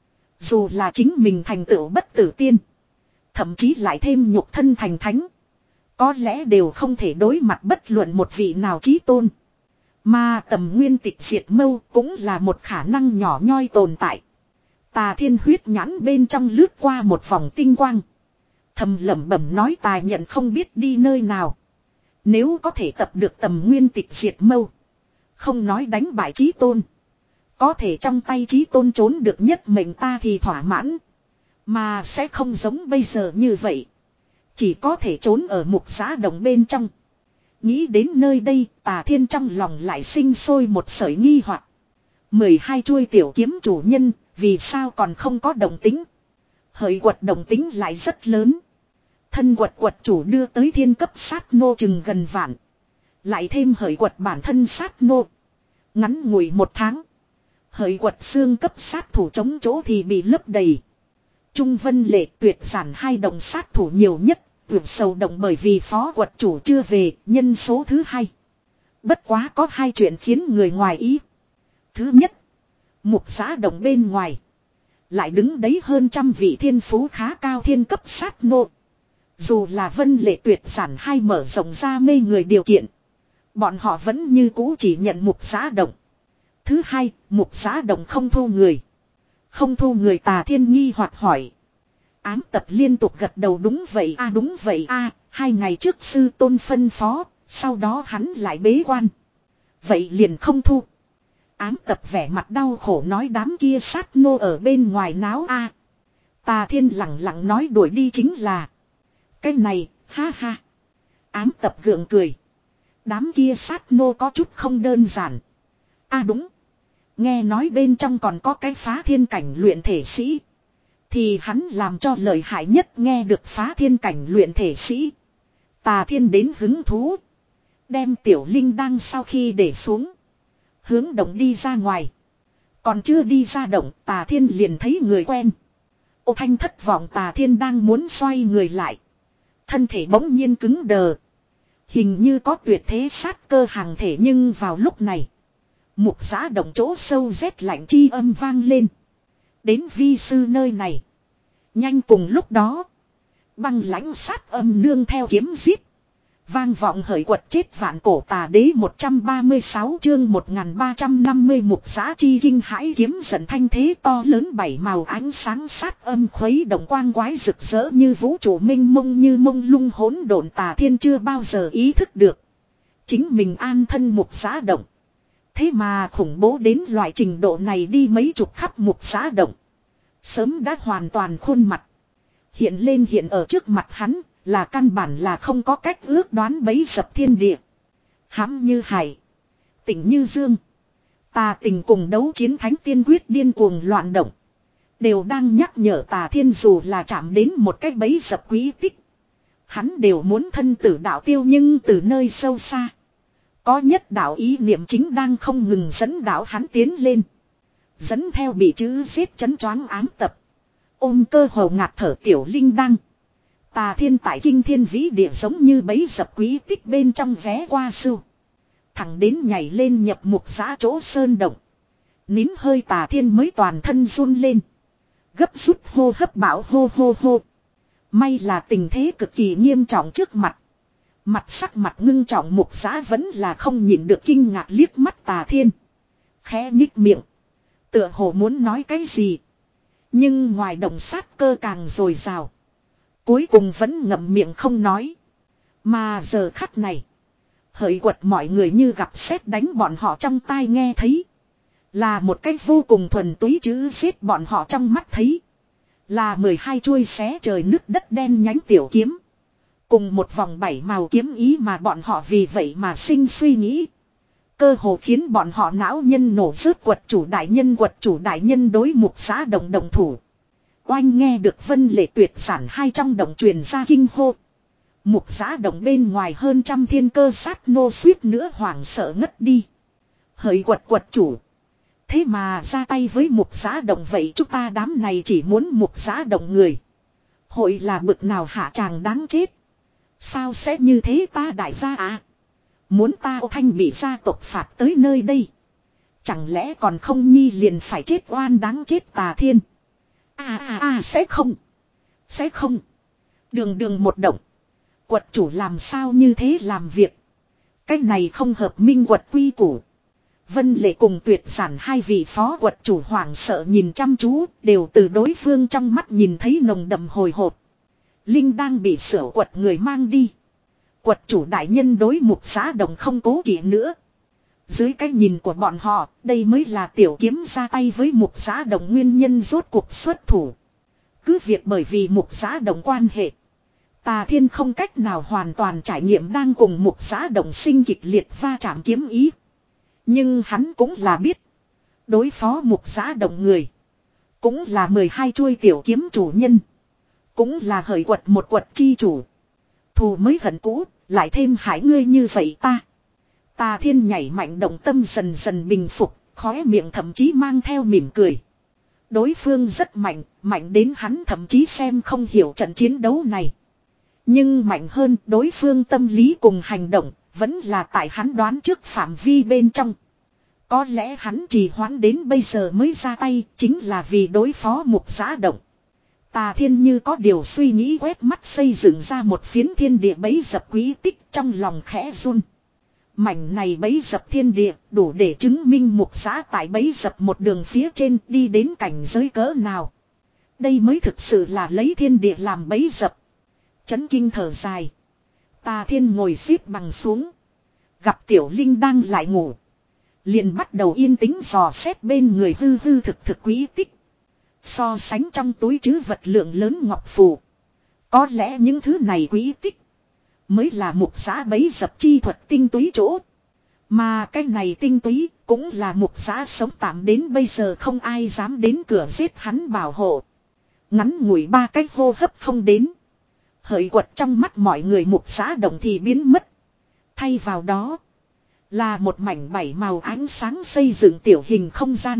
Dù là chính mình thành tựu bất tử tiên. Thậm chí lại thêm nhục thân thành thánh. Có lẽ đều không thể đối mặt bất luận một vị nào chí tôn. Mà tầm nguyên tịch diệt mâu cũng là một khả năng nhỏ nhoi tồn tại. Tà Thiên huyết nhãn bên trong lướt qua một vòng tinh quang. Thầm lẩm bẩm nói tài nhận không biết đi nơi nào. Nếu có thể tập được tầm nguyên tịch diệt mâu. Không nói đánh bại chí tôn. Có thể trong tay chí tôn trốn được nhất mệnh ta thì thỏa mãn. Mà sẽ không giống bây giờ như vậy. Chỉ có thể trốn ở mục giã đồng bên trong. Nghĩ đến nơi đây, Tà Thiên trong lòng lại sinh sôi một sợi nghi hoặc. mười hai chuôi tiểu kiếm chủ nhân, vì sao còn không có đồng tính? Hợi quật đồng tính lại rất lớn. Thân quật quật chủ đưa tới thiên cấp sát nô chừng gần vạn. Lại thêm hợi quật bản thân sát nô. Ngắn ngủi một tháng. Hợi quật xương cấp sát thủ chống chỗ thì bị lấp đầy. Trung Vân Lệ Tuyệt Giản hai đồng sát thủ nhiều nhất. Vượt sầu động bởi vì phó quật chủ chưa về, nhân số thứ hai. Bất quá có hai chuyện khiến người ngoài ý. Thứ nhất, mục giã động bên ngoài. Lại đứng đấy hơn trăm vị thiên phú khá cao thiên cấp sát nô. Dù là Vân Lệ Tuyệt Giản hai mở rộng ra mê người điều kiện. Bọn họ vẫn như cũ chỉ nhận mục giã động. Thứ hai, mục giã động không thu người. Không thu người. Tà Thiên nghi hoặc hỏi. Ám tập liên tục gật đầu đúng vậy a đúng vậy a hai ngày trước sư tôn phân phó, sau đó hắn lại bế quan. Vậy liền không thu. Ám tập vẻ mặt đau khổ nói đám kia sát nô ở bên ngoài náo a. Tà Thiên lặng lặng nói đuổi đi chính là. Cái này, ha ha. Ám tập gượng cười. Đám kia sát nô có chút không đơn giản. A đúng. Nghe nói bên trong còn có cái phá thiên cảnh luyện thể sĩ. Thì hắn làm cho lợi hại nhất nghe được phá thiên cảnh luyện thể sĩ. Tà Thiên đến hứng thú. Đem Tiểu Linh đang sau khi để xuống. Hướng động đi ra ngoài. Còn chưa đi ra động, Tà Thiên liền thấy người quen. Ô Thanh thất vọng, Tà Thiên đang muốn xoay người lại. Thân thể bỗng nhiên cứng đờ. Hình như có tuyệt thế sát cơ hàng thể, nhưng vào lúc này. Mục giã động chỗ sâu rét lạnh chi âm vang lên. Đến vi sư nơi này. Nhanh cùng lúc đó. Băng lãnh sát âm nương theo kiếm giết. Vang vọng hởi quật chết vạn cổ tà đế một trăm ba mươi sáu chương một nghìn ba trăm năm mươi mục giã chi kinh hãi kiếm giận thanh thế to lớn bảy màu ánh sáng sát âm khuấy động quang quái rực rỡ như vũ trụ minh mông như mông lung hỗn độn. Tà Thiên chưa bao giờ ý thức được. Chính mình an thân mục giã động. Thế mà khủng bố đến loại trình độ này đi mấy chục khắp mục giã động. Sớm đã hoàn toàn khuôn mặt. Hiện lên hiện ở trước mặt hắn. Là căn bản là không có cách ước đoán bấy dập thiên địa. Hãm như hải. Tỉnh như dương. Tà tình cùng đấu chiến thánh tiên quyết điên cuồng loạn động. Đều đang nhắc nhở Tà Thiên dù là chạm đến một cái bấy dập quý tích. Hắn đều muốn thân tử đạo tiêu nhưng từ nơi sâu xa. Có nhất đạo ý niệm chính đang không ngừng dẫn đạo hắn tiến lên. Dẫn theo bị chữ xếp chấn choáng ám tập. Ôm cơ hồ ngạt thở tiểu linh đăng. Tà Thiên tại kinh thiên vĩ địa giống như bấy dập quý tích bên trong vé qua sưu. Thẳng đến nhảy lên nhập mục giã chỗ sơn động. Nín hơi Tà Thiên mới toàn thân run lên. Gấp rút hô hấp bảo hô hô hô. May là tình thế cực kỳ nghiêm trọng trước mặt. Mặt sắc mặt ngưng trọng mục giã vẫn là không nhịn được kinh ngạc liếc mắt Tà Thiên. Khẽ nhích miệng. Tựa hồ muốn nói cái gì. Nhưng ngoài động sát cơ càng dồi dào. Cuối cùng vẫn ngậm miệng không nói. Mà giờ khắc này. Hỡi quật mọi người như gặp sét đánh bọn họ trong tai nghe thấy. Là một cách vô cùng thuần túy chữ giết bọn họ trong mắt thấy. Là mười hai chuôi xé trời nứt đất đen nhánh tiểu kiếm. Cùng một vòng bảy màu kiếm ý mà bọn họ vì vậy mà sinh suy nghĩ. Cơ hồ khiến bọn họ não nhân nổ rớt. Quật chủ đại nhân quật chủ đại nhân đối mục giã đồng đồng thủ. Oanh nghe được Vân Lệ tuyệt sản hai trong động truyền ra kinh hô. Mục giã động bên ngoài hơn trăm thiên cơ sát nô suýt nữa hoảng sợ ngất đi. Hỡi quật quật chủ. Thế mà ra tay với mục giã động vậy chúng ta đám này chỉ muốn mục giã động người. Hội là bực nào hạ tràng đáng chết. Sao sẽ như thế ta đại gia à. Muốn ta Ô Thanh bị gia tộc phạt tới nơi đây. Chẳng lẽ còn không nhi liền phải chết oan đáng chết Tà Thiên. À à à sẽ không. Sẽ không. Đường đường một động. Quật chủ làm sao như thế làm việc. Cái này không hợp minh quật quy củ. Vân Lệ cùng Tuyệt Sản hai vị phó quật chủ hoảng sợ nhìn chăm chú. Đều từ đối phương trong mắt nhìn thấy nồng đậm hồi hộp. Linh đang bị sửa quật người mang đi. Quật chủ đại nhân đối mục giã đồng không cố kỵ nữa. Dưới cái nhìn của bọn họ, đây mới là tiểu kiếm ra tay với mục giã đồng nguyên nhân rốt cuộc xuất thủ. Cứ việc bởi vì mục giã đồng quan hệ. Tà Thiên không cách nào hoàn toàn trải nghiệm đang cùng mục giã đồng sinh kịch liệt va chạm kiếm ý. Nhưng hắn cũng là biết. Đối phó mục giã đồng người. Cũng là mười hai chuôi tiểu kiếm chủ nhân. Cũng là hời quật một quật chi chủ. Thù mới hận cũ, lại thêm hại ngươi như vậy ta. Tà Thiên nhảy mạnh động tâm dần dần bình phục, khóe miệng thậm chí mang theo mỉm cười. Đối phương rất mạnh, mạnh đến hắn thậm chí xem không hiểu trận chiến đấu này. Nhưng mạnh hơn đối phương tâm lý cùng hành động, vẫn là tại hắn đoán trước phạm vi bên trong. Có lẽ hắn trì hoãn đến bây giờ mới ra tay, chính là vì đối phó mục giã động. Tà Thiên như có điều suy nghĩ quét mắt xây dựng ra một phiến thiên địa bấy dập quý tích trong lòng khẽ run. Mảnh này bấy dập thiên địa đủ để chứng minh mục giã tại bấy dập một đường phía trên đi đến cảnh giới cỡ nào. Đây mới thực sự là lấy thiên địa làm bấy dập. Chấn kinh thở dài. Tà Thiên ngồi xếp bằng xuống. Gặp Tiểu Linh đang lại ngủ. Liền bắt đầu yên tĩnh dò xét bên người hư hư thực thực quý tích. So sánh trong túi trữ vật lượng lớn ngọc phù. Có lẽ những thứ này quý tích. Mới là mục giã bấy dập chi thuật tinh túy chỗ. Mà cái này tinh túy cũng là mục giã sống tạm đến bây giờ không ai dám đến cửa giết hắn bảo hộ. Ngắn ngủi ba cái hô hấp không đến. Hỡi quật trong mắt mọi người mục giã động thì biến mất. Thay vào đó là một mảnh bảy màu ánh sáng xây dựng tiểu hình không gian.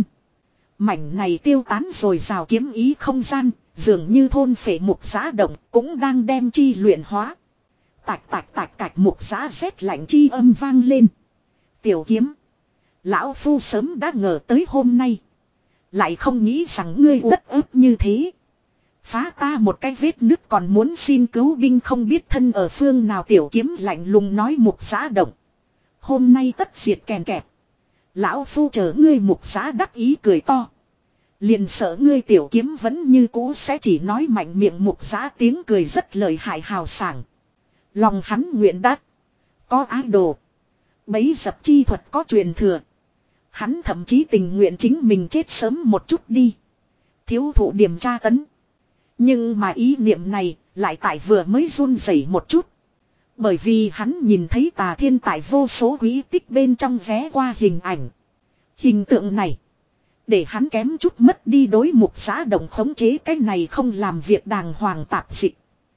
Mảnh này tiêu tán rồi rào kiếm ý không gian, dường như thôn phệ mục giã động cũng đang đem chi luyện hóa. Tạch tạch tạch tạch mục giã rét lạnh chi âm vang lên. Tiểu kiếm. Lão Phu sớm đã ngờ tới hôm nay. Lại không nghĩ rằng ngươi uất ức như thế. Phá ta một cái vết nứt còn muốn xin cứu binh không biết thân ở phương nào tiểu kiếm lạnh lùng nói Mục Giá động. Hôm nay tất diệt kèn kẹt. Lão phu chờ ngươi Mục Giá đắc ý cười to. Liền sợ ngươi tiểu kiếm vẫn như cũ sẽ chỉ nói mạnh miệng Mục Giá tiếng cười rất lợi hại hào sảng. Lòng hắn nguyện đắc. Có ái đồ. Bấy dập chi thuật có truyền thừa. Hắn thậm chí tình nguyện chính mình chết sớm một chút đi. Thiếu thụ điểm tra tấn. Nhưng mà ý niệm này lại tại vừa mới run rẩy một chút. Bởi vì hắn nhìn thấy Tà Thiên tại vô số quý tích bên trong vé qua hình ảnh. Hình tượng này. Để hắn kém chút mất đi đối Mục Giá động khống chế cái này không làm việc đàng hoàng tạp dị.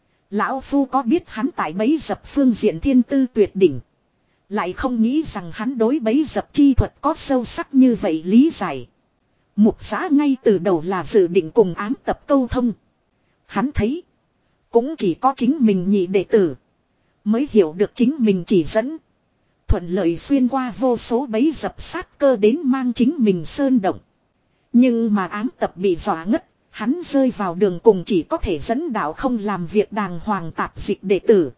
Lão Phu có biết hắn tại bấy dập phương diện thiên tư tuyệt đỉnh. Lại không nghĩ rằng hắn đối bấy dập chi thuật có sâu sắc như vậy lý giải. Mục Giá ngay từ đầu là dự định cùng ám tập câu thông. Hắn thấy. Cũng chỉ có chính mình nhị đệ tử. Mới hiểu được chính mình chỉ dẫn. Thuận lợi xuyên qua vô số bấy dập sát cơ đến mang chính mình sơn động. Nhưng mà ám tập bị dọa ngất. Hắn rơi vào đường cùng chỉ có thể dẫn đạo không làm việc đàng hoàng tạp dịch đệ tử.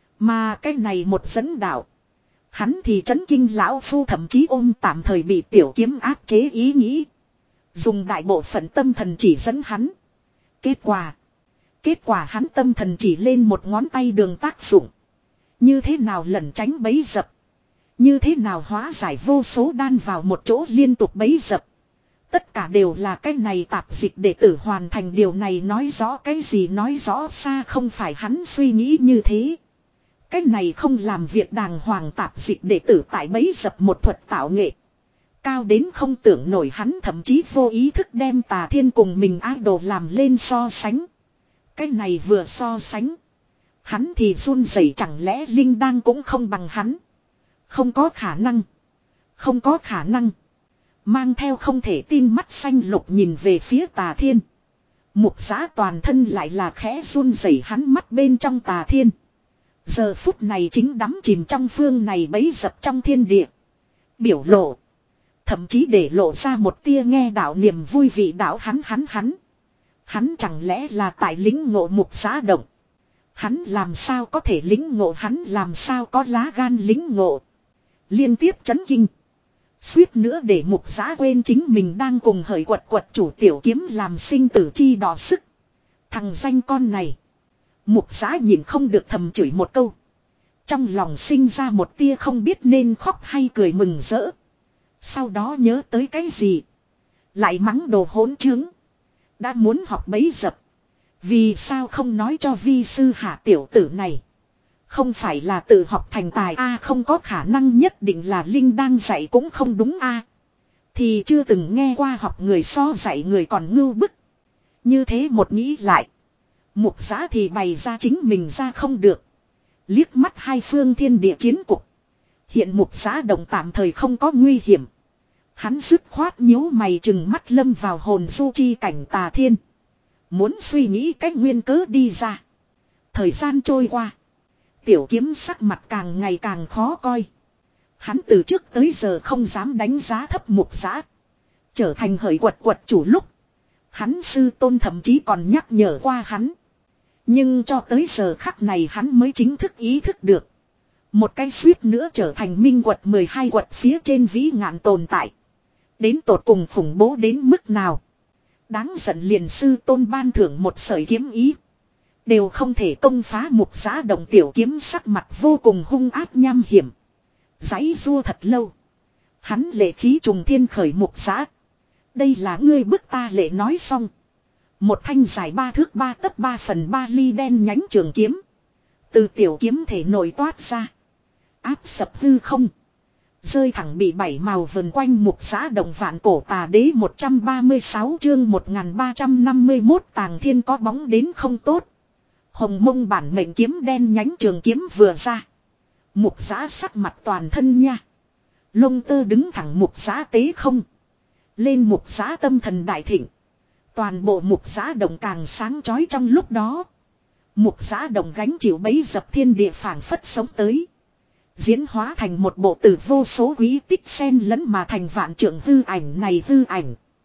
Mà cái này một dẫn đạo. Hắn thì chấn kinh lão phu thậm chí ôm tạm thời bị tiểu kiếm áp chế ý nghĩ. Dùng đại bộ phận tâm thần chỉ dẫn hắn. Kết quả. Kết quả hắn tâm thần chỉ lên một ngón tay đường tác dụng. Như thế nào lẩn tránh bấy dập. Như thế nào hóa giải vô số đan vào một chỗ liên tục bấy dập. Tất cả đều là cái này tạp dịch đệ tử hoàn thành điều này nói rõ cái gì nói rõ xa không phải hắn suy nghĩ như thế. Cái này không làm việc đàng hoàng tạp dịch đệ tử tại bấy dập một thuật tạo nghệ. Cao đến không tưởng nổi hắn thậm chí vô ý thức đem Tà Thiên cùng mình ái đồ làm lên so sánh. Cái này vừa so sánh. Hắn thì run rẩy chẳng lẽ Linh Đan cũng không bằng hắn. Không có khả năng. Không có khả năng. Mang theo không thể tin mắt xanh lục nhìn về phía Tà Thiên. Mục Giá toàn thân lại là khẽ run rẩy hắn mắt bên trong Tà Thiên. Giờ phút này chính đắm chìm trong phương này bấy dập trong thiên địa. Biểu lộ. Thậm chí để lộ ra một tia nghe đạo niềm vui vị đạo hắn hắn hắn. Hắn chẳng lẽ là tại lính ngộ Mục Giá động. Hắn làm sao có thể lính ngộ hắn làm sao có lá gan lính ngộ. Liên tiếp chấn kinh. Suýt nữa để Mục Giá quên chính mình đang cùng hởi quật quật chủ tiểu kiếm làm sinh tử chi đỏ sức. Thằng danh con này. Mục Giá nhìn không được thầm chửi một câu. Trong lòng sinh ra một tia không biết nên khóc hay cười mừng rỡ. Sau đó nhớ tới cái gì. Lại mắng đồ hỗn trướng. Đã muốn học bấy dập. Vì sao không nói cho vi sư hạ tiểu tử này. Không phải là tự học thành tài a à, không có khả năng nhất định là Linh đang dạy cũng không đúng a à. Thì chưa từng nghe qua học người so dạy người còn ngưu bức. Như thế một nghĩ lại. Mục Giá thì bày ra chính mình ra không được. Liếc mắt hai phương thiên địa chiến cục. Hiện Mục Giá động tạm thời không có nguy hiểm. Hắn dứt khoát nhíu mày chừng mắt lâm vào hồn du chi cảnh Tà Thiên. Muốn suy nghĩ cách nguyên cớ đi ra. Thời gian trôi qua. Tiểu kiếm sắc mặt càng ngày càng khó coi. Hắn từ trước tới giờ không dám đánh giá thấp Mục Giá. Trở thành hởi quật quật chủ lúc. Hắn sư tôn thậm chí còn nhắc nhở qua hắn. Nhưng cho tới giờ khắc này hắn mới chính thức ý thức được. Một cái suýt nữa trở thành minh quật mười hai quật phía trên vĩ ngạn tồn tại. Đến tột cùng khủng bố đến mức nào. Đáng giận liền sư tôn ban thưởng một sợi kiếm ý. Đều không thể công phá Mục Giá động tiểu kiếm sắc mặt vô cùng hung ác nham hiểm. Giãy rua thật lâu. Hắn lệ khí trùng thiên khởi Mục Giá. Đây là ngươi bức ta lệ nói xong. Một thanh dài ba thước ba tấc ba phần ba ly đen nhánh trường kiếm. Từ tiểu kiếm thể nổi toát ra. Áp sập hư không. Rơi thẳng bị bảy màu vần quanh Mục Giá động vạn cổ tà đế một trăm ba mươi sáu chương một nghìn ba trăm năm mươi mốt Tàng Thiên có bóng đến không tốt. Hồng mông bản mệnh kiếm đen nhánh trường kiếm vừa ra. Mục Giá sắc mặt toàn thân nha. Lông tơ đứng thẳng Mục Giá tế không. Lên Mục Giá tâm thần đại thịnh. Toàn bộ Mục Giá động càng sáng chói trong lúc đó. Mục Giá động gánh chịu bấy dập thiên địa phảng phất sống tới. Diễn hóa thành một bộ từ vô số quý tích xen lẫn mà thành vạn trượng hư ảnh này hư ảnh.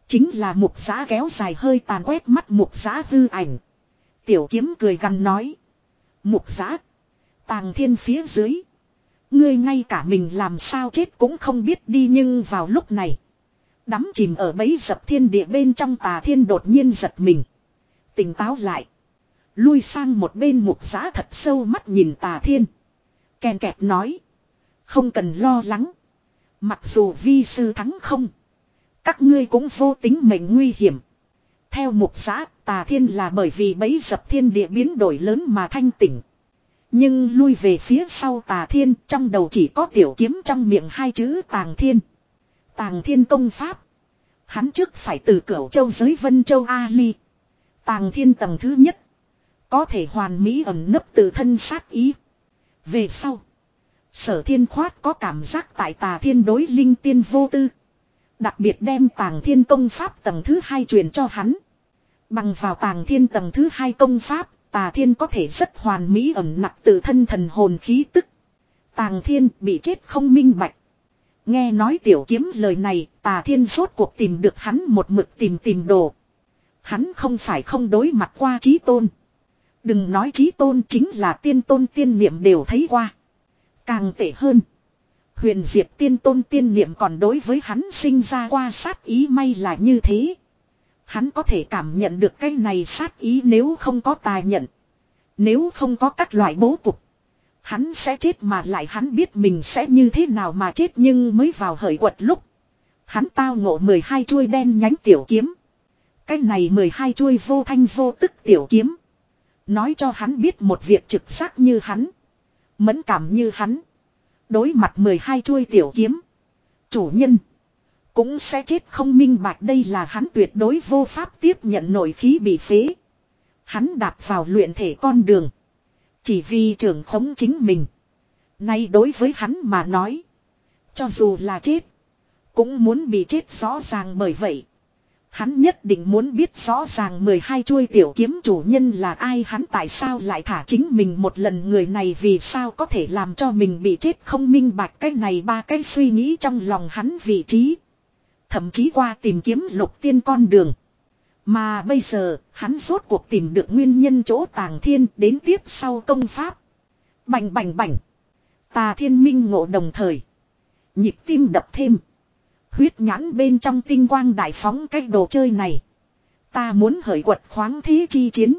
Chính là mục giã kéo dài hơi tàn quét mắt mục giã hư ảnh. Tiểu kiếm cười gằn nói. Mục giã. Tàng thiên phía dưới. Ngươi ngay cả mình làm sao chết cũng không biết đi, nhưng vào lúc này. Đắm chìm ở bẫy dập thiên địa bên trong Tà Thiên đột nhiên giật mình. Tỉnh táo lại. Lui sang một bên mục giã thật sâu mắt nhìn Tà Thiên. Kèn kẹt nói. Không cần lo lắng. Mặc dù vi sư thắng không. Các ngươi cũng vô tính mệnh nguy hiểm. Theo mục giã, Tà Thiên là bởi vì bẫy dập thiên địa biến đổi lớn mà thanh tỉnh. Nhưng lui về phía sau Tà Thiên, trong đầu chỉ có tiểu kiếm trong miệng hai chữ Tàng Thiên. Tàng Thiên công pháp. Hắn trước phải từ Cửu Châu giới Vân Châu A Ly. Tàng Thiên tầng thứ nhất. Có thể hoàn mỹ ẩn nấp từ thân sát ý. Về sau. Sở Thiên Khoát có cảm giác tại Tà Thiên đối linh tiên vô tư. Đặc biệt đem Tàng Thiên công pháp tầng thứ hai truyền cho hắn. Bằng vào Tàng Thiên tầng thứ hai công pháp, Tà Thiên có thể rất hoàn mỹ ẩn nặc từ thân thần hồn khí tức. Tàng Thiên bị chết không minh bạch. Nghe nói tiểu kiếm lời này, Tà Thiên rốt cuộc tìm được hắn một mực tìm tìm đồ. Hắn không phải không đối mặt qua Chí Tôn. Đừng nói Chí Tôn, chính là tiên tôn tiên niệm đều thấy qua. Càng tệ hơn. Huyền Diệp tiên tôn tiên niệm còn đối với hắn sinh ra qua sát ý, may là như thế. Hắn có thể cảm nhận được cái này sát ý, nếu không có tài nhận. Nếu không có các loại bố cục. Hắn sẽ chết, mà lại hắn biết mình sẽ như thế nào mà chết, nhưng mới vào hởi quật lúc. Hắn tao ngộ mười hai chuôi đen nhánh tiểu kiếm. Cái này mười hai chuôi vô thanh vô tức tiểu kiếm. Nói cho hắn biết một việc trực giác như hắn. Mẫn cảm như hắn. Đối mặt mười hai chuôi tiểu kiếm. Chủ nhân. Cũng sẽ chết không minh bạch, đây là hắn tuyệt đối vô pháp tiếp nhận nội khí bị phế. Hắn đạp vào luyện thể con đường. Chỉ vì trưởng khống chính mình. Nay đối với hắn mà nói. Cho dù là chết. Cũng muốn bị chết rõ ràng, bởi vậy. Hắn nhất định muốn biết rõ ràng mười hai chuôi tiểu kiếm chủ nhân là ai, hắn tại sao lại thả chính mình một lần, người này vì sao có thể làm cho mình bị chết không minh bạch. Cái này ba cái suy nghĩ trong lòng hắn vị trí. Thậm chí qua tìm kiếm lục tiên con đường. Mà bây giờ, hắn rốt cuộc tìm được nguyên nhân chỗ Tàng Thiên, đến tiếp sau công pháp. Bành bành bành. Tà Thiên minh ngộ đồng thời. Nhịp tim đập thêm. Huyết nhãn bên trong tinh quang đại phóng, cái đồ chơi này. Ta muốn hởi quật khoáng thế chi chiến.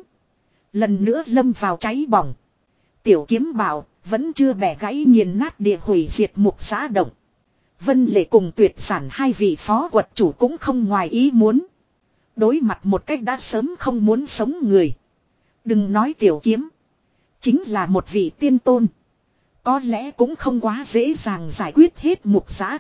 Lần nữa lâm vào cháy bỏng. Tiểu kiếm bảo, vẫn chưa bẻ gãy nghiền nát địa hủy diệt mục giã động. Vân Lệ cùng Tuyệt Sản hai vị phó quật chủ cũng không ngoài ý muốn. Đối mặt một cách đã sớm không muốn sống người. Đừng nói tiểu kiếm. Chính là một vị tiên tôn. Có lẽ cũng không quá dễ dàng giải quyết hết mục giã.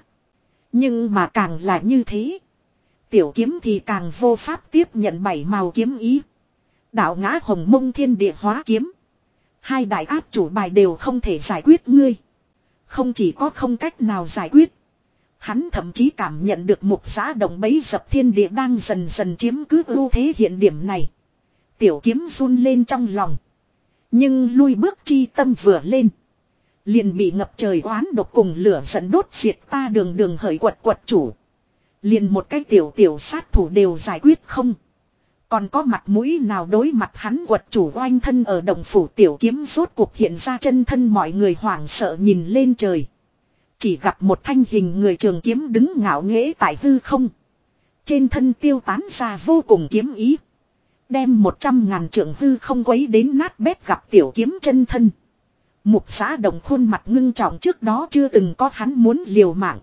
Nhưng mà càng là như thế. Tiểu kiếm thì càng vô pháp tiếp nhận bảy màu kiếm ý. Đạo ngã hồng mông thiên địa hóa kiếm. Hai đại áp chủ bài đều không thể giải quyết ngươi. Không chỉ có không cách nào giải quyết. Hắn thậm chí cảm nhận được mục giã động bấy dập thiên địa đang dần dần chiếm cứ ưu thế, hiện điểm này. Tiểu kiếm run lên trong lòng. Nhưng lui bước chi tâm vừa lên. Liền bị ngập trời oán độc cùng lửa giận đốt diệt, ta đường đường hởi quật quật chủ. Liền một cái tiểu tiểu sát thủ đều giải quyết không. Còn có mặt mũi nào đối mặt hắn quật chủ oanh thân ở động phủ. Tiểu kiếm rốt cuộc hiện ra chân thân, mọi người hoảng sợ nhìn lên trời. Chỉ gặp một thanh hình người trường kiếm đứng ngạo nghễ tại hư không. Trên thân tiêu tán ra vô cùng kiếm ý. Đem một trăm ngàn trượng hư không quấy đến nát bét, gặp tiểu kiếm chân thân. Mục giã động khuôn mặt ngưng trọng, trước đó chưa từng có hắn muốn liều mạng.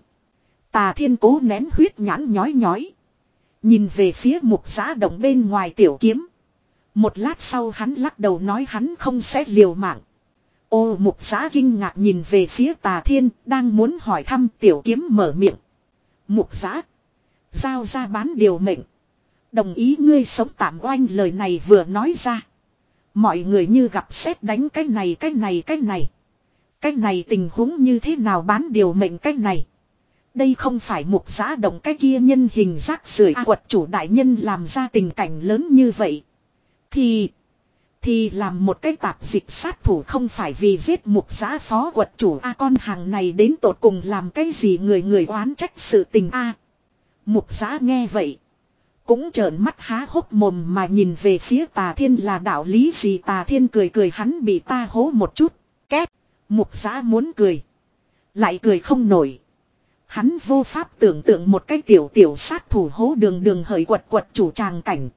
Tà Thiên cố nén huyết nhãn nhói nhói. Nhìn về phía mục giã động bên ngoài tiểu kiếm. Một lát sau hắn lắc đầu nói hắn không sẽ liều mạng. Ô, mục giã kinh ngạc nhìn về phía Tà Thiên, đang muốn hỏi thăm, tiểu kiếm mở miệng. Mục giã. Giao ra bán điều mệnh. Đồng ý ngươi sống tạm oanh, lời này vừa nói ra. Mọi người như gặp sét đánh, cái này cái này cái này. Cái này tình huống như thế nào bán điều mệnh cái này. Đây không phải mục giã động cái kia nhân hình rác rưởi à, quật chủ đại nhân làm ra tình cảnh lớn như vậy. Thì... Thì làm một cái tạp dịch sát thủ không phải vì giết mục giã phó quật chủ a à, con hàng này đến tột cùng làm cái gì người người oán trách sự tình a à. Mục giã nghe vậy. cũng trợn mắt há hốc mồm mà nhìn về phía Tà Thiên là đạo lý gì. Tà Thiên cười cười, hắn bị ta hố một chút. Két. Mục Giã muốn cười. Lại cười không nổi. Hắn vô pháp tưởng tượng một cái tiểu tiểu sát thủ hố đường đường hởi quật quật chủ tràng cảnh.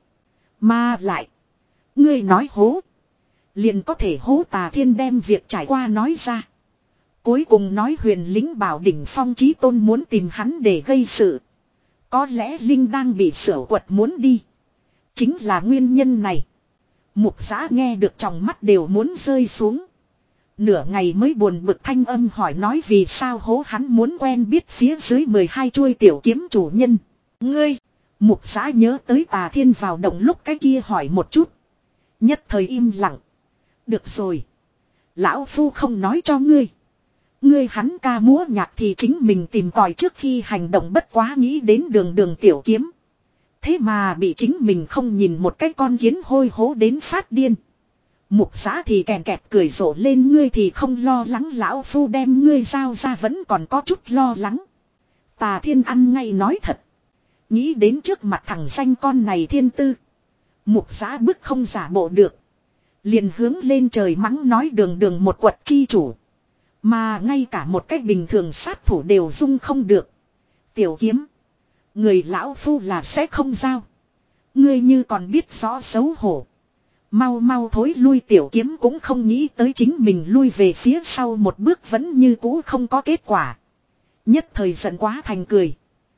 Mà lại. Ngươi nói hố. Liền có thể hố. Tà Thiên đem việc trải qua nói ra. Cuối cùng nói huyền lính bảo đỉnh phong chí tôn muốn tìm hắn để gây sự. Có lẽ Linh đang bị sửa quật muốn đi. Chính là nguyên nhân này. Mục Giã nghe được trong mắt đều muốn rơi xuống. Nửa ngày mới buồn bực thanh âm hỏi nói vì sao hố hắn muốn quen biết phía dưới mười hai chuôi tiểu kiếm chủ nhân. Ngươi. Mục Giã nhớ tới Tà Thiên vào động lúc cái kia hỏi một chút. Nhất thời im lặng. Được rồi. Lão Phu không nói cho ngươi. Ngươi hắn ca múa nhạc thì chính mình tìm tòi trước khi hành động, bất quá nghĩ đến đường đường tiểu kiếm. Thế mà bị chính mình không nhìn một cái con kiến hôi hố đến phát điên. Mục Giã thì kèn kẹt cười rộ lên, ngươi thì không lo lắng lão Phu đem ngươi giao ra vẫn còn có chút lo lắng. Tà Thiên ăn ngay nói thật. Nghĩ đến trước mặt thằng xanh con này thiên tư. Mục Giã bức không giả bộ được. Liền hướng lên trời mắng nói đường đường một quật chi chủ. Mà ngay cả một cách bình thường sát thủ đều dung không được. Tiểu kiếm. Người lão Phu là sẽ không giao. Ngươi như còn biết rõ xấu hổ. Mau mau thối lui. Tiểu kiếm cũng không nghĩ tới chính mình lui về phía sau một bước vẫn như cũ không có kết quả. Nhất thời giận quá thành cười.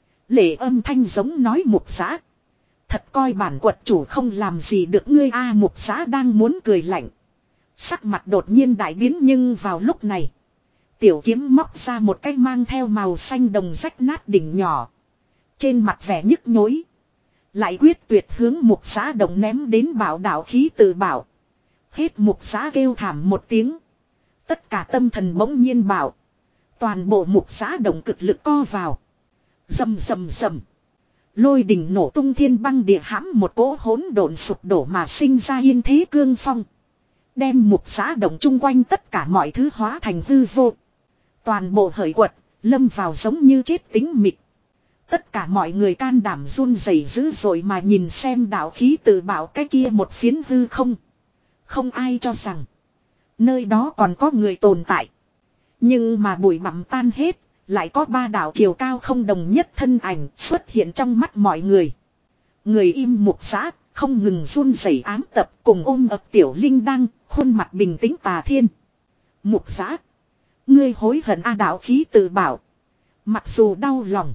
Lệ âm thanh giống nói Mục Giã. Thật coi bản quật chủ không làm gì được ngươi a. Mục Giã đang muốn cười lạnh. Sắc mặt đột nhiên đại biến, nhưng vào lúc này. Tiểu kiếm móc ra một cái mang theo màu xanh đồng rách nát đỉnh nhỏ. Trên mặt vẻ nhức nhối. Lại quyết tuyệt hướng Mục Giã đồng ném đến bảo đạo khí tự bảo. Hết Mục Giã kêu thảm một tiếng. Tất cả tâm thần bỗng nhiên bảo. Toàn bộ Mục Giã đồng cực lực co vào. Rầm rầm rầm. Lôi đỉnh nổ tung, thiên băng địa hãm, một cỗ hỗn độn sụp đổ mà sinh ra yên thế cương phong. Đem Mục Giã đồng chung quanh tất cả mọi thứ hóa thành hư vô. Toàn bộ hởi quật, lâm vào giống như chết tính mịch. Tất cả mọi người can đảm run rẩy dữ dội mà nhìn xem đạo khí tự bảo cái kia một phiến hư không. Không ai cho rằng nơi đó còn có người tồn tại. Nhưng mà bụi bặm tan hết, lại có ba đạo chiều cao không đồng nhất thân ảnh xuất hiện trong mắt mọi người. Người im Mục Giã, không ngừng run rẩy ám tập cùng ôm ập tiểu linh đăng, khuôn mặt bình tĩnh Tà Thiên. Mục Giã. Ngươi hối hận a. Đạo khí tự bảo. Mặc dù đau lòng.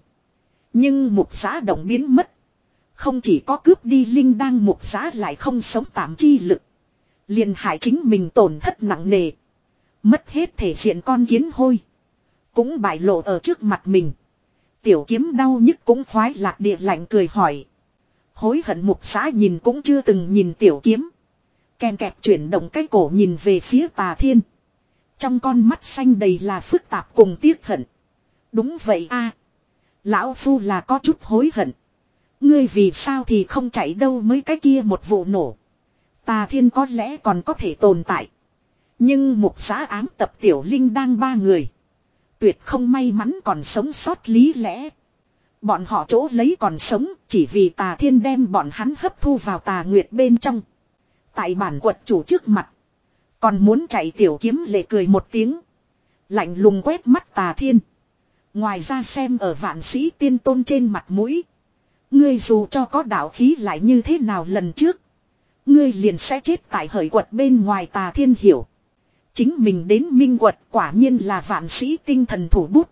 Nhưng Mục Giã động biến mất. Không chỉ có cướp đi linh đăng, Mục Giã lại không sống tạm chi lực. Liền hại chính mình tổn thất nặng nề. Mất hết thể diện con kiến hôi. Cũng bại lộ ở trước mặt mình. Tiểu kiếm đau nhức cũng khoái lạc địa lạnh cười hỏi. Hối hận. Mục Giã nhìn cũng chưa từng nhìn tiểu kiếm. Kèn kẹp chuyển động cái cổ nhìn về phía Tà Thiên. Trong con mắt xanh đầy là phức tạp cùng tiếc hận. Đúng vậy a. Lão Phu là có chút hối hận. Ngươi vì sao thì không chạy đâu mới cái kia một vụ nổ. Tà Thiên có lẽ còn có thể tồn tại. Nhưng Mục Giã ám tập tiểu linh đang ba người. Tuyệt không may mắn còn sống sót lý lẽ. Bọn họ chỗ lấy còn sống chỉ vì Tà Thiên đem bọn hắn hấp thu vào Tà Nguyệt bên trong. Tại bản quật chủ trước mặt. Còn muốn chạy tiểu kiếm lệ cười một tiếng. Lạnh lùng quét mắt Tà Thiên. Ngoài ra xem ở vạn sĩ tiên tôn trên mặt mũi. Ngươi dù cho có đạo khí lại như thế nào lần trước. Ngươi liền sẽ chết tại hởi quật bên ngoài. Tà Thiên hiểu. Chính mình đến minh quật quả nhiên là vạn sĩ tinh thần thủ bút.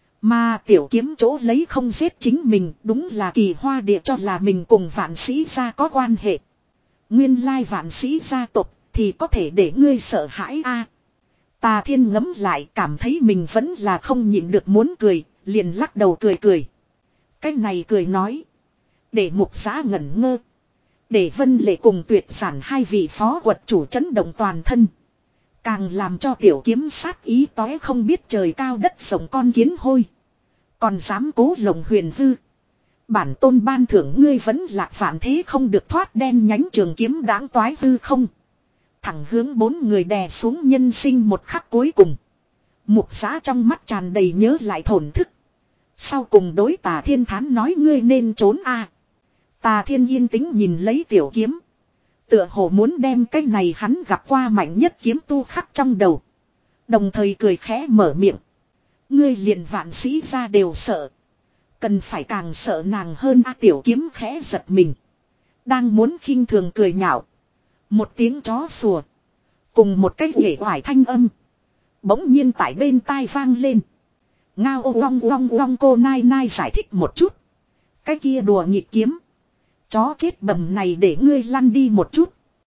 Mà tiểu kiếm chỗ lấy không giết chính mình, đúng là kỳ hoa địa cho là mình cùng vạn sĩ gia có quan hệ. Nguyên lai vạn sĩ gia tộc thì có thể để ngươi sợ hãi a. Tà Thiên ngấm lại cảm thấy mình vẫn là không nhịn được muốn cười, liền lắc đầu cười cười. Cái này cười nói. Để Mục Giã ngẩn ngơ. Để Vân Lệ cùng Tuyệt Giản hai vị phó quật chủ chấn động toàn thân. Càng làm cho tiểu kiếm sát ý tóe không biết trời cao đất rộng con kiến hôi. Còn dám cố lồng huyền hư. Bản tôn ban thưởng ngươi vẫn lạc vạn thế không được thoát đen nhánh trường kiếm đáng toái hư không. Thẳng hướng bốn người đè xuống nhân sinh một khắc cuối cùng. Mục Giã trong mắt tràn đầy nhớ lại thổn thức. Sau cùng đối Tà Thiên thán nói ngươi nên trốn a. Tà Thiên yên tĩnh nhìn lấy tiểu kiếm. Tựa hồ muốn đem cái này hắn gặp qua mạnh nhất kiếm tu khắc trong đầu. Đồng thời cười khẽ mở miệng. Ngươi liền vạn sĩ ra đều sợ. Cần phải càng sợ nàng hơn a tiểu kiếm khẽ giật mình. Đang muốn khinh thường cười nhạo. Một tiếng chó sủa. Cùng một cái ghệ hoài thanh âm. Bỗng nhiên tại bên tai vang lên. Ngao ô long long long cô nai nai giải thích một chút. Cái kia đùa nghịch kiếm. Chó chết bầm này để ngươi lăn đi một chút.